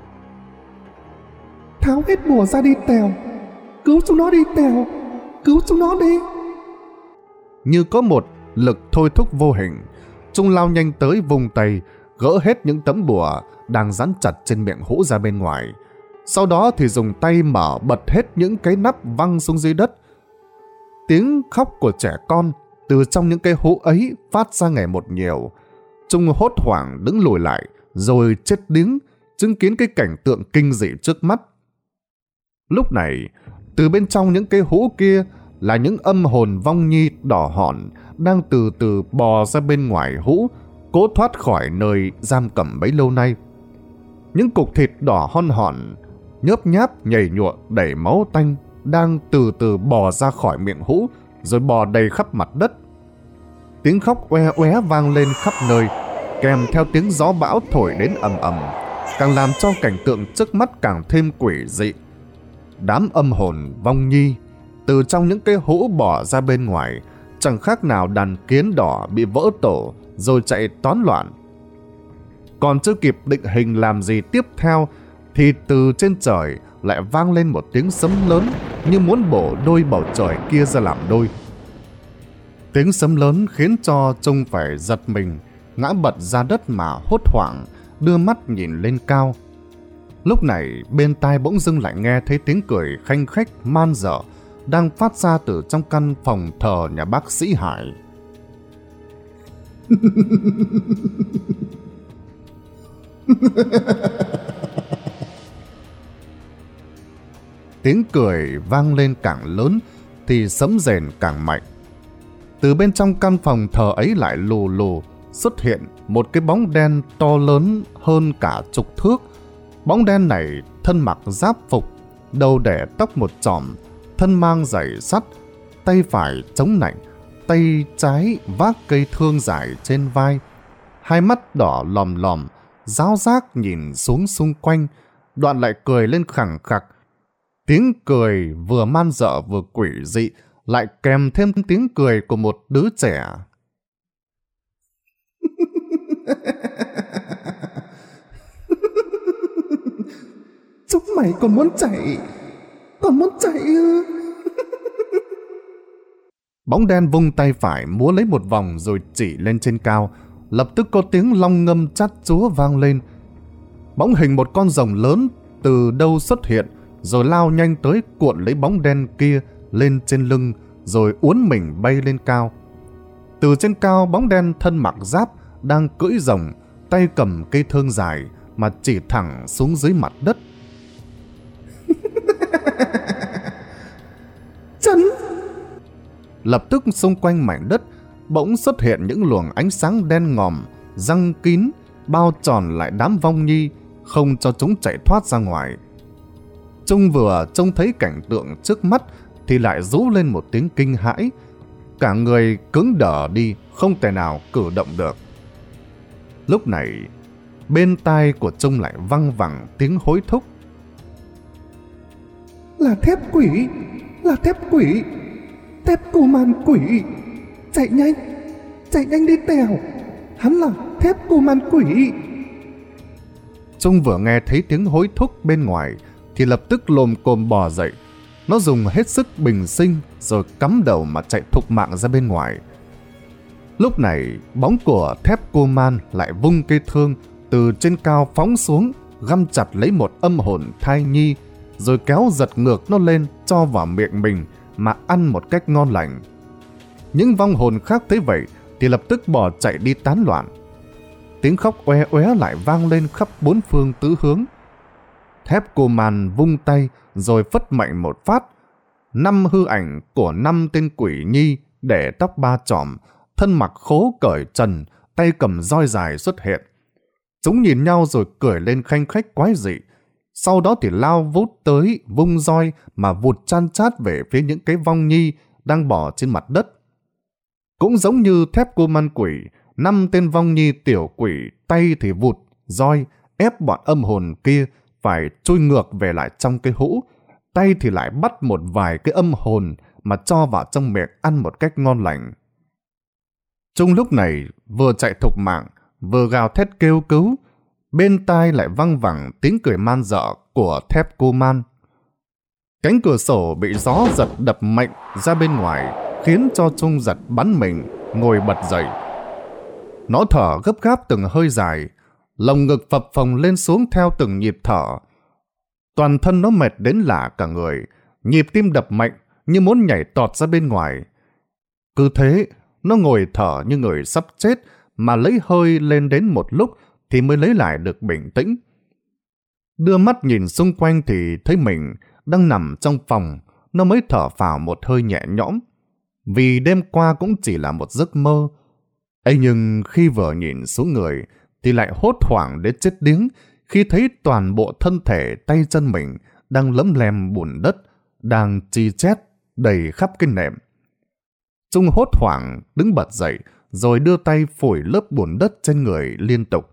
Tháo hết bùa ra đi Tèo, cứu chúng nó đi Tèo, cứu chúng nó đi. Như có một lực thôi thúc vô hình, Trung lao nhanh tới vùng tay, gỡ hết những tấm bùa đang dán chặt trên miệng hũ ra bên ngoài. Sau đó thì dùng tay mở bật hết những cái nắp văng xuống dưới đất. Tiếng khóc của trẻ con từ trong những cái hũ ấy phát ra ngày một nhiều. Trung hốt hoảng đứng lùi lại rồi chết điếng, chứng kiến cái cảnh tượng kinh dị trước mắt. Lúc này, từ bên trong những cái hũ kia là những âm hồn vong nhi đỏ hòn đang từ từ bò ra bên ngoài hũ, cố thoát khỏi nơi giam cầm bấy lâu nay. Những cục thịt đỏ hon hòn, nhớp nháp nhảy nhụa đầy máu tanh đang từ từ bò ra khỏi miệng hũ rồi bò đầy khắp mặt đất. Tiếng khóc oe oé vang lên khắp nơi, kèm theo tiếng gió bão thổi đến ầm ầm, càng làm cho cảnh tượng trước mắt càng thêm quỷ dị. Đám âm hồn vong nhi từ trong những cái hũ bò ra bên ngoài, chẳng khác nào đàn kiến đỏ bị vỡ tổ rồi chạy toán loạn. Còn chưa kịp định hình làm gì tiếp theo thì từ trên trời lại vang lên một tiếng sấm lớn như muốn bổ đôi bầu trời kia ra làm đôi. Tiếng sấm lớn khiến cho Trung phải giật mình, ngã bật ra đất mà hốt hoảng, đưa mắt nhìn lên cao. Lúc này bên tai bỗng dưng lại nghe thấy tiếng cười khanh khách man dở đang phát ra từ trong căn phòng thờ nhà bác sĩ Hải. Tiếng cười vang lên càng lớn thì sấm rền càng mạnh. Từ bên trong căn phòng thờ ấy lại lù lù xuất hiện một cái bóng đen to lớn hơn cả chục thước. Bóng đen này thân mặc giáp phục, đầu để tóc một chòm, thân mang giày sắt, tay phải chống nạnh, tay trái vác cây thương dài trên vai. Hai mắt đỏ lòm lòm, ráo rác nhìn xuống xung quanh, đoạn lại cười lên khẳng khặc. Tiếng cười vừa man dợ vừa quỷ dị, lại kèm thêm tiếng cười của một đứa trẻ. Chúng mày còn muốn chạy ư? Bóng đen vung tay phải múa lấy một vòng rồi chỉ lên trên cao. Lập tức có tiếng long ngâm chát chúa vang lên. Bóng hình một con rồng lớn từ đâu xuất hiện, rồi lao nhanh tới cuộn lấy bóng đen kia lên trên lưng, rồi uốn mình bay lên cao. Từ trên cao, bóng đen thân mặc giáp đang cưỡi rồng, tay cầm cây thương dài mà chỉ thẳng xuống dưới mặt đất. Chấn! Lập tức xung quanh mảnh đất bỗng xuất hiện những luồng ánh sáng đen ngòm, răng kín, bao tròn lại đám vong nhi, không cho chúng chạy thoát ra ngoài. Trung vừa trông thấy cảnh tượng trước mắt thì lại rú lên một tiếng kinh hãi. Cả người cứng đờ đi, không thể nào cử động được. Lúc này, bên tai của Trung lại văng vẳng tiếng hối thúc. Là thép quỷ! Là thép quỷ! Thép cô man quỷ! Chạy nhanh đi Tèo! Hắn là thép cô man quỷ! Trung vừa nghe thấy tiếng hối thúc bên ngoài thì lập tức lồm cồm bò dậy. Nó dùng hết sức bình sinh rồi cắm đầu mà chạy thục mạng ra bên ngoài. Lúc này, bóng của thép cô man lại vung cây thương từ trên cao phóng xuống, găm chặt lấy một âm hồn thai nhi, rồi kéo giật ngược nó lên cho vào miệng mình mà ăn một cách ngon lành. Những vong hồn khác thấy vậy thì lập tức bỏ chạy đi tán loạn. Tiếng khóc oe oé lại vang lên khắp bốn phương tứ hướng. Thép cô man vung tay rồi phất mạnh một phát. 5 hư ảnh của 5 tên quỷ nhi để tóc ba chòm, thân mặc khố cởi trần, tay cầm roi dài xuất hiện. Chúng nhìn nhau rồi cười lên khanh khách quái dị. Sau đó thì lao vút tới vung roi mà vụt chan chát về phía những cái vong nhi đang bò trên mặt đất. Cũng giống như thép cô man quỷ, 5 tên vong nhi tiểu quỷ tay thì vụt roi ép bọn âm hồn kia phải trôi ngược về lại trong cái hũ, tay thì lại bắt một vài cái âm hồn mà cho vào trong miệng ăn một cách ngon lành. Trung lúc này vừa chạy thục mạng, vừa gào thét kêu cứu, bên tai lại văng vẳng tiếng cười man dợ của thép cô man. Cánh cửa sổ bị gió giật đập mạnh ra bên ngoài, khiến cho Trung giật bắn mình, ngồi bật dậy. Nó thở gấp gáp từng hơi dài, lồng ngực phập phồng lên xuống theo từng nhịp thở. Toàn thân nó mệt đến lả cả người, nhịp tim đập mạnh như muốn nhảy tọt ra bên ngoài. Cứ thế, nó ngồi thở như người sắp chết mà lấy hơi lên đến một lúc thì mới lấy lại được bình tĩnh. Đưa mắt nhìn xung quanh thì thấy mình đang nằm trong phòng, nó mới thở phào một hơi nhẹ nhõm. Vì đêm qua cũng chỉ là một giấc mơ. Ấy nhưng khi vừa nhìn xuống người thì lại hốt hoảng đến chết điếng khi thấy toàn bộ thân thể tay chân mình đang lấm lem bùn đất, đang chi chét đầy khắp cái nệm. Trung hốt hoảng đứng bật dậy rồi đưa tay phủi lớp bùn đất trên người liên tục.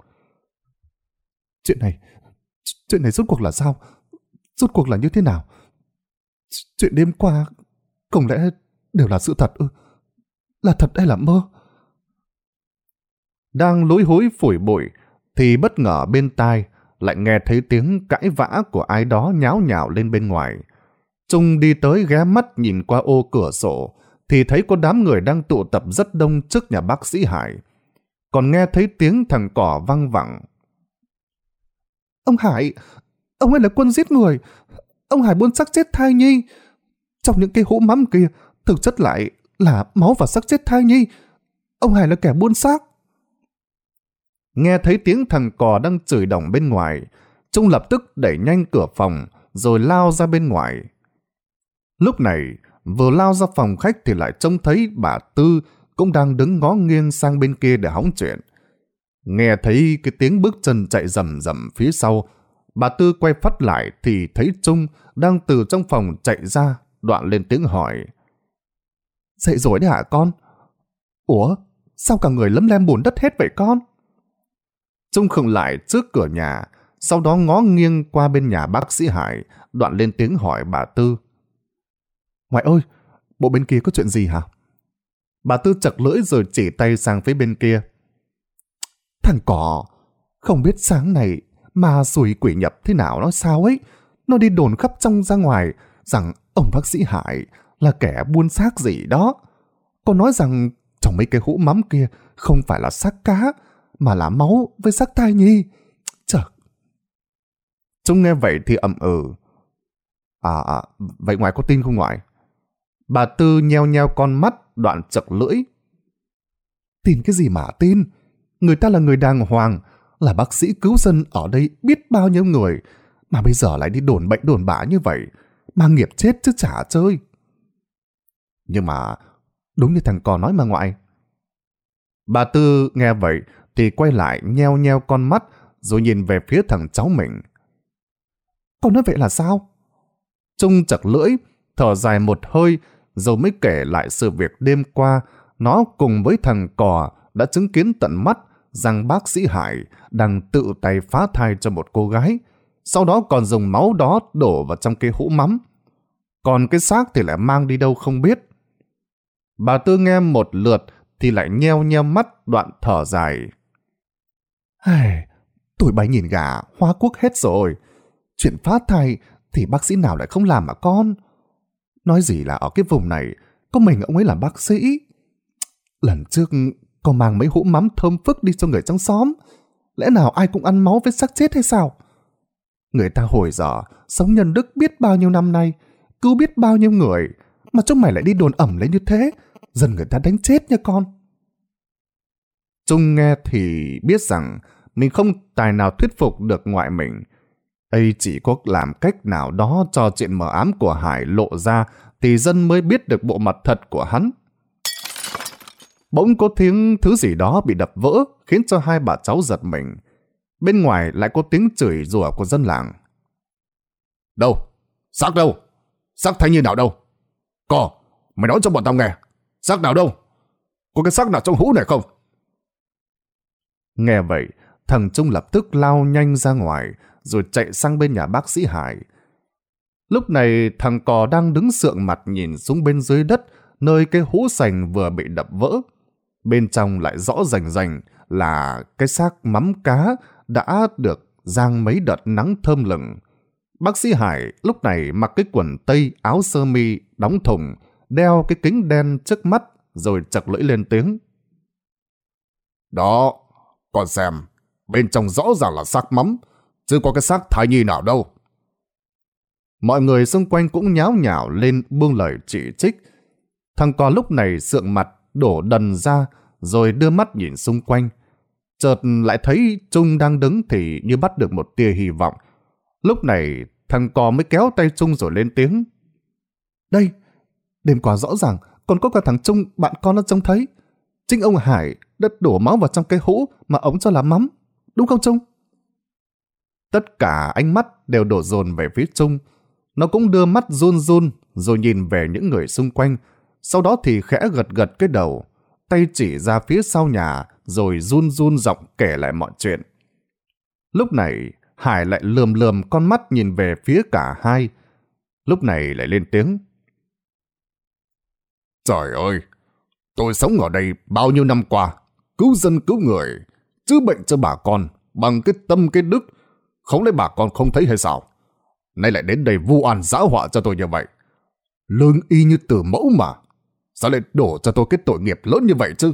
Chuyện này rốt cuộc là sao? Rốt cuộc là như thế nào? Chuyện đêm qua không lẽ đều là sự thật ư? Là thật hay là mơ? Đang lúi húi phủi bụi thì bất ngờ bên tai lại nghe thấy tiếng cãi vã của ai đó nháo nhào lên bên ngoài. Trung đi tới ghé mắt nhìn qua ô cửa sổ thì thấy có đám người đang tụ tập rất đông trước nhà bác sĩ Hải. Còn nghe thấy tiếng thằng cỏ văng vẳng. Ông Hải, ông ấy là quân giết người. Ông Hải buôn xác chết thai nhi. Trong những cái hũ mắm kia thực chất lại là máu và xác chết thai nhi. Ông Hải là kẻ buôn xác. Nghe thấy tiếng thằng cò đang chửi đồng bên ngoài, Trung lập tức đẩy nhanh cửa phòng rồi lao ra bên ngoài. Lúc này, vừa lao ra phòng khách thì lại trông thấy bà Tư cũng đang đứng ngó nghiêng sang bên kia để hóng chuyện. Nghe thấy cái tiếng bước chân chạy rầm rầm phía sau, bà Tư quay phắt lại thì thấy Trung đang từ trong phòng chạy ra, đoạn lên tiếng hỏi. Dậy rồi đấy hả con? Ủa, sao cả người lấm lem bùn đất hết vậy con? Trung khựng lại trước cửa nhà, sau đó ngó nghiêng qua bên nhà bác sĩ Hải, đoạn lên tiếng hỏi bà Tư. Ngoại ơi, bộ bên kia có chuyện gì hả? Bà Tư chật lưỡi rồi chỉ tay sang phía bên kia. Thằng cỏ, không biết sáng này ma xui quỷ nhập thế nào nó sao ấy. Nó đi đồn khắp trong ra ngoài rằng ông bác sĩ Hải là kẻ buôn xác gì đó. Còn nói rằng trong mấy cái hũ mắm kia không phải là xác cá, mà là máu với xác thai nhi. Trời! Trung nghe vậy thì ậm ừ. Vậy ngoại có tin không ngoại? Bà Tư nheo nheo con mắt, đoạn chật lưỡi. Tin cái gì mà tin? Người ta là người đàng hoàng, là bác sĩ cứu dân ở đây biết bao nhiêu người, mà bây giờ lại đi đồn bệnh đồn bạ như vậy, mà nghiệp chết chứ chả chơi. Nhưng mà đúng như thằng cò nói mà ngoại. Bà Tư nghe vậy thì quay lại nheo nheo con mắt rồi nhìn về phía thằng cháu mình. Con nói vậy là sao? Trung chật lưỡi, thở dài một hơi rồi mới kể lại sự việc đêm qua nó cùng với thằng cò đã chứng kiến tận mắt rằng bác sĩ Hải đang tự tay phá thai cho một cô gái, sau đó còn dùng máu đó đổ vào trong cái hũ mắm. Còn cái xác thì lại mang đi đâu không biết. Bà Tư nghe một lượt thì lại nheo nheo mắt, đoạn thở dài. Tụi bay nhìn gà Hoa Quốc hết rồi. Chuyện phá thai thì bác sĩ nào lại không làm mà con? Nói gì là ở cái vùng này có mình ông ấy làm bác sĩ. Lần trước con mang mấy hũ mắm thơm phức đi cho người trong xóm. Lẽ nào ai cũng ăn máu với xác chết hay sao? Người ta hồi giờ sống nhân đức biết bao nhiêu năm nay, cứu biết bao nhiêu người, mà chúng mày lại đi đồn ẩm lấy như thế, dần người ta đánh chết nha con. Trung nghe thì biết rằng mình không tài nào thuyết phục được ngoại mình. ấy chỉ có làm cách nào đó cho chuyện mờ ám của Hải lộ ra thì dân mới biết được bộ mặt thật của hắn. Bỗng có tiếng thứ gì đó bị đập vỡ khiến cho hai bà cháu giật mình. Bên ngoài lại có tiếng chửi rủa của dân làng. Đâu? Xác đâu? Xác thai nhi nào đâu? Cò, mày nói cho bọn tao nghe. Xác nào đâu? Có cái xác nào trong hũ này không? Nghe vậy, thằng Trung lập tức lao nhanh ra ngoài rồi chạy sang bên nhà bác sĩ Hải. Lúc này thằng Cò đang đứng sượng mặt nhìn xuống bên dưới đất nơi cái hũ sành vừa bị đập vỡ. Bên trong lại rõ rành rành là cái xác mắm cá đã được rang mấy đợt nắng thơm lừng. Bác sĩ Hải lúc này mặc cái quần tây áo sơ mi đóng thùng, đeo cái kính đen trước mắt rồi chật lưỡi lên tiếng. Đó, con xem, bên trong rõ ràng là xác mắm, chứ có cái xác thai nhi nào đâu. Mọi người xung quanh cũng nháo nhào lên buông lời chỉ trích. Thằng Cò lúc này sượng mặt đổ đần ra rồi đưa mắt nhìn xung quanh. Chợt lại thấy Trung đang đứng thì như bắt được một tia hy vọng. Lúc này thằng Cò mới kéo tay Trung rồi lên tiếng. Đây, đêm qua rõ ràng còn có cả thằng Trung bạn con nó trông thấy. Chính ông Hải đã đổ máu vào trong cái hũ mà ông cho là mắm. Đúng không Trung? Tất cả ánh mắt đều đổ dồn về phía Trung. Nó cũng đưa mắt run run rồi nhìn về những người xung quanh. Sau đó thì khẽ gật gật cái đầu, tay chỉ ra phía sau nhà rồi run run giọng kể lại mọi chuyện. Lúc này Hải lại lườm lườm con mắt nhìn về phía cả hai. Lúc này lại lên tiếng. Trời ơi, tôi sống ở đây bao nhiêu năm qua, cứu dân cứu người, chữa bệnh cho bà con bằng cái tâm cái đức, không lẽ bà con không thấy hay sao? Nay lại đến đây vu oan giã họa cho tôi như vậy. Lương y như tử mẫu mà, sao lại đổ cho tôi cái tội nghiệp lớn như vậy chứ?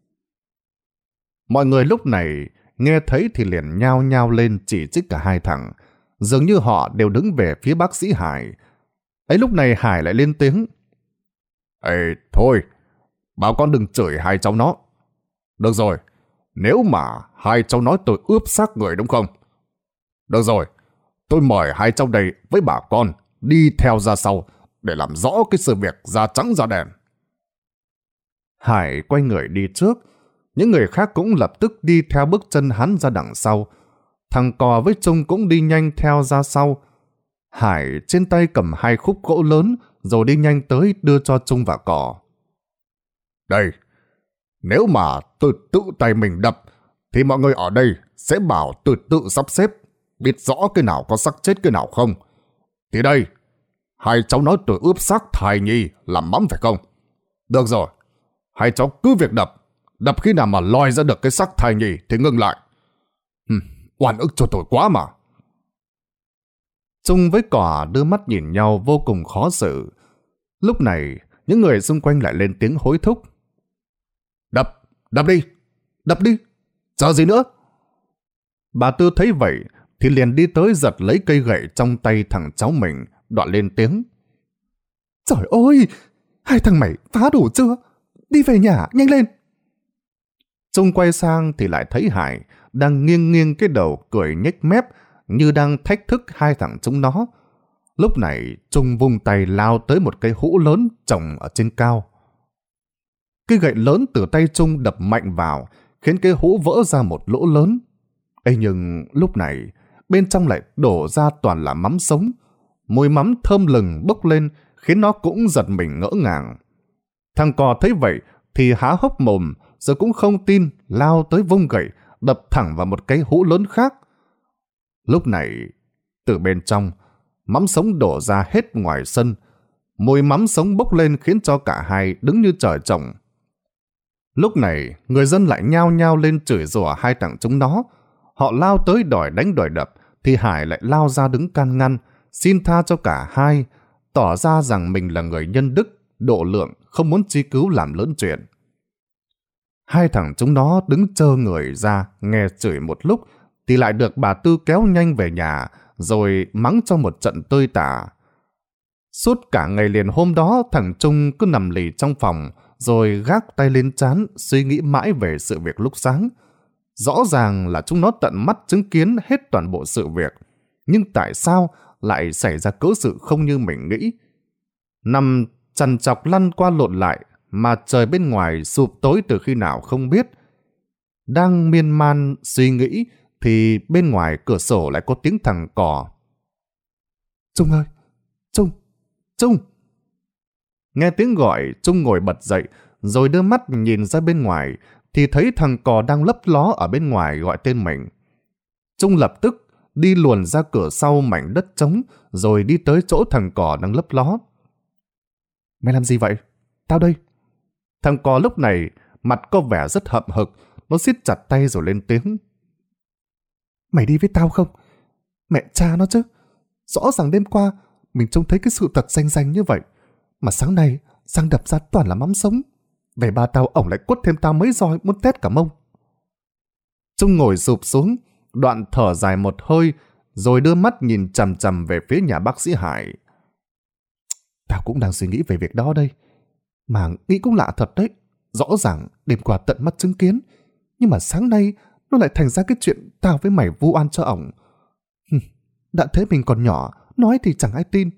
Mọi người lúc này nghe thấy thì liền nhao nhao lên chỉ trích cả hai thằng, dường như họ đều đứng về phía bác sĩ Hải. Ấy lúc này Hải lại lên tiếng. Ê, thôi, bảo con đừng chửi hai cháu nó. Được rồi, nếu mà hai cháu nói tôi ướp xác người đúng không? Được rồi, tôi mời hai cháu đây với bà con đi theo ra sau để làm rõ cái sự việc da trắng da đen. Hải quay người đi trước, những người khác cũng lập tức đi theo bước chân hắn ra đằng sau. Thằng Cò với Trung cũng đi nhanh theo ra sau. Hải trên tay cầm 2 khúc gỗ lớn rồi đi nhanh tới đưa cho Trung và Cò. Đây, nếu mà tôi tự tay mình đập, thì mọi người ở đây sẽ bảo tôi tự sắp xếp, biết rõ cái nào có xác chết cái nào không. Thì đây, hai cháu nói tôi ướp xác thai nhi làm mắm phải không? Được rồi, hai cháu cứ việc đập. Đập khi nào mà lòi ra được cái xác thai nhi thì ngừng lại. Oan ức cho tôi quá mà. Trung với Cò đưa mắt nhìn nhau vô cùng khó xử. Lúc này, những người xung quanh lại lên tiếng hối thúc. Đập đi, chờ gì nữa? Bà Tư thấy vậy thì liền đi tới giật lấy cây gậy trong tay thằng cháu mình, đoạn lên tiếng. Trời ơi, hai thằng mày phá đủ chưa? Đi về nhà, nhanh lên. Trung quay sang thì lại thấy Hải đang nghiêng nghiêng cái đầu cười nhếch mép như đang thách thức hai thằng chúng nó. Lúc này Trung vung tay lao tới một cây hũ lớn trồng ở trên cao. Cây gậy lớn từ tay Trung đập mạnh vào khiến cây hũ vỡ ra một lỗ lớn. Ê nhưng lúc này bên trong lại đổ ra toàn là mắm sống. Mùi mắm thơm lừng bốc lên khiến nó cũng giật mình ngỡ ngàng. Thằng Cò thấy vậy thì há hốc mồm rồi cũng không tin lao tới vung gậy đập thẳng vào một cái hũ lớn khác. Lúc này từ bên trong mắm sống đổ ra hết ngoài sân. Mùi mắm sống bốc lên khiến cho cả hai đứng như trời trồng. Lúc này người dân lại nhao nhao lên chửi rủa hai thằng chúng nó. Họ lao tới đòi đánh đòi đập thì Hải lại lao ra đứng can ngăn, xin tha cho cả hai, tỏ ra rằng mình là người nhân đức, độ lượng, không muốn truy cứu làm lớn chuyện. Hai thằng chúng nó đứng trơ người ra nghe chửi một lúc thì lại được bà Tư kéo nhanh về nhà rồi mắng cho một trận tơi tả. Suốt cả ngày liền hôm đó thằng Trung cứ nằm lì trong phòng rồi gác tay lên trán suy nghĩ mãi về sự việc lúc sáng. Rõ ràng là chúng nó tận mắt chứng kiến hết toàn bộ sự việc, nhưng tại sao lại xảy ra cớ sự không như mình nghĩ? Nằm trằn trọc lăn qua lộn lại mà trời bên ngoài sụp tối từ khi nào không biết. Đang miên man suy nghĩ thì bên ngoài cửa sổ lại có tiếng thằng Cò. Trung ơi! Trung! Nghe tiếng gọi, Trung ngồi bật dậy rồi đưa mắt nhìn ra bên ngoài thì thấy thằng Cò đang lấp ló ở bên ngoài gọi tên mình. Trung lập tức đi luồn ra cửa sau mảnh đất trống rồi đi tới chỗ thằng Cò đang lấp ló. Mày làm gì vậy? Tao đây. Thằng Cò lúc này mặt có vẻ rất hậm hực, nó siết chặt tay rồi lên tiếng. Mày đi với tao không? Mẹ cha nó chứ. Rõ ràng đêm qua mình trông thấy cái sự thật rành như vậy, mà sáng nay Giang đập ra toàn là mắm sống. Về ba tao ổng lại quất thêm tao mấy roi muốn tét cả mông. Trung ngồi sụp xuống, đoạn thở dài một hơi rồi đưa mắt nhìn chằm chằm về phía nhà bác sĩ Hải. Tao cũng đang suy nghĩ về việc đó đây. Mà nghĩ cũng lạ thật đấy. Rõ ràng đêm qua tận mắt chứng kiến, nhưng mà sáng nay nó lại thành ra cái chuyện tao với mày vu oan cho ổng. Đã thế mình còn nhỏ, nói thì chẳng ai tin.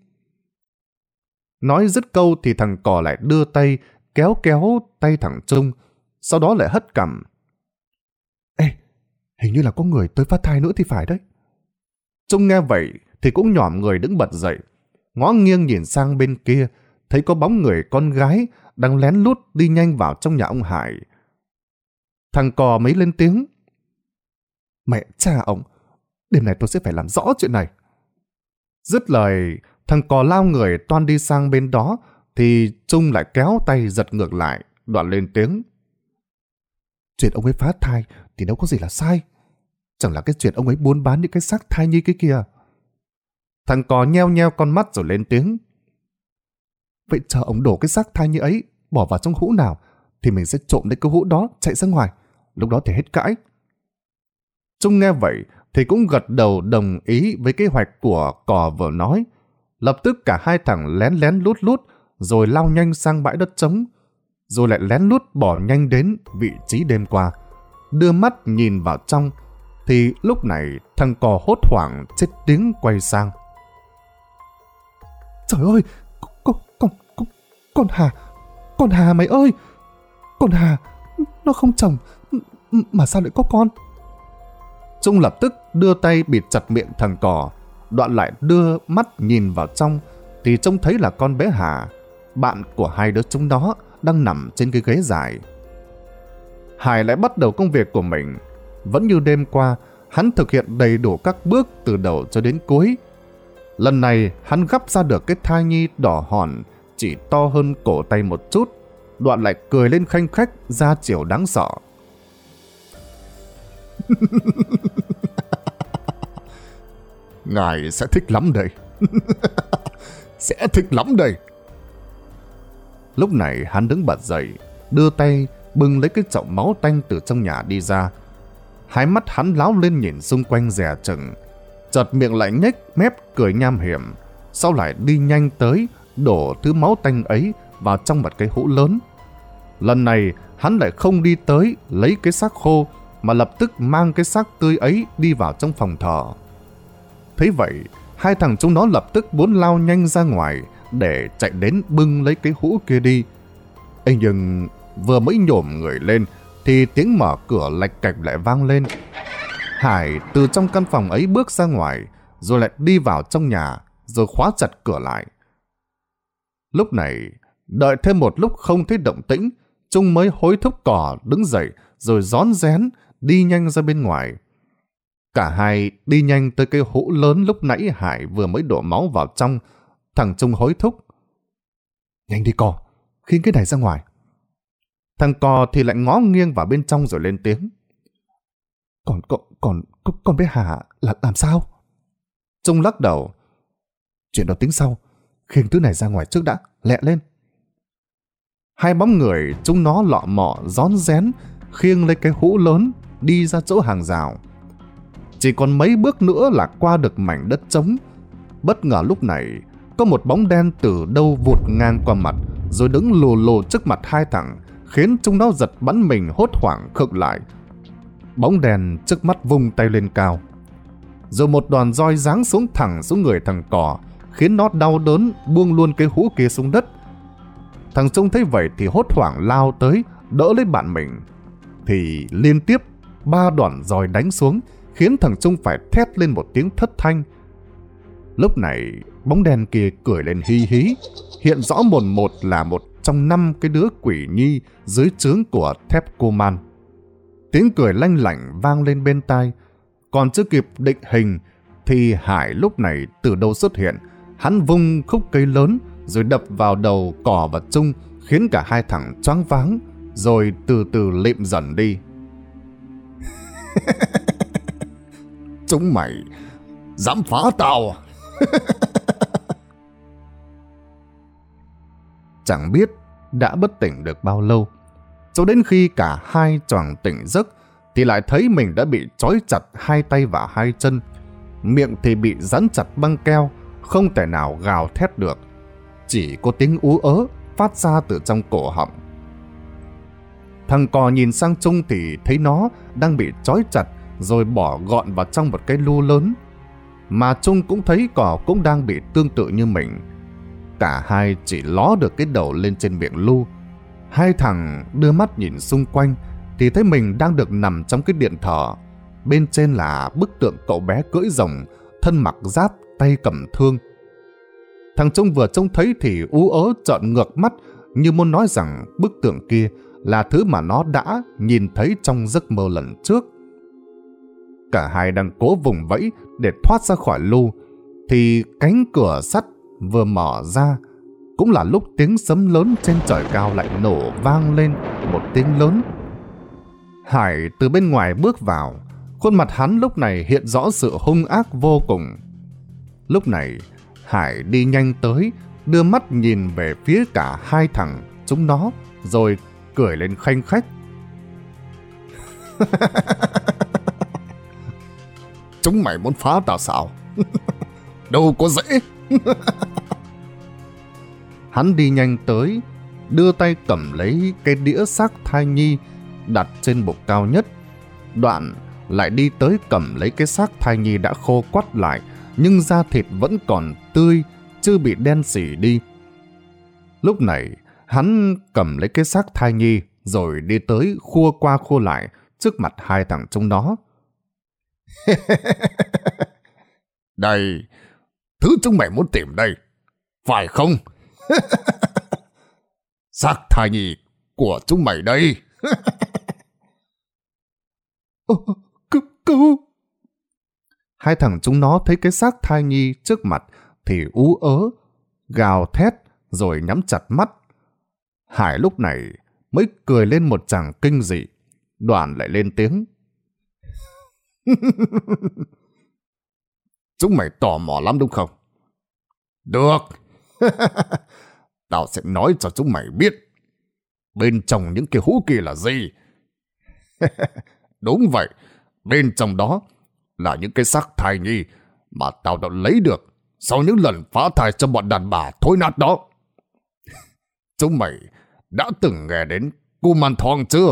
Nói dứt câu thì thằng Cò lại đưa tay kéo tay thằng Trung, sau đó lại hất cằm. Ê, hình như là có người tới phá thai nữa thì phải đấy. Trung nghe vậy thì cũng nhỏm người đứng bật dậy, ngó nghiêng nhìn sang bên kia, thấy có bóng người con gái đang lén lút đi nhanh vào trong nhà ông Hải. Thằng Cò mới lên tiếng. Mẹ cha ông, đêm nay tôi sẽ phải làm rõ chuyện này. Dứt lời, thằng Cò lao người toan đi sang bên đó thì Trung lại kéo tay giật ngược lại, đoạn lên tiếng. Chuyện ông ấy phá thai thì đâu có gì là sai. Chẳng là cái chuyện ông ấy buôn bán những cái xác thai nhi cái kia. Thằng Cò nheo nheo con mắt rồi lên tiếng. Vậy chờ ông đổ cái xác thai nhi ấy bỏ vào trong hũ nào thì mình sẽ trộm lấy cái hũ đó chạy ra ngoài. Lúc đó thì hết cãi. Trung nghe vậy thì cũng gật đầu đồng ý với kế hoạch của Cò vừa nói. Lập tức cả hai thằng lén lút rồi lao nhanh sang bãi đất trống, rồi lại lén lút bỏ nhanh đến vị trí đêm qua. Đưa mắt nhìn vào trong thì lúc này thằng Cò hốt hoảng chết tiếng quay sang. Trời ơi, Con Hà mày ơi! Con Hà, nó không chồng, mà sao lại có con? Trung lập tức đưa tay bịt chặt miệng thằng cò, đoạn lại đưa mắt nhìn vào trong, thì trông thấy là con bé Hà, bạn của hai đứa chúng nó, đang nằm trên cái ghế dài. Hải lại bắt đầu công việc của mình. Vẫn như đêm qua, hắn thực hiện đầy đủ các bước từ đầu cho đến cuối. Lần này, hắn gắp ra được cái thai nhi đỏ hòn, chỉ to hơn cổ tay một chút, đoạn lại cười lên khanh khách, ra chiều đáng sợ. Ngài sẽ thích lắm đây. Sẽ thích lắm đây. Lúc này hắn đứng bật dậy, đưa tay bưng lấy cái chậu máu tanh từ trong nhà đi ra. Hai mắt hắn láo lên nhìn xung quanh dè chừng, chợt miệng lại nhếch mép cười nham hiểm, sau lại đi nhanh tới đổ thứ máu tanh ấy vào trong một cái hũ lớn. Lần này hắn lại không đi tới lấy cái xác khô, mà lập tức mang cái xác tươi ấy đi vào trong phòng thờ. Thấy vậy, hai thằng chúng nó lập tức muốn lao nhanh ra ngoài để chạy đến bưng lấy cái hũ kia đi. Ê, nhưng vừa mới nhổm người lên thì tiếng mở cửa lạch cạch lại vang lên. Hải từ trong căn phòng ấy bước ra ngoài, rồi lại đi vào trong nhà, rồi khóa chặt cửa lại. Lúc này, đợi thêm một lúc không thấy động tĩnh, Trung mới hối thúc cò đứng dậy, rồi rón rén đi nhanh ra bên ngoài. Cả hai đi nhanh tới cái hũ lớn lúc nãy Hải vừa mới đổ máu vào trong. Thằng Trung hối thúc: Nhanh đi cò, khiêng cái này ra ngoài. Thằng cò thì lại ngó nghiêng vào bên trong rồi lên tiếng: Con bé Hà là làm sao? Trung lắc đầu: Chuyện đó tính sau, khiêng thứ này ra ngoài trước đã, lẹ lên. Hai bóng người chúng nó lọ mọ rón rén khiêng lấy cái hũ lớn đi ra chỗ hàng rào. Chỉ còn mấy bước nữa là qua được mảnh đất trống. Bất ngờ lúc này có một bóng đen từ đâu vụt ngang qua mặt, rồi đứng lù lù trước mặt hai thằng, khiến chúng nó giật bắn mình hốt hoảng khựng lại. Bóng đèn trước mắt vung tay lên cao, rồi một đoàn roi giáng xuống thẳng xuống người thằng cò, khiến nó đau đớn buông luôn cái hũ kia xuống đất. Thằng Trung thấy vậy thì hốt hoảng lao tới đỡ lấy bạn mình, thì liên tiếp 3 đoạn roi đánh xuống, khiến thằng Trung phải thét lên một tiếng thất thanh. Lúc này bóng đen kia cười lên hí hí, hiện rõ mồn một là một trong 5 cái đứa quỷ nhi dưới trướng của Thép Cô Man. Tiếng cười lanh lảnh vang lên bên tai. Còn chưa kịp định hình thì Hải lúc này từ đâu xuất hiện. Hắn vung khúc cây lớn rồi đập vào đầu cò và Trung, khiến cả hai thằng choáng váng, rồi từ từ lịm dần đi. Chúng mày dám phá tao à? Chẳng biết đã bất tỉnh được bao lâu, cho đến khi cả hai choàng tỉnh giấc thì lại thấy mình đã bị trói chặt hai tay và hai chân, miệng thì bị dán chặt băng keo, không thể nào gào thét được, chỉ có tiếng ú ớ phát ra từ trong cổ họng. Thằng cò nhìn sang Trung thì thấy nó đang bị trói chặt rồi bỏ gọn vào trong một cái lu lớn, mà Trung cũng thấy cò cũng đang bị tương tự như mình. Cả hai chỉ ló được cái đầu lên trên miệng lu. Hai thằng đưa mắt nhìn xung quanh thì thấy mình đang được nằm trong cái điện thờ. Bên trên là bức tượng cậu bé cưỡi rồng, thân mặc giáp, tay cầm thương. Thằng Trung vừa trông thấy thì ú ớ trợn ngược mắt, như muốn nói rằng bức tượng kia là thứ mà nó đã nhìn thấy trong giấc mơ lần trước. Cả hai đang cố vùng vẫy để thoát ra khỏi lu thì cánh cửa sắt vừa mở ra, cũng là lúc tiếng sấm lớn trên trời cao lại nổ vang lên một tiếng lớn. Hải từ bên ngoài bước vào, khuôn mặt hắn lúc này hiện rõ sự hung ác vô cùng. Lúc này Hải đi nhanh tới, đưa mắt nhìn về phía cả hai thằng chúng nó, rồi cười lên khanh khách. Chúng mày muốn phá tao sao? Đâu có dễ. Hắn đi nhanh tới, đưa tay cầm lấy cái đĩa xác thai nhi đặt trên bục cao nhất, đoạn lại đi tới cầm lấy cái xác thai nhi đã khô quắt lại, nhưng da thịt vẫn còn tươi, chưa bị đen xỉ đi. Lúc này Hắn cầm lấy cái xác thai nhi rồi đi tới khua qua khua lại trước mặt hai thằng chúng nó. Đây, thứ chúng mày muốn tìm đây, phải không? Xác thai nhi của chúng mày đây. Cứu! Hai thằng chúng nó thấy cái xác thai nhi trước mặt thì ú ớ, gào thét rồi nhắm chặt mắt. Hải lúc này mới cười lên một tràng kinh dị, Đoàn lại lên tiếng. Chúng mày tò mò lắm đúng không? Được. Tao sẽ nói cho chúng mày biết bên trong những cái hũ kia là gì. Đúng vậy, bên trong đó là những cái xác thai nhi mà tao đã lấy được sau những lần phá thai cho bọn đàn bà thối nát đó. Chúng mày đã từng nghe đến Kuman Thong chưa?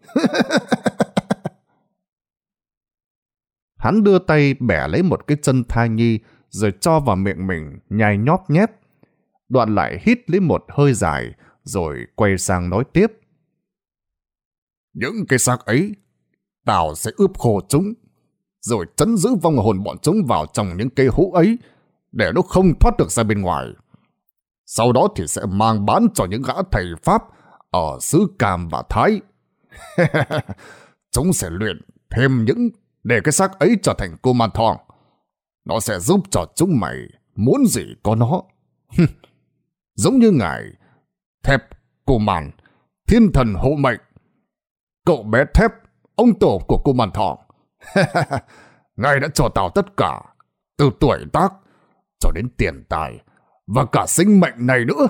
Hắn đưa tay bẻ lấy một cái chân thai nhi rồi cho vào miệng mình nhai nhóp nhép. Đoạn lại hít lấy một hơi dài rồi quay sang nói tiếp. Những cái xác ấy tao sẽ ướp khô chúng, rồi trấn giữ vong hồn bọn chúng vào trong những cây hũ ấy để nó không thoát được ra bên ngoài. Sau đó thì sẽ mang bán cho những gã thầy Pháp ở xứ Cam và Thái. Chúng sẽ luyện thêm những để cái xác ấy trở thành Kuman Thong. Nó sẽ giúp cho chúng mày muốn gì có nó. Giống như ngài Thép Kuman, thiên thần hộ mệnh, cậu bé Thép, ông tổ của Kuman Thong. Ngài đã cho tao tất cả, từ tuổi tác cho đến tiền tài và cả sinh mệnh này nữa.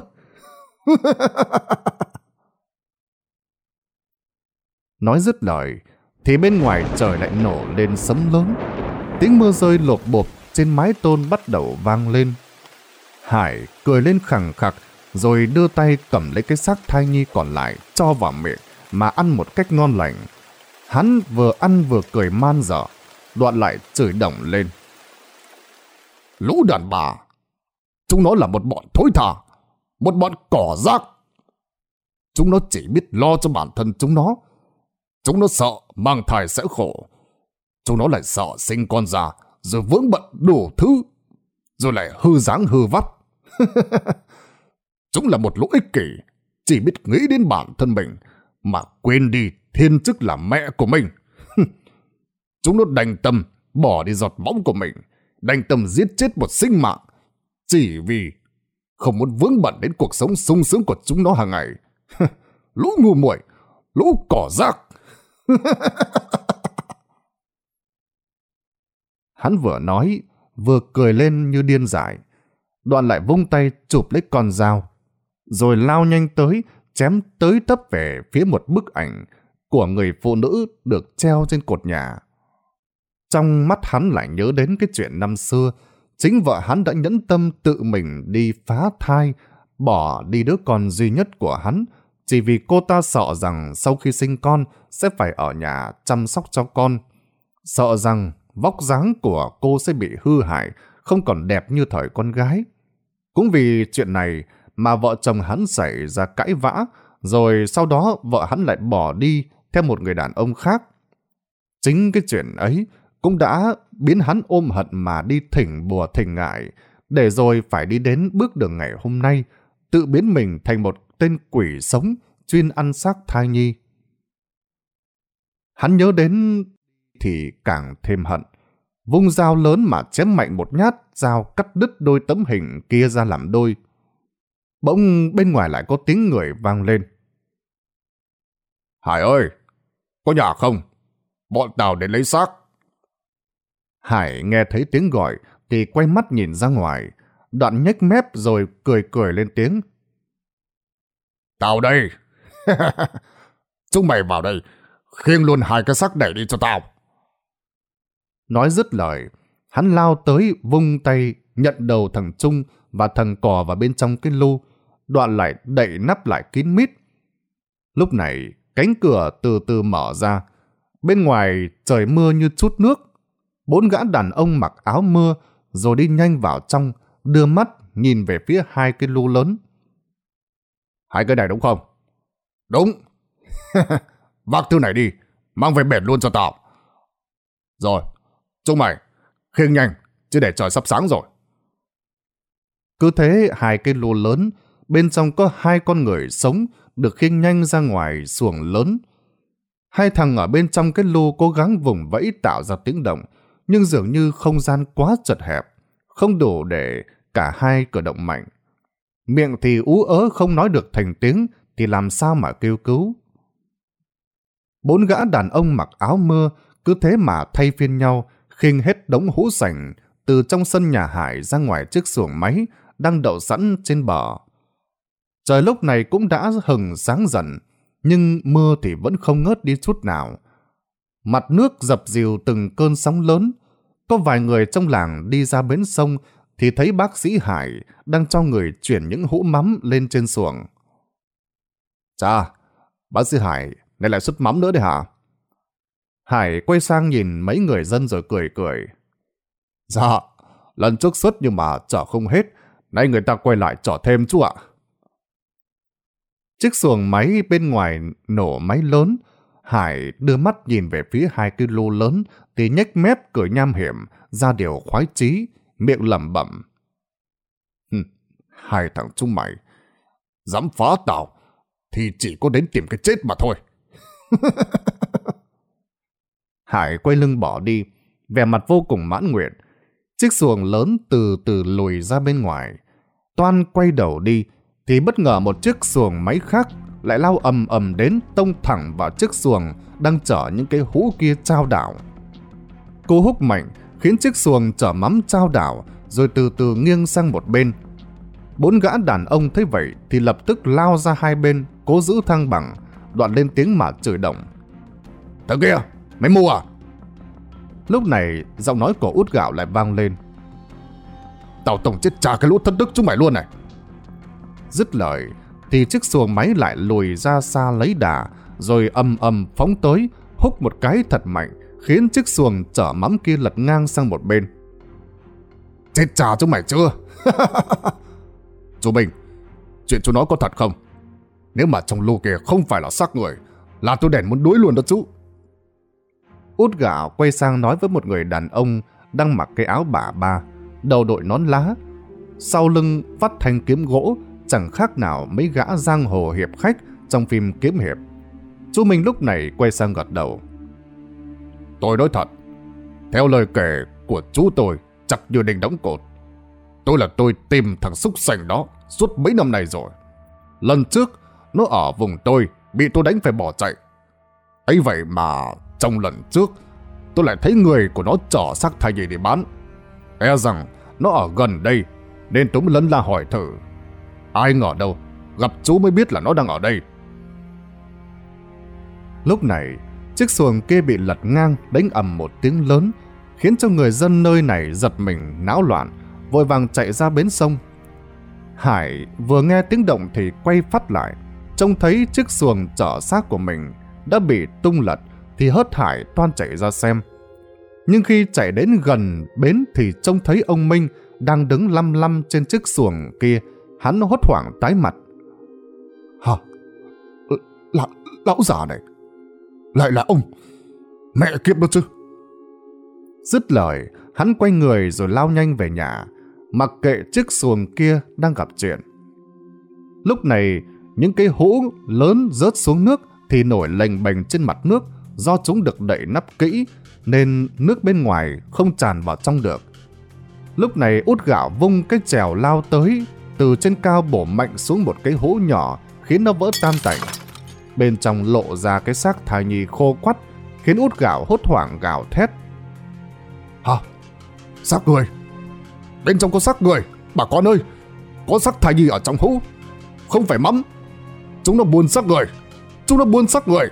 Nói dứt lời thì bên ngoài trời lại nổ lên sấm lớn. Tiếng mưa rơi lộp bộp trên mái tôn bắt đầu vang lên. Hải cười lên khằng khặc rồi đưa tay cầm lấy cái xác thai nhi còn lại cho vào miệng mà ăn một cách ngon lành. Hắn vừa ăn vừa cười man dở, Đoạn lại chửi đồng lên. Lũ đàn bà, chúng nó là một bọn thối tha, một bọn cỏ rác. Chúng nó chỉ biết lo cho bản thân chúng nó. Chúng nó sợ mang thai sẽ khổ. Chúng nó lại sợ sinh con già rồi vướng bận đủ thứ, rồi lại hư dáng hư vắt. Chúng là một lũ ích kỷ, chỉ biết nghĩ đến bản thân mình mà quên đi thiên chức là mẹ của mình. Chúng nó đành tâm bỏ đi giọt máu của mình, đành tâm giết chết một sinh mạng, chỉ vì không muốn vướng bận đến cuộc sống sung sướng của chúng nó hàng ngày. Lũ ngu muội, lũ cỏ rác. Hắn vừa nói vừa cười lên như điên dại. Đoạn lại vung tay chụp lấy con dao, rồi lao nhanh tới chém tới tấp về phía một bức ảnh của người phụ nữ được treo trên cột nhà. Trong mắt hắn lại nhớ đến cái chuyện năm xưa, chính vợ hắn đã nhẫn tâm tự mình đi phá thai, bỏ đi đứa con duy nhất của hắn, chỉ vì cô ta sợ rằng sau khi sinh con sẽ phải ở nhà chăm sóc cho con. Sợ rằng vóc dáng của cô sẽ bị hư hại, không còn đẹp như thời con gái. Cũng vì chuyện này mà vợ chồng hắn xảy ra cãi vã, rồi sau đó vợ hắn lại bỏ đi theo một người đàn ông khác. Chính cái chuyện ấy cũng đã biến hắn ôm hận mà đi thỉnh bùa thỉnh ngải, để rồi phải đi đến bước đường ngày hôm nay, tự biến mình thành một tên quỷ sống chuyên ăn xác thai nhi. Hắn nhớ đến thì càng thêm hận, vung dao lớn mà chém mạnh một nhát, dao cắt đứt đôi tấm hình kia ra làm đôi. Bỗng bên ngoài lại có tiếng người vang lên. Hải ơi, có nhà không? Bọn tao đến lấy xác. Hải nghe thấy tiếng gọi thì quay mắt nhìn ra ngoài, Đoạn nhếch mép rồi cười cười lên tiếng. Tao đây. Chúng mày vào đây, khiêng luôn hai cái xác đẩy đi cho tao. Nói dứt lời, hắn lao tới vung tay nhận đầu thằng Trung và thằng Cò vào bên trong cái lu, Đoạn lại đậy nắp lại kín mít. Lúc này cánh cửa từ từ mở ra, bên ngoài trời mưa như trút nước. 4 gã đàn ông mặc áo mưa rồi đi nhanh vào trong, đưa mắt nhìn về phía hai cái lu lớn. Hai cái này đúng không? Đúng. Vác thứ này đi, mang về bể luôn cho tao. Rồi, chúng mày, khiêng nhanh, chứ để trời sắp sáng rồi. Cứ thế hai cái lô lớn, bên trong có hai con người sống được khiêng nhanh ra ngoài xuồng lớn. Hai thằng ở bên trong cái lô cố gắng vùng vẫy tạo ra tiếng động, nhưng dường như không gian quá chật hẹp, không đủ để cả hai cử động mạnh. Miệng thì ú ớ không nói được thành tiếng, thì làm sao mà kêu cứu. Bốn gã đàn ông mặc áo mưa cứ thế mà thay phiên nhau khiêng hết đống hũ sành từ trong sân nhà Hải ra ngoài chiếc xuồng máy đang đậu sẵn trên bờ. Trời lúc này cũng đã hừng sáng dần, nhưng mưa thì vẫn không ngớt đi chút nào. Mặt nước dập dìu từng cơn sóng lớn. Có vài người trong làng đi ra bến sông thì thấy bác sĩ Hải đang cho người chuyển những hũ mắm lên trên xuồng. Chà, bác sĩ Hải, này lại xuất mắm nữa đấy hả? Hải quay sang nhìn mấy người dân rồi cười cười. Dạ, lần trước xuất nhưng mà chở không hết, nay người ta quay lại chở thêm chú ạ. Chiếc xuồng máy bên ngoài nổ máy lớn. Hải đưa mắt nhìn về phía hai cái lô lớn thì nhếch mép cười nham hiểm, ra điều khoái chí, miệng lẩm bẩm. Hai thằng chúng mày, dám phá tao thì chỉ có đến tìm cái chết mà thôi. Hải quay lưng bỏ đi, vẻ mặt vô cùng mãn nguyện. Chiếc xuồng lớn từ từ lùi ra bên ngoài. Toan quay đầu đi thì bất ngờ một chiếc xuồng máy khác lại lao ầm ầm đến, tông thẳng vào chiếc xuồng đang chở những cái hũ kia chao đảo. Cú húc mạnh khiến chiếc xuồng chở mắm chao đảo rồi từ từ nghiêng sang một bên. Bốn gã đàn ông thấy vậy thì lập tức lao ra hai bên, cố giữ thăng bằng, đoạn lên tiếng mà chửi động. Thằng kia, mày mù à? Lúc này giọng nói của Út Gạo lại vang lên. Tao tổng chết trả cái lũ thất đức chúng mày luôn này. Dứt lời thì chiếc xuồng máy lại lùi ra xa lấy đà, rồi ầm ầm phóng tới, húc một cái thật mạnh, khiến chiếc xuồng chở mắm kia lật ngang sang một bên. Chết trả chúng mày chưa? Chú Bình, chuyện chú nói có thật không? Nếu mà trong lô kia không phải là xác người, là tôi đèn muốn đuối luôn đó chú. Út Gạo quay sang nói với một người đàn ông đang mặc cái áo bà ba, đầu đội nón lá, sau lưng vắt thanh kiếm gỗ, chẳng khác nào mấy gã giang hồ hiệp khách trong phim kiếm hiệp. Chú Minh lúc này quay sang gật đầu. Tôi nói thật, theo lời kể của chú tôi, chắc như đinh đóng cột. Tôi tìm thằng xúc sành đó suốt mấy năm nay rồi. Lần trước, nó ở vùng tôi, bị tôi đánh phải bỏ chạy. Ấy vậy mà trong lần trước, tôi lại thấy người của nó chở xác thai nhi đi bán. E rằng nó ở gần đây, nên tôi mới lân la hỏi thử. Ai ngờ đâu, gặp chú mới biết là nó đang ở đây. Lúc này, chiếc xuồng kia bị lật ngang, đánh ầm một tiếng lớn, khiến cho người dân nơi này giật mình náo loạn, vội vàng chạy ra bến sông. Hải vừa nghe tiếng động thì quay phát lại, trông thấy chiếc xuồng chở xác của mình đã bị tung lật thì hớt hải toan chạy ra xem. Nhưng khi chạy đến gần bến thì trông thấy ông Minh đang đứng lăm lăm trên chiếc xuồng kia. Hắn hốt hoảng tái mặt. Hả? Lão già này lại là ông? Mẹ kiếp đó chứ. Dứt lời, hắn quay người rồi lao nhanh về nhà, mặc kệ chiếc xuồng kia đang gặp chuyện. Lúc này, những cái hũ lớn rớt xuống nước thì nổi lềnh bềnh trên mặt nước, do chúng được đậy nắp kỹ nên nước bên ngoài không tràn vào trong được. Lúc này Út Gạo vung cái chèo lao tới, từ trên cao bổ mạnh xuống một cái hũ nhỏ khiến nó vỡ tan tành. Bên trong lộ ra cái xác thai nhi khô quắt, khiến Út Gạo hốt hoảng gào thét. Hả? Xác người? Bên trong có xác người, bà con ơi! Có xác thai nhi ở trong hũ, không phải mắm. Chúng nó buôn xác người! Chúng nó buôn xác người!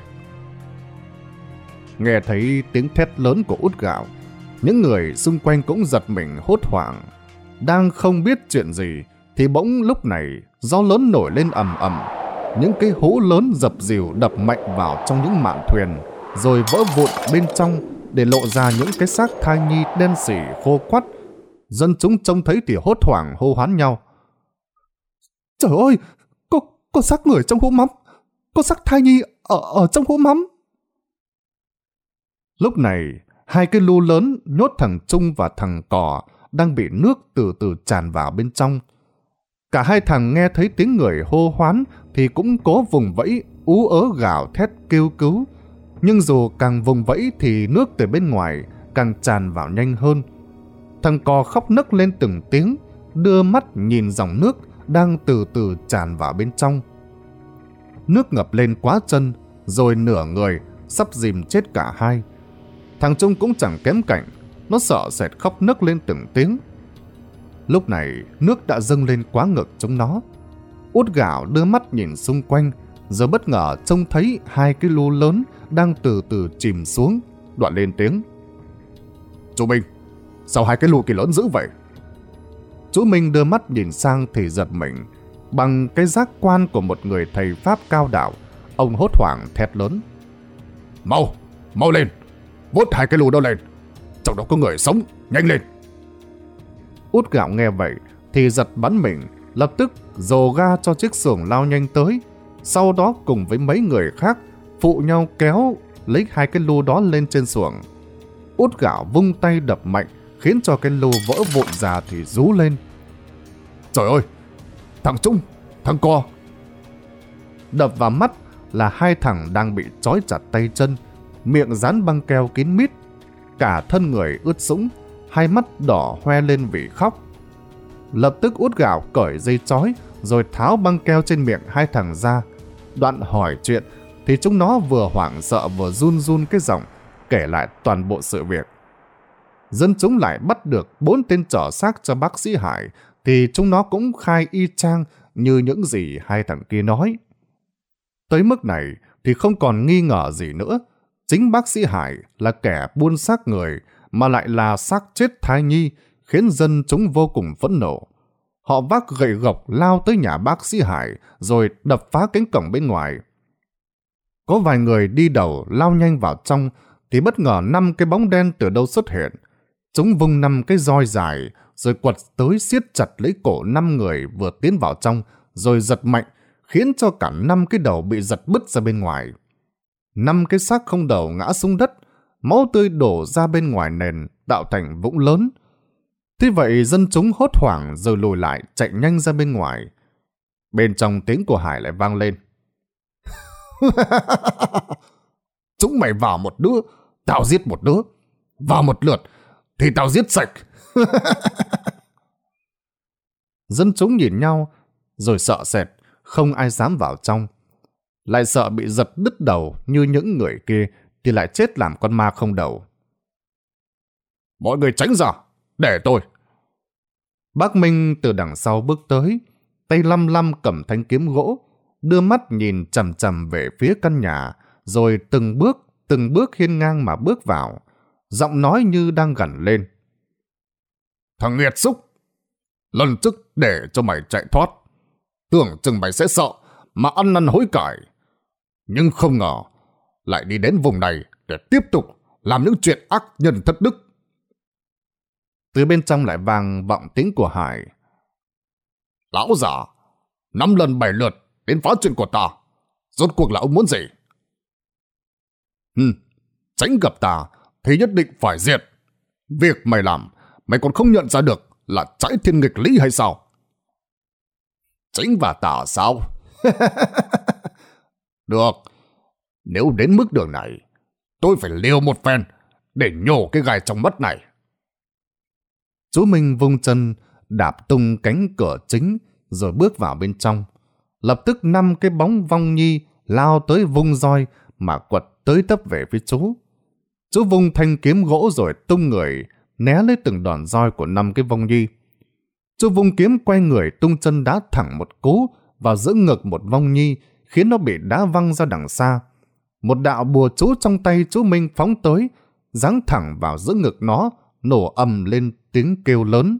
Nghe thấy tiếng thét lớn của Út Gạo, những người xung quanh cũng giật mình hốt hoảng. Đang không biết chuyện gì thì bỗng lúc này gió lớn nổi lên ầm ầm, những cái hũ lớn dập dìu đập mạnh vào trong những mạn thuyền, rồi vỡ vụn bên trong để lộ ra những cái xác thai nhi đen sì khô quắt. Dân chúng trông thấy thì hốt hoảng hô hoán nhau. Trời ơi, có xác người trong hũ mắm, có xác thai nhi ở trong hũ mắm. Lúc này, hai cái lu lớn nhốt thằng Trung và thằng Cò đang bị nước từ từ tràn vào bên trong. Cả hai thằng nghe thấy tiếng người hô hoán thì cũng cố vùng vẫy, ú ớ gào thét kêu cứu. Nhưng dù càng vùng vẫy thì nước từ bên ngoài càng tràn vào nhanh hơn. Thằng Cò khóc nấc lên từng tiếng, đưa mắt nhìn dòng nước đang từ từ tràn vào bên trong. Nước ngập lên quá chân, rồi nửa người sắp dìm chết cả hai. Thằng Trung cũng chẳng kém cạnh, nó sợ sệt khóc nấc lên từng tiếng. Lúc này nước đã dâng lên quá ngực chúng nó. Út Gạo đưa mắt nhìn xung quanh, rồi bất ngờ trông thấy hai cái lu lớn đang từ từ chìm xuống, đoạn lên tiếng: Chú Minh, sao hai cái lu kia lớn dữ vậy? Chú Minh đưa mắt nhìn sang thì giật mình. Bằng cái giác quan của một người thầy Pháp cao đạo, ông hốt hoảng thét lớn: Mau lên, vốt hai cái lu đó lên, trong đó có người sống, nhanh lên. Út Gạo nghe vậy thì giật bắn mình, lập tức dồ ga cho chiếc xuồng lao nhanh tới. Sau đó cùng với mấy người khác phụ nhau kéo lấy hai cái lu đó lên trên xuồng. Út Gạo vung tay đập mạnh, khiến cho cái lu vỡ vụn ra thì rú lên: Trời ơi, thằng Trung, thằng Cò! Đập vào mắt là hai thằng đang bị trói chặt tay chân, miệng dán băng keo kín mít, cả thân người ướt sũng, hai mắt đỏ hoe lên vì khóc. Lập tức Út Gạo cởi dây trói rồi tháo băng keo trên miệng hai thằng ra. Đoạn hỏi chuyện thì chúng nó vừa hoảng sợ vừa run run cái giọng kể lại toàn bộ sự việc. Dân chúng lại bắt được 4 tên trỏ xác cho bác sĩ Hải thì chúng nó cũng khai y chang như những gì hai thằng kia nói. Tới mức này thì không còn nghi ngờ gì nữa. Chính bác sĩ Hải là kẻ buôn xác người mà lại là xác chết thai nhi, khiến dân chúng vô cùng phẫn nộ. Họ vác gậy gộc lao tới nhà bác sĩ Hải rồi đập phá cánh cổng bên ngoài. Có vài người đi đầu lao nhanh vào trong thì bất ngờ 5 cái bóng đen từ đâu xuất hiện. Chúng vung 5 cái roi dài rồi quật tới siết chặt lấy cổ 5 người vừa tiến vào trong, rồi giật mạnh khiến cho cả 5 cái đầu bị giật bứt ra bên ngoài. 5 cái xác không đầu ngã xuống đất, máu tươi đổ ra bên ngoài nền tạo thành vũng lớn. Thế vậy dân chúng hốt hoảng rồi lùi lại chạy nhanh ra bên ngoài. Bên trong tiếng của Hải lại vang lên: Chúng mày vào một đứa, tao giết một đứa. Vào một lượt thì tao giết sạch. Dân chúng nhìn nhau rồi sợ sệt, không ai dám vào trong. Lại sợ bị giật đứt đầu như những người kia thì lại chết làm con ma không đầu. Mọi người tránh ra, để tôi. Bác Minh từ đằng sau bước tới, tay lăm lăm cầm thanh kiếm gỗ, đưa mắt nhìn chằm chằm về phía căn nhà, rồi từng bước hiên ngang mà bước vào, giọng nói như đang gằn lên: Thằng nghiệt xúc, lần trước để cho mày chạy thoát, tưởng chừng mày sẽ sợ mà ăn năn hối cải, nhưng không ngờ lại đi đến vùng này để tiếp tục làm những chuyện ác nhân thất đức. Từ bên trong lại vang vọng tiếng của Hải: Lão già, 5 lần 7 lượt đến phá chuyện của ta, rốt cuộc là ông muốn gì? Tránh gặp ta thì nhất định phải diệt. Việc mày làm, mày còn không nhận ra được là trái thiên nghịch lý hay sao? Tránh và tà sao? Được, nếu đến mức đường này, tôi phải liều một phen để nhổ cái gai trong mắt này. Chú Minh vung chân đạp tung cánh cửa chính rồi bước vào bên trong. Lập tức 5 cái bóng vong nhi lao tới vung roi mà quật tới tấp về phía chú. Chú vung thanh kiếm gỗ rồi tung người né lấy từng đòn roi của 5 cái vong nhi. Chú vung kiếm quay người tung chân đá thẳng một cú vào giữa ngực một vong nhi, khiến nó bị đá văng ra đằng xa. Một đạo bùa chú trong tay chú Minh phóng tới, giáng thẳng vào giữa ngực nó, nổ ầm lên tiếng kêu lớn.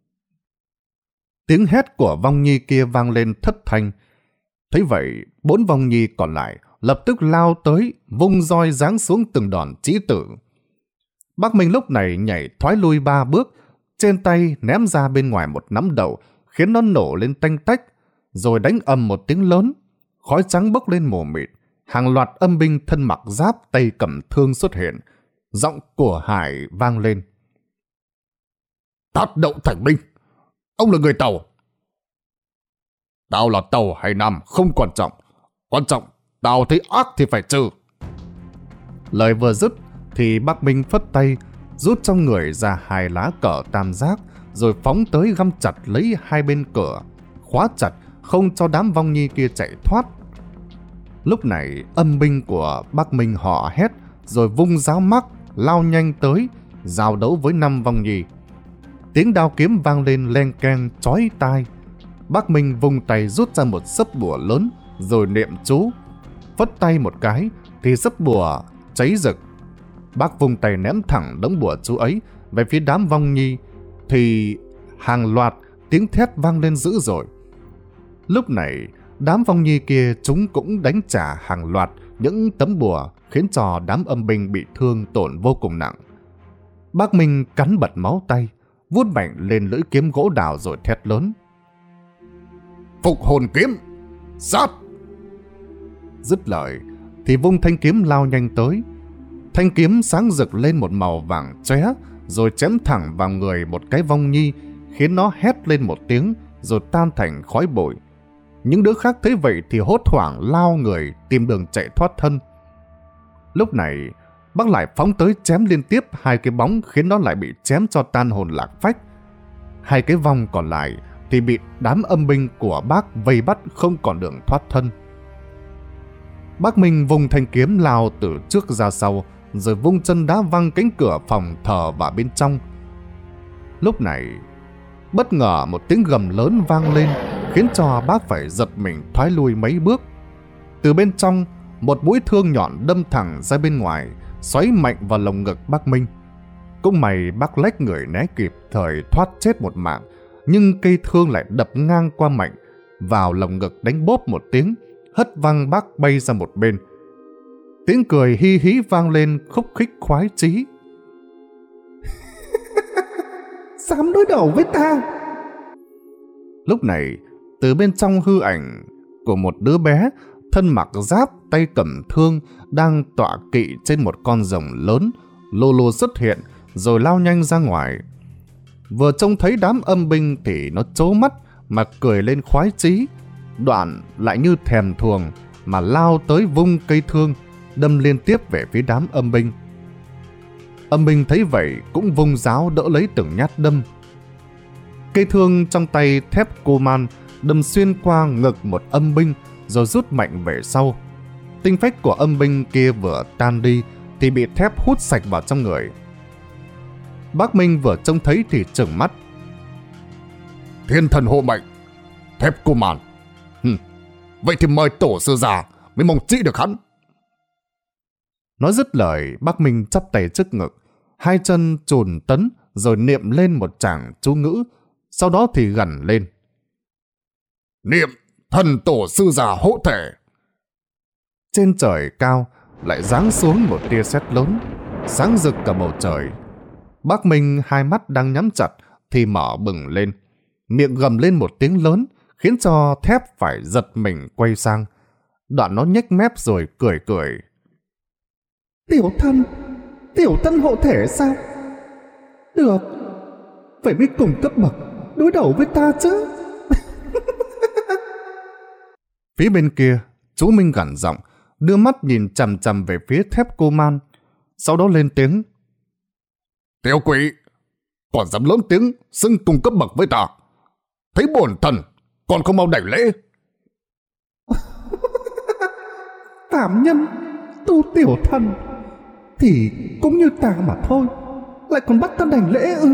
Tiếng hét của vong nhi kia vang lên thất thanh. Thấy vậy, 4 vong nhi còn lại lập tức lao tới, vung roi giáng xuống từng đòn chí tử. Bác Minh lúc này nhảy thoái lui 3 bước, trên tay ném ra bên ngoài một nắm đậu, khiến nó nổ lên tanh tách, rồi đánh ầm một tiếng lớn, khói trắng bốc lên mù mịt, hàng loạt âm binh thân mặc giáp tay cầm thương xuất hiện, giọng của Hải vang lên. Tát Đậu Thành binh, ông là người Tàu. Tao là Tàu hay Nam không quan trọng tao thấy ác thì phải trừ. Lời vừa dứt thì Bắc Minh phất tay, rút trong người ra 2 lá cờ tam giác, rồi phóng tới găm chặt lấy 2 bên cửa, khóa chặt không cho đám vong nhi kia chạy thoát. Lúc này âm binh của Bắc Minh họ hét, rồi vung giáo mắc lao nhanh tới, giao đấu với 5 vong nhi. Tiếng đao kiếm vang lên len keng chói tai. Bắc Minh vung tay rút ra một sấp bùa lớn, rồi niệm chú. Phất tay một cái thì sấp bùa cháy rực. Bác vung tay ném thẳng đống bùa chú ấy về phía đám vong nhi, thì hàng loạt tiếng thét vang lên dữ dội. Lúc này đám vong nhi kia chúng cũng đánh trả hàng loạt những tấm bùa, khiến cho đám âm binh bị thương tổn vô cùng nặng. Bác Minh cắn bật máu tay, vuốt mạnh lên lưỡi kiếm gỗ đào rồi thét lớn. Phục hồn kiếm, sát! Dứt lời thì vung thanh kiếm lao nhanh tới. Thanh kiếm sáng rực lên một màu vàng chóe, rồi chém thẳng vào người một cái vong nhi, khiến nó hét lên một tiếng rồi tan thành khói bụi. Những đứa khác thấy vậy thì hốt hoảng lao người tìm đường chạy thoát thân. Lúc này bác lại phóng tới chém liên tiếp 2 cái bóng, khiến nó lại bị chém cho tan hồn lạc phách. 2 cái vong còn lại thì bị đám âm binh của bác vây bắt không còn đường thoát thân. Bác Minh vùng thanh kiếm lao từ trước ra sau, rồi vung chân đá văng cánh cửa phòng thờ vào bên trong. Lúc này bất ngờ một tiếng gầm lớn vang lên, khiến cho bác phải giật mình thoái lui mấy bước. Từ bên trong, một mũi thương nhọn đâm thẳng ra bên ngoài, xoáy mạnh vào lồng ngực bác Minh. Cũng may bác lách người né kịp thời thoát chết một mạng, nhưng cây thương lại đập ngang qua mạnh vào lồng ngực, đánh bốp một tiếng, hất văng bác bay ra một bên. Tiếng cười hi hí vang lên khúc khích khoái chí. Dám đối đầu với ta? Lúc này từ bên trong hư ảnh của một đứa bé thân mặc giáp tay cầm thương đang tọa kỵ trên một con rồng lớn lô lô xuất hiện, rồi lao nhanh ra ngoài. Vừa trông thấy đám âm binh thì nó trố mắt mà cười lên khoái chí, đoạn lại như thèm thuồng mà lao tới vung cây thương đâm liên tiếp về phía đám âm binh. Âm binh thấy vậy cũng vung giáo đỡ lấy từng nhát đâm. Cây thương trong tay thép cô man đâm xuyên qua ngực một âm binh, rồi rút mạnh về sau. Tinh phách của âm binh kia vừa tan đi thì bị thép hút sạch vào trong người. Bác Minh vừa trông thấy thì trừng mắt. Thiên thần hộ mệnh, thép cô man. Vậy thì mời tổ sư già mới mong trị được hắn. Nói dứt lời, bác Minh chắp tay trước ngực, 2 chân chùn tấn, rồi niệm lên một tràng chú ngữ, sau đó thì gằn lên. Niệm thần tổ sư già hộ thể. Trên trời cao lại giáng xuống một tia sét lớn, sáng rực cả bầu trời. Bác Minh 2 mắt đang nhắm chặt thì mở bừng lên, miệng gầm lên một tiếng lớn, khiến cho thép phải giật mình quay sang. Đoạn nó nhếch mép rồi cười cười. Tiểu tân hộ thể sao? Được, vậy mới cùng cấp bậc đối đầu với ta chứ. Phía bên kia, chú Minh gằn giọng, đưa mắt nhìn chằm chằm về phía thép cô man, sau đó lên tiếng. Tiểu quỷ, còn dám lớn tiếng xưng cùng cấp bậc với ta? Thấy bổn thần còn không mau đảnh lễ. Phạm nhân tu tiểu thần thì cũng như ta mà thôi, lại còn bắt ta đảnh lễ ư?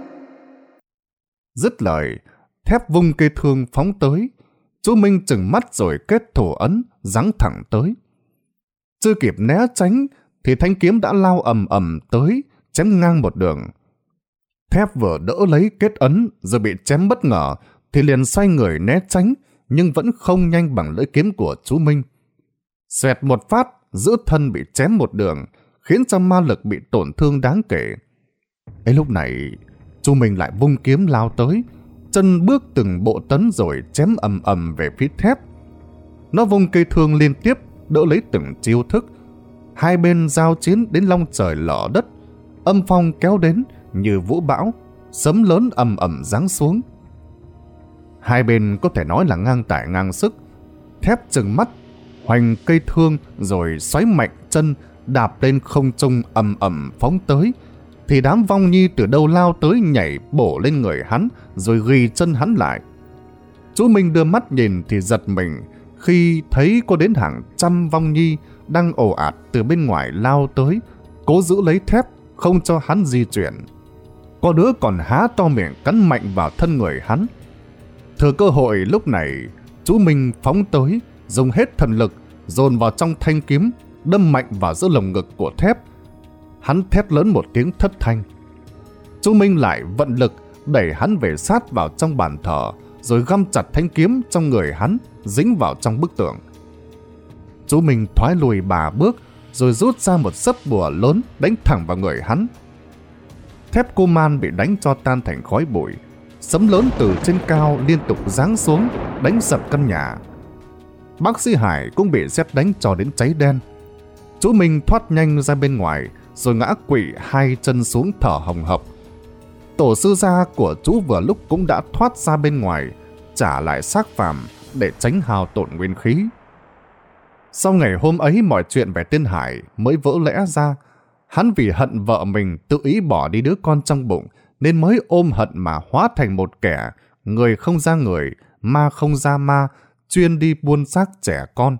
Dứt lời, thép vung cây thương phóng tới. Chú Minh trừng mắt rồi kết thủ ấn giáng thẳng tới. Chưa kịp né tránh thì thanh kiếm đã lao ầm ầm tới, chém ngang một đường. Thép vừa đỡ lấy kết ấn rồi bị chém bất ngờ thì liền xoay người né tránh, nhưng vẫn không nhanh bằng lưỡi kiếm của chú Minh. Xoẹt một phát, giữa thân bị chém một đường, khiến cho ma lực bị tổn thương đáng kể. Ấy lúc này, chú Minh lại vung kiếm lao tới, chân bước từng bộ tấn rồi chém ầm ầm về phía thép. Nó vung cây thương liên tiếp, đỡ lấy từng chiêu thức. Hai bên giao chiến đến long trời lở đất. Âm phong kéo đến như vũ bão, sấm lớn ầm ầm giáng xuống. Hai bên có thể nói là ngang tải ngang sức. Thép trừng mắt, hoành cây thương rồi xoáy mạnh chân, đạp lên không trung ầm ầm phóng tới. Thì đám vong nhi từ đâu lao tới nhảy bổ lên người hắn, rồi ghi chân hắn lại. Chú Minh đưa mắt nhìn thì giật mình khi thấy có đến hàng trăm vong nhi đang ồ ạt từ bên ngoài lao tới, cố giữ lấy thép không cho hắn di chuyển. Có đứa còn há to miệng cắn mạnh vào thân người hắn. Thừa cơ hội lúc này, chú Minh phóng tới, dùng hết thần lực dồn vào trong thanh kiếm, đâm mạnh vào giữa lồng ngực của thép. Hắn thét lớn một tiếng thất thanh. Chú Minh lại vận lực đẩy hắn về sát vào trong bàn thờ, rồi găm chặt thanh kiếm trong người hắn, dính vào trong bức tường. Chú Minh thoái lùi 3 bước, rồi rút ra một sấp bùa lớn đánh thẳng vào người hắn. Thép cô man bị đánh cho tan thành khói bụi. Sấm lớn từ trên cao liên tục giáng xuống, đánh sập căn nhà. Bác sĩ Hải cũng bị sét đánh cho đến cháy đen. Chú Minh thoát nhanh ra bên ngoài, rồi ngã quỵ 2 chân xuống thở hồng hộc. Tổ sư gia của chú vừa lúc cũng đã thoát ra bên ngoài, trả lại xác phàm để tránh hao tổn nguyên khí. Sau ngày hôm ấy, mọi chuyện về tên Hải mới vỡ lẽ ra. Hắn vì hận vợ mình tự ý bỏ đi đứa con trong bụng, nên mới ôm hận mà hóa thành một kẻ người không ra người, ma không ra ma, chuyên đi buôn xác trẻ con.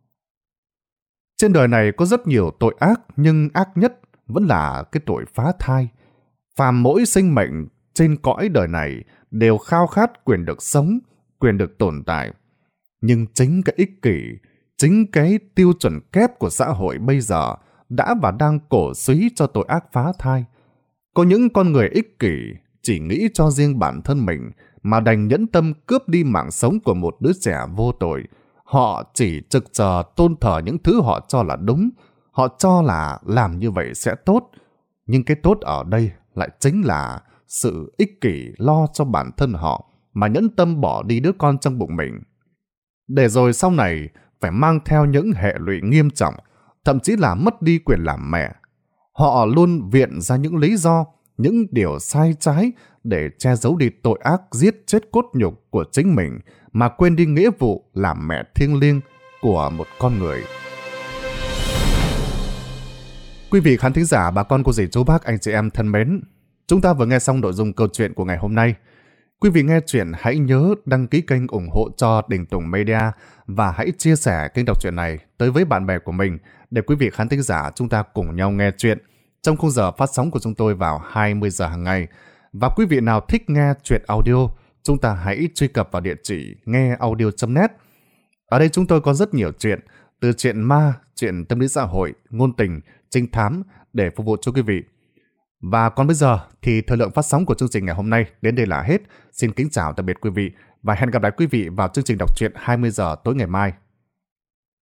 Trên đời này có rất nhiều tội ác, nhưng ác nhất vẫn là cái tội phá thai. Phàm mỗi sinh mệnh trên cõi đời này đều khao khát quyền được sống, quyền được tồn tại. Nhưng chính cái ích kỷ, chính cái tiêu chuẩn kép của xã hội bây giờ đã và đang cổ suý cho tội ác phá thai. Có những con người ích kỷ chỉ nghĩ cho riêng bản thân mình mà đành nhẫn tâm cướp đi mạng sống của một đứa trẻ vô tội. Họ chỉ trực chờ tôn thờ những thứ họ cho là đúng. Họ cho là làm như vậy sẽ tốt. Nhưng cái tốt ở đây lại chính là sự ích kỷ lo cho bản thân họ mà nhẫn tâm bỏ đi đứa con trong bụng mình. Để rồi sau này phải mang theo những hệ lụy nghiêm trọng, thậm chí là mất đi quyền làm mẹ. Họ luôn viện ra những lý do, những điều sai trái để che giấu đi tội ác giết chết cốt nhục của chính mình mà quên đi nghĩa vụ làm mẹ thiêng liêng của một con người. Quý vị khán thính giả, bà con cô dì chú bác, anh chị em thân mến, chúng ta vừa nghe xong nội dung câu chuyện của ngày hôm nay. Quý vị nghe chuyện hãy nhớ đăng ký kênh ủng hộ cho Đình Tùng Media và hãy chia sẻ kênh đọc truyện này tới với bạn bè của mình để quý vị khán thính giả chúng ta cùng nhau nghe chuyện trong khung giờ phát sóng của chúng tôi vào 20 giờ hàng ngày. Và quý vị nào thích nghe truyện audio, chúng ta hãy truy cập vào địa chỉ ngheaudio.net. Ở đây chúng tôi có rất nhiều chuyện, từ chuyện ma, chuyện tâm lý xã hội, ngôn tình, trinh thám để phục vụ cho quý vị. Và còn bây giờ thì thời lượng phát sóng của chương trình ngày hôm nay đến đây là hết. Xin kính chào tạm biệt quý vị và hẹn gặp lại quý vị vào chương trình đọc truyện 20 giờ tối ngày mai.